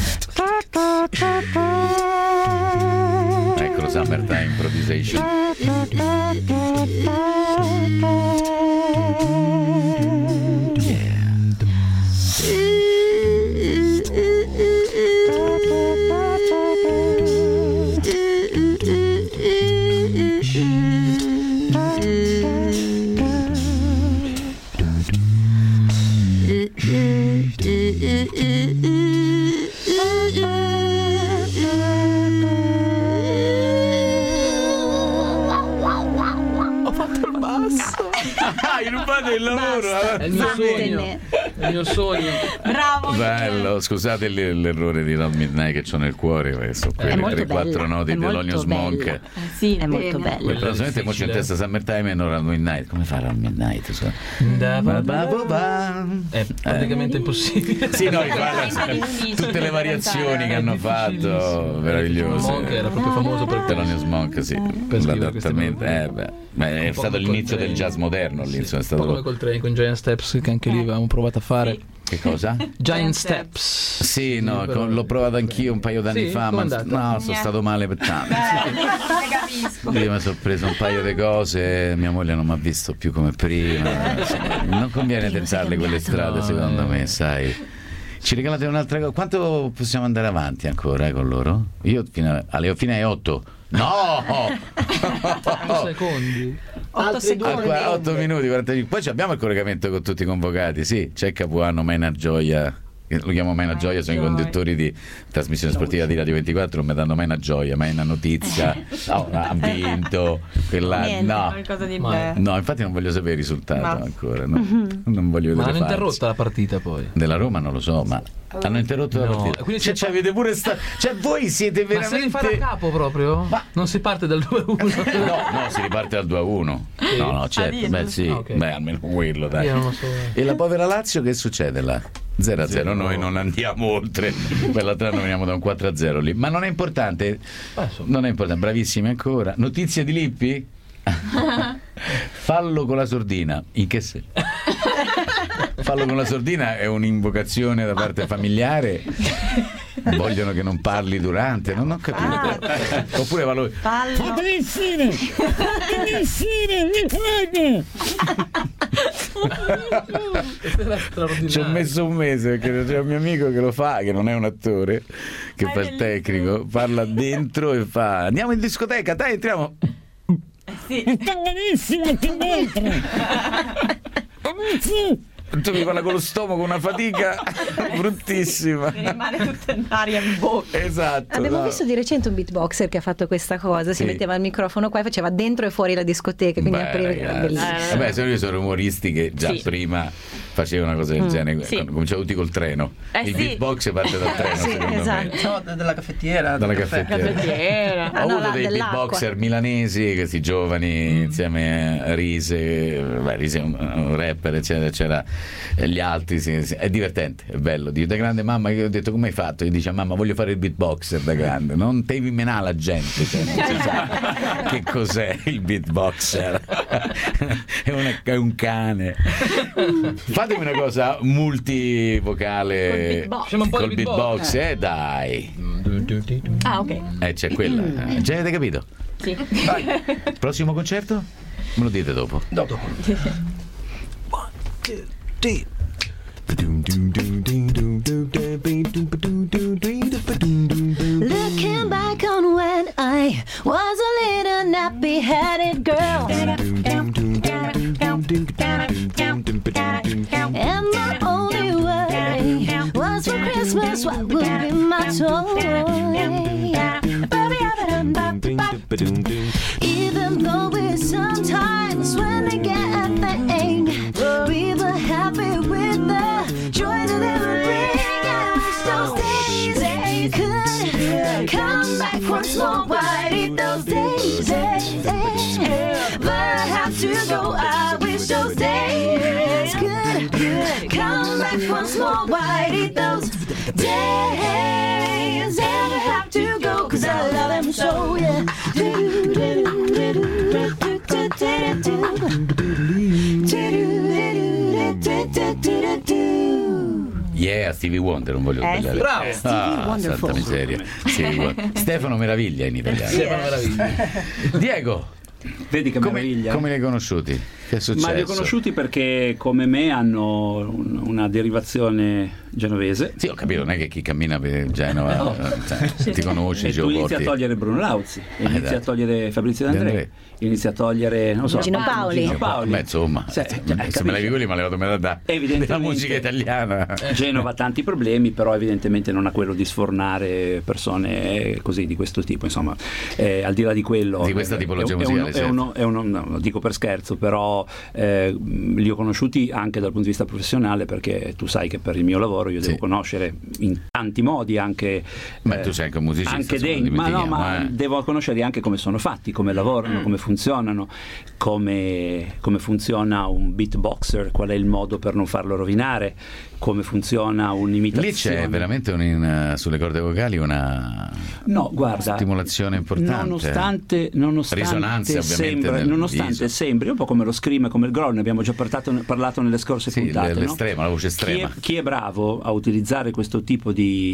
Eccolo, Summertime Improvisation. fate il lavoro. È il mio sogno. È il mio sogno. Bravo. Bello, scusate l'errore di Round Midnight che c'ho nel cuore, sono quelle 3-4 noti di Thelonious Monk. Sì, è molto bello. Personalmente mo c'è in testa Summertime e non Round Midnight. Come fa Round Midnight? È praticamente impossibile. Sì, no, tutte le variazioni che hanno fatto, meravigliose. Monk era proprio famoso per Thelonious Monk, sì, l'adattamento. È stato l'inizio del jazz moderno lì, è stato come col Train con Giant Steps che anche lì avevamo provato a fare. Che cosa? Giant Steps. Sì, no, l'ho provato anch'io un paio d'anni fa, ma no, sono stato male per tanto. Io mi sono preso un paio di cose, mia moglie non mi ha visto più come prima. Non conviene tentarle quelle strade, secondo me, sai. Ci regalate un'altra cosa? Quanto possiamo andare avanti ancora con loro? Io fino alle 8. No! 8 secondi. 8 secondi. 8 minuti, 45. Poi abbiamo il collegamento con tutti i convocati. Sì, c'è Capuano, Maina Gioia. Lo chiamo Maina Gioia, sono i conduttori di trasmissione sportiva di Radio 24, non mi danno mai una gioia, mai una notizia. No, ha vinto quella. Niente, no, qualcosa di no, infatti non voglio sapere il risultato ancora. No. Non voglio vedere. Ma hanno interrotta la partita poi. Della Roma non lo so, ma hanno interrotto la partita. Quindi avete pure cioè voi siete veramente. Ma se rifà da capo proprio? Ma non si parte dal 2-1. No, si riparte dal 2-1. No, certo. Beh, sì. Okay. Beh, almeno quello, dai. Io non lo so. E la povera Lazio che succede là? 0-0, noi non andiamo oltre. Per l'altro anno veniamo da un 4-0 lì. Ma non è importante. Non è importante, bravissimi ancora. Notizie di Lippi? Fallo con la sordina. In che senso? Fallo con la sordina è un'invocazione da parte familiare. Vogliono che non parli durante, non ho capito. Oppure fallo. Fatemi uscire, ci ho messo un mese perché c'è un mio amico che lo fa, che non è un attore, che fa il tecnico, parla dentro e fa: andiamo in discoteca, dai, entriamo. Sì. Sta benissimo qui dentro. Tu mi parla con lo stomaco, una fatica bruttissima. Mi rimane tutta l'aria in bocca. Esatto. Abbiamo visto di recente un beatboxer che ha fatto questa cosa, si metteva il microfono qua e faceva dentro e fuori la discoteca, quindi apriva, bellissimo. Vabbè, io sono umoristi che già prima facevano una cosa del genere, cominciamo tutti col treno. Il beatbox parte dal treno, secondo me. No, dalla caffettiera. Dalla caffettiera. Ho avuto dei beatboxer milanesi, questi giovani, insieme a Rise, Rise è un rapper, eccetera, c'era gli altri, è divertente, è bello. Dico, da grande mamma, io ho detto come hai fatto? Io dice mamma voglio fare il beatboxer da grande, non devi menare la gente, cioè, non si sa che cos'è il beatboxer. È un cane. Fatemi una cosa multivocale col beatbox, dai. Ah, ok. C'è quella. Già avete capito? Sì. Vai. Prossimo concerto? Me lo dite dopo. Dopo. Looking back on when I was a little nappy-headed girl, and my only worry was for Christmas what would be my toy. Even though we sometimes when they get a thing, we were happy with the joy that they would bring us. Those days they could come back once more. Why did those days but I have to go? I wish those days could come back once more. Why did those days ever have to go? 'Cause I love them so, yeah. Yeah, Stevie Wonder, non voglio sbagliare. Bravo, santa miseria. Stefano Meraviglia in italiano. Stefano Meraviglia. Diego, vedi che meraviglia. Come li hai conosciuti? Che è successo? Ma li ho conosciuti perché come me hanno una derivazione genovese. Sì, ho capito, non è che chi cammina per Genova ti conosci, e tu inizi a togliere Bruno Lauzi, inizi a togliere Fabrizio D'Andrea, inizi a togliere, non so, Gino Paoli. Beh, insomma, se me levi quelli, ma levato me da della musica italiana. Genova ha tanti problemi, però evidentemente non ha quello di sfornare persone così di questo tipo, insomma, al di là di quello, di questa tipologia musicale, no, lo dico per scherzo, però li ho conosciuti anche dal punto di vista professionale, perché tu sai che per il mio lavoro io devo conoscere in tanti modi anche ma tu sei anche un musicista, anche ma devo conoscerli anche come sono fatti, come lavorano, come funzionano, come funziona un beatboxer, qual è il modo per non farlo rovinare, come funziona un'imitazione. Lì c'è veramente sulle corde vocali una stimolazione importante, nonostante risonanze ovviamente sembri un po' come lo scream e come il growl, ne abbiamo già parlato nelle scorse puntate, l'estrema, la voce estrema. Chi è bravo a utilizzare questo tipo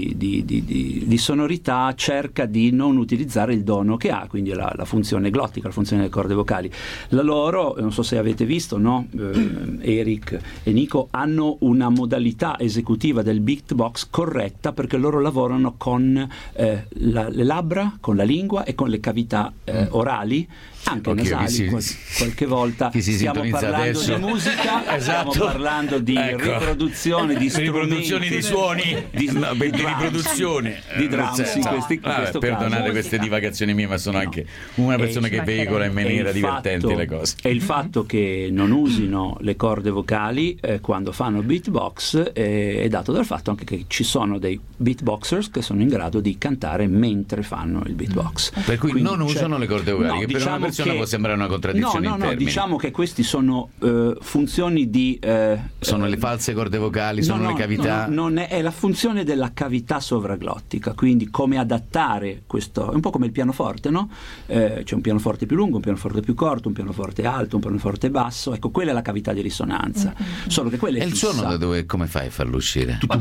di sonorità cerca di non utilizzare il dono che ha, quindi la funzione glottica, la funzione delle corde vocali. La loro, non so se avete visto, no? Eric e Nico hanno una modalità esecutiva del beatbox corretta, perché loro lavorano con le labbra, con la lingua e con le cavità orali, anche nasali. Qualche volta stiamo parlando adesso di musica, stiamo parlando di riproduzione di riproduzioni di suoni, di riproduzione di drums in questo perdonate caso. Queste divagazioni mie, ma sono anche una persona che veicola in maniera divertente le cose. E il fatto che non usino le corde vocali quando fanno beatbox è dato dal fatto anche che ci sono dei beatboxers che sono in grado di cantare mentre fanno il beatbox. Per cui quindi non usano le corde vocali, che per una persona può sembrare una contraddizione in termini. Diciamo che questi sono funzioni di sono le false corde vocali, sono le cavità. Non è la funzione della cavità sovraglottica, quindi come adattare questo, è un po' come il pianoforte, no? C'è un pianoforte più lungo, un pianoforte più corto, un pianoforte alto, un pianoforte basso, ecco, quella è la cavità di risonanza. Solo che quella è il suono da dove, come fai a farlo uscire? Tu,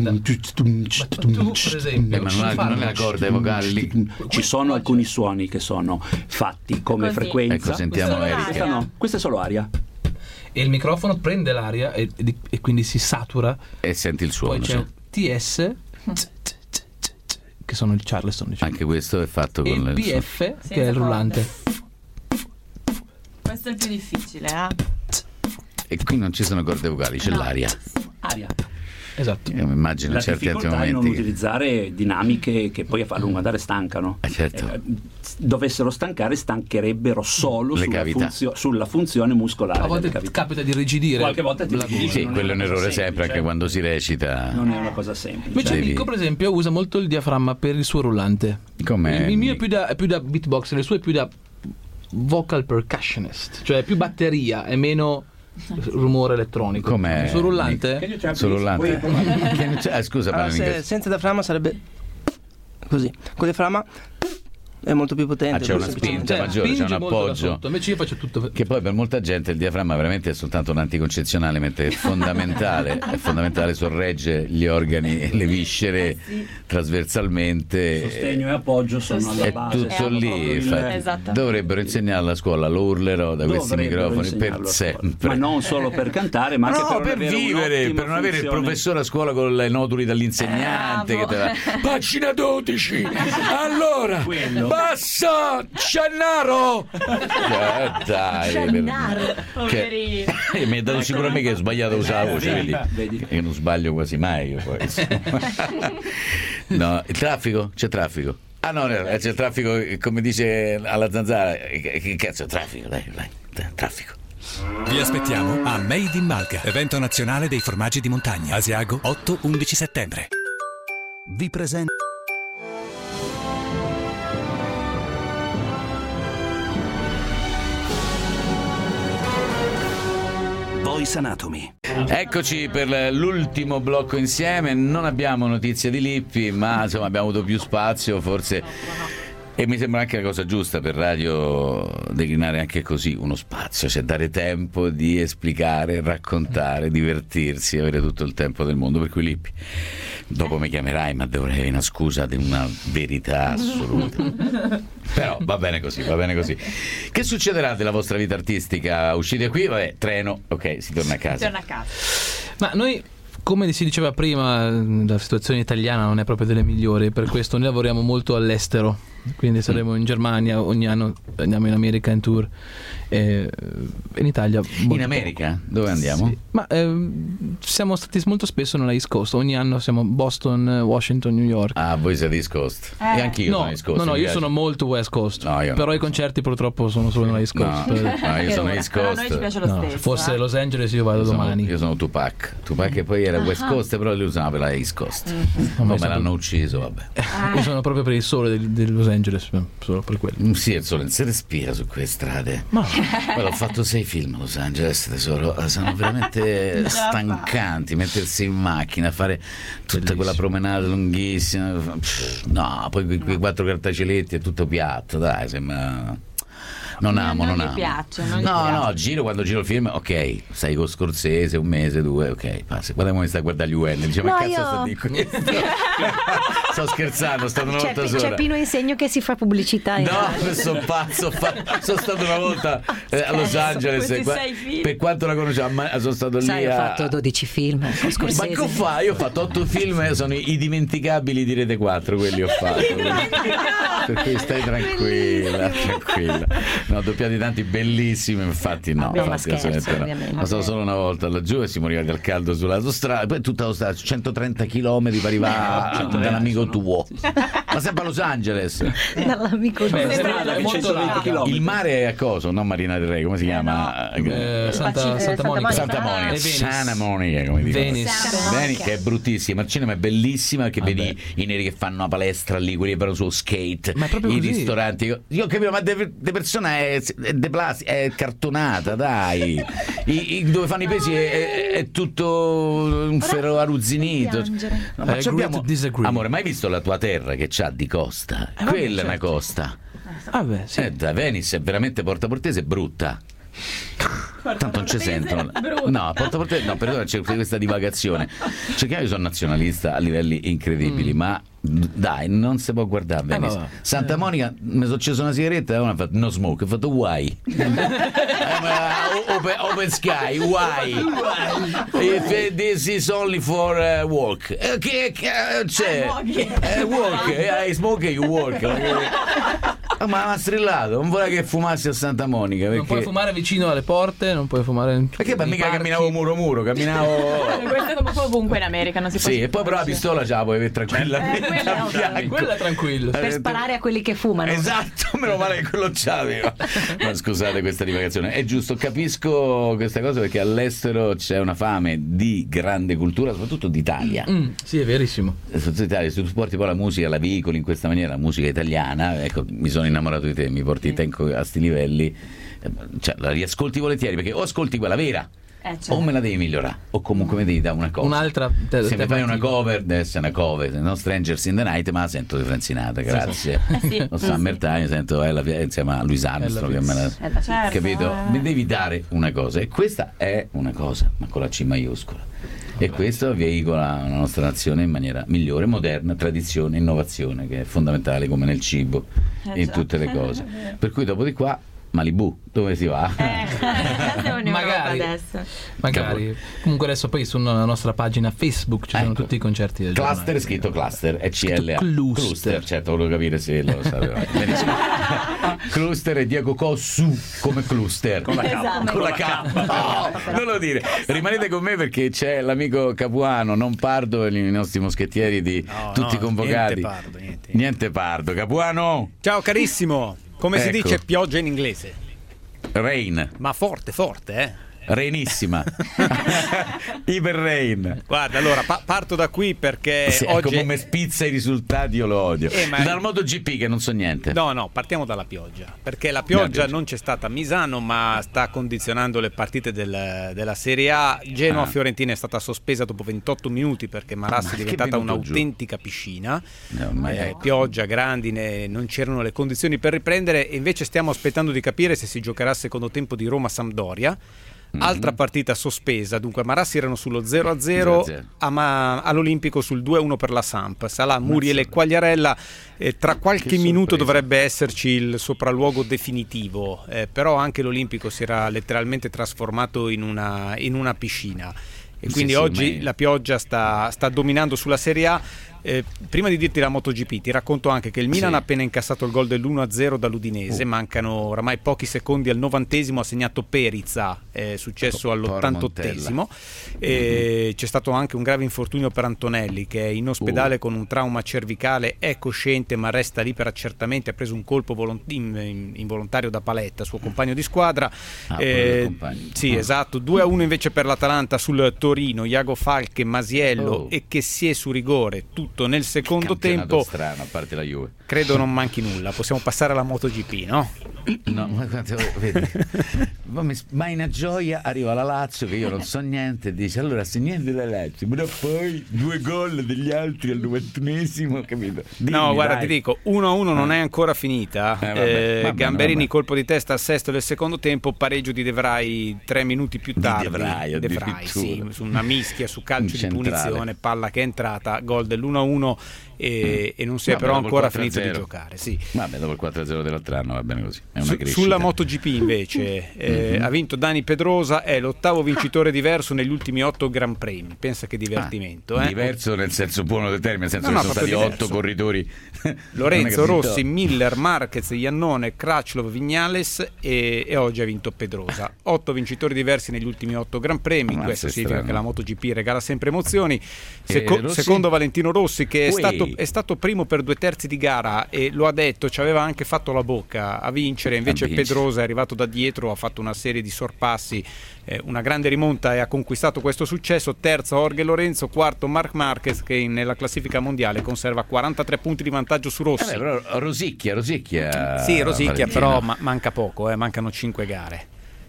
per esempio, ma non è la corda vocale lì. Ci sono alcuni suoni che sono fatti come frequenza. Ecco, sentiamo Eric. Questa è solo aria. E il microfono prende l'aria e quindi si satura e senti il suono. Poi c'è TS che sono il Charleston, diciamo. Anche questo è fatto con il PF che è il rullante. Questo è il più difficile, E qui non ci sono corde vocali, c'è l'aria. Aria. Esatto. Io mi immagino la certi altri difficoltà è momenti non utilizzare dinamiche che poi a lungo andare stancano. Certo. Dovessero stancare, stancherebbero solo sulla funzione muscolare. A volte capita di rigidire. Qualche volta ti sì, quello è un errore sempre, anche quando si recita. Non è una cosa semplice. Invece Nico, per esempio, usa molto il diaframma per il suo rullante. Com'è? Il mio è più da beatbox, il suo è più da vocal percussionist, cioè più batteria e meno rumore elettronico. Com'è? Sul rullante? Sul rullante. Scusa, senza diaframma sarebbe così. Con il diaframma è molto più potente. C'è una spinta maggiore, c'è un appoggio. Invece io faccio tutto. Che poi per molta gente il diaframma veramente è soltanto un anticoncezionale, mentre è fondamentale, sorregge gli organi e le viscere trasversalmente. Sostegno e appoggio sono alla base. È tutto lì. Esatto. Dovrebbero insegnare alla scuola, lo urlerò da questi microfoni per sempre. Ma non solo per cantare, ma anche per vivere, per non avere il professore a scuola con le noduli dall'insegnante che te la... Pagina 12. Allora, basta, Ciannaro! Dai, Ciannaro, poverino. Mi ha dato sicuro a me che ho sbagliato a usare la voce, vedi? Che non sbaglio quasi mai io poi. No, il traffico? C'è traffico. Ah no, c'è il traffico, come dice alla Zanzara. Che cazzo è traffico? Dai, traffico. Vi aspettiamo a Made in Malga, evento nazionale dei formaggi di montagna. Asiago 8-11 settembre. Vi presento Voice Anatomy. Eccoci per l'ultimo blocco insieme. Non abbiamo notizie di Lippi, ma insomma abbiamo avuto più spazio forse, e mi sembra anche la cosa giusta per radio declinare anche così uno spazio, cioè dare tempo di esplicare, raccontare, divertirsi, avere tutto il tempo del mondo. Per cui Lippi, dopo mi chiamerai, ma dovrei una scusa di una verità assoluta. Però va bene così. Che succederà della vostra vita artistica? Uscite qui, vabbè, treno, ok, si torna a casa. Ma noi, come si diceva prima, la situazione italiana non è proprio delle migliori, per questo noi lavoriamo molto all'estero, quindi saremo in Germania, ogni anno andiamo in America in tour, in Italia in America poco. Dove andiamo? Sì. Ma siamo stati molto spesso nella East Coast, ogni anno siamo Boston, Washington, New York. Ah, voi siete East Coast e anch'io sono East Coast. No, io sono molto West Coast, però i concerti purtroppo sono solo nella East Coast. No, io sono East Coast. A noi ci piace lo stesso. Forse Los Angeles io vado domani. Io sono Tupac che poi era West Coast, però lui usava la East Coast. Me l'hanno ucciso, vabbè. Io sono proprio per il sole di Los Angeles, solo per quello. Sì, il sole non si respira su quelle strade. Poi ho fatto 6 film a Los Angeles, tesoro. Sono veramente stancanti. Mettersi in macchina, fare tutta quella promenade lunghissima. No, poi quei 4 grattacieletti è tutto piatto, dai, sembra. Non gli piace, no, quando giro il film, ok, stai con Scorsese un mese, 2, ok, passa. Guarda come stai a guardare gli UN, dice, ma cazzo sta di questo? Sto scherzando, una volta sola. C'è Pino Insegno che si fa pubblicità. No, sono pazzo, sono stato una volta a Los Angeles, per quanto la conoscevo, sono stato lì. Ho fatto 12 film con Scorsese. Ma che fai? Io ho fatto 8 film, sono i dimenticabili di Rete 4, quelli ho fatto. Per cui stai tranquilla. No, doppiati tanti bellissimi, infatti no. Ma stavo solo una volta laggiù e si moriva dal caldo sull'autostrada, poi tutta l'autostrada, 130 km per arrivare dall'amico tuo. Ma sempre a Los Angeles. Dall'amico tuo. Il mare è a cosa? Non Marina del Re, come si chiama? Santa Monica. Santa Monica, come dicono. Venice, che è bruttissima. Il cinema è bellissima perché vedi i neri che fanno una palestra lì, quelli che vanno sullo skate, i ristoranti. Io capivo, ma de persona è cartonata, dai. Dove fanno i pesi è tutto un ferro arrugginito. Ma amore, mai visto la tua terra che c'ha di costa? Quella è una costa. Sì. Da Venice è veramente Porta Portese, è brutta. Tanto non ci sentono. No, Porta Portese, no, perdona, c'è questa divagazione. Io sono nazionalista a livelli incredibili, ma dai, non si può guardare bene. Santa Monica, mi sono acceso una sigaretta e uno ha fatto no smoke, ho fatto why? Open sky, why? If this is only for work. Che c'è? Work, I smoke you work. Ma ha strillato, non vuole che fumassi a Santa Monica. Perché... Non puoi fumare vicino alle porte, non puoi fumare. Perché mica camminavo muro, camminavo. Questo è come ovunque in America, non si può. Sì, e poi però la pistola ce la puoi avere tranquillamente. Quella tranquillo. Per sparare a quelli che fumano. Esatto, meno male che quello c'aveva. Ma scusate questa divagazione. È giusto, capisco questa cosa perché all'estero c'è una fame di grande cultura, soprattutto d'Italia. Sì, è verissimo. Soprattutto d'Italia, se tu porti poi la musica, la veicoli in questa maniera, la musica italiana, ecco, mi sono innamorato di te, mi porti te a sti livelli, cioè la riascolti volentieri perché o ascolti quella vera o me la devi migliorare o comunque mi devi dare una cosa, un'altra se mi fai una cover deve essere una cover, no Strangers in the Night, ma la sento di Frank Sinatra, grazie. Lo Summertime sento insieme a Louis Armstrong che me la... capito? Mi devi dare una cosa e questa è una cosa, ma con la C maiuscola. E questo veicola la nostra nazione in maniera migliore, moderna, tradizione, innovazione, che è fondamentale come nel cibo, in tutte le cose. Per cui dopo di qua Malibu, dove si va? Magari. Comunque adesso poi sulla nostra pagina Facebook ci sono tutti i concerti del Cluster giornale. È scritto Cluster, è CLA. Cluster, certo, volevo capire se lo sapeva. Cluster e Diego Cossu come Cluster. Con la K. Con la K. Non lo dire. Rimanete con me perché c'è l'amico Capuano, non Pardo, e i nostri moschettieri di tutti convocati. Niente Pardo. Capuano. Ciao carissimo. Come si dice pioggia in inglese? Rain. Ma forte, Rainissima. Iper rain. Guarda, allora parto da qui perché oggi come spizza i risultati, io lo odio. Dal MotoGP che non so niente. No, partiamo dalla pioggia, perché la pioggia non c'è stata a Misano, ma sta condizionando le partite della Serie A. Genoa-Fiorentina è stata sospesa dopo 28 minuti perché Marassi è diventata un'autentica piscina. Pioggia, grandine, non c'erano le condizioni per riprendere e invece stiamo aspettando di capire se si giocherà il secondo tempo di Roma-Sampdoria. Altra partita sospesa, dunque Marassi erano sullo 0-0, all'Olimpico sul 2-1 per la Samp. Salah, Muriel e Quagliarella, tra qualche minuto dovrebbe esserci il sopralluogo definitivo, però anche l'Olimpico si era letteralmente trasformato in una piscina. E quindi oggi la pioggia sta dominando sulla Serie A. Prima di dirti la MotoGP ti racconto anche che il Milan ha appena incassato il gol dell'1-0 dall'Udinese, mancano oramai pochi secondi al 90°, ha segnato Perica, è successo all'88°. C'è stato anche un grave infortunio per Antonelli, che è in ospedale con un trauma cervicale, è cosciente ma resta lì per accertamenti, ha preso un colpo involontario da Paletta, suo compagno di squadra. Sì, esatto. 2-1 invece per l'Atalanta sul Torino, Iago Falche, Masiello e che si è su rigore, tutto nel secondo tempo. Strano, a parte la Juve. Credo non manchi nulla, possiamo passare alla MotoGP, no? No, ma vedi, ma in gioia arriva la Lazio, che io non so niente, e dice allora se niente la Lazio, però poi 2 gol degli altri al 91°, capito? No, guarda, ti dico, 1-1 non è ancora finita. Gamberini colpo di testa al sesto del secondo tempo, pareggio di De Vrij 3 minuti più tardi. De Vrij, sì, su una mischia, su calcio di punizione, palla che è entrata, gol dell'1-1 e non si è però ancora finito di giocare. Sì. Vabbè, dopo il 4-0 dell'altro anno va bene così. È una sulla MotoGP invece ha vinto Dani Pedrosa, è l'8º vincitore diverso negli ultimi 8 Gran Premi. Pensa che divertimento. Diverso nel senso buono del termine, nel senso che sono stati diverso. 8 corridori. Lorenzo, Rossi, Miller, Marquez, Iannone, Crutchlow, Vignales e oggi ha vinto Pedrosa. 8 vincitori diversi negli ultimi 8 Gran Premi. Questo significa che la MotoGP regala sempre emozioni. Secondo Valentino Rossi, che è stato primo per 2/3 di gara e lo ha detto, ci aveva anche fatto la bocca a vincere, invece Pedrosa è arrivato da dietro, ha fatto una serie di sorpassi, una grande rimonta e ha conquistato questo successo. Terzo Jorge Lorenzo, quarto Marc Marquez, che nella classifica mondiale conserva 43 punti di vantaggio su Rossi. Però rosicchia. Sì, rosicchia, però manca poco, mancano 5 gare.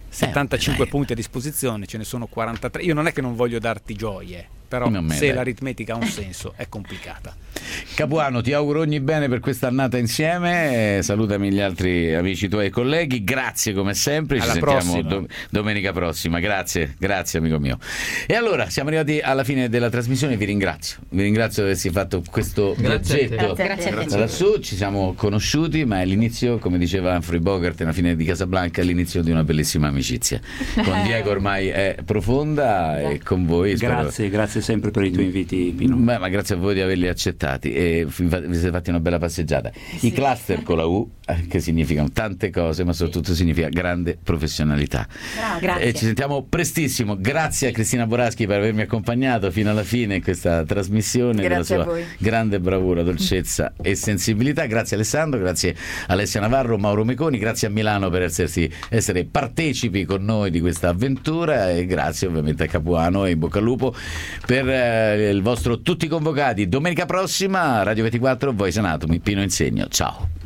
75 punti a disposizione, ce ne sono 43. Io non è che non voglio darti gioie, però se l'aritmetica ha un senso è complicata. Capuano, ti auguro ogni bene per questa annata insieme, salutami gli altri amici tuoi e colleghi, grazie come sempre, ci sentiamo domenica prossima, grazie amico mio. E allora siamo arrivati alla fine della trasmissione, vi ringrazio di aversi fatto questo viaggetto lassù, ci siamo conosciuti, ma è l'inizio, come diceva Humphrey Bogart nella fine di Casablanca, è l'inizio di una bellissima amicizia. Con Diego ormai è profonda e con voi grazie sempre per i tuoi inviti, Pino. Ma grazie a voi di averli accettati e vi siete fatti una bella passeggiata. I cluster con la U, che significano tante cose, ma soprattutto significa grande professionalità. Grazie. E ci sentiamo prestissimo. Grazie a Cristina Boraschi per avermi accompagnato fino alla fine in questa trasmissione, della sua grande bravura, dolcezza e sensibilità. Grazie Alessandro, grazie Alessia Navarro, Mauro Meconi, grazie a Milano per essere partecipi con noi di questa avventura e grazie ovviamente a Capuano e in bocca al lupo per il vostro Tutti Convocati. Domenica prossima Radio 24 Voice Anatomy, Pino Insegno, ciao.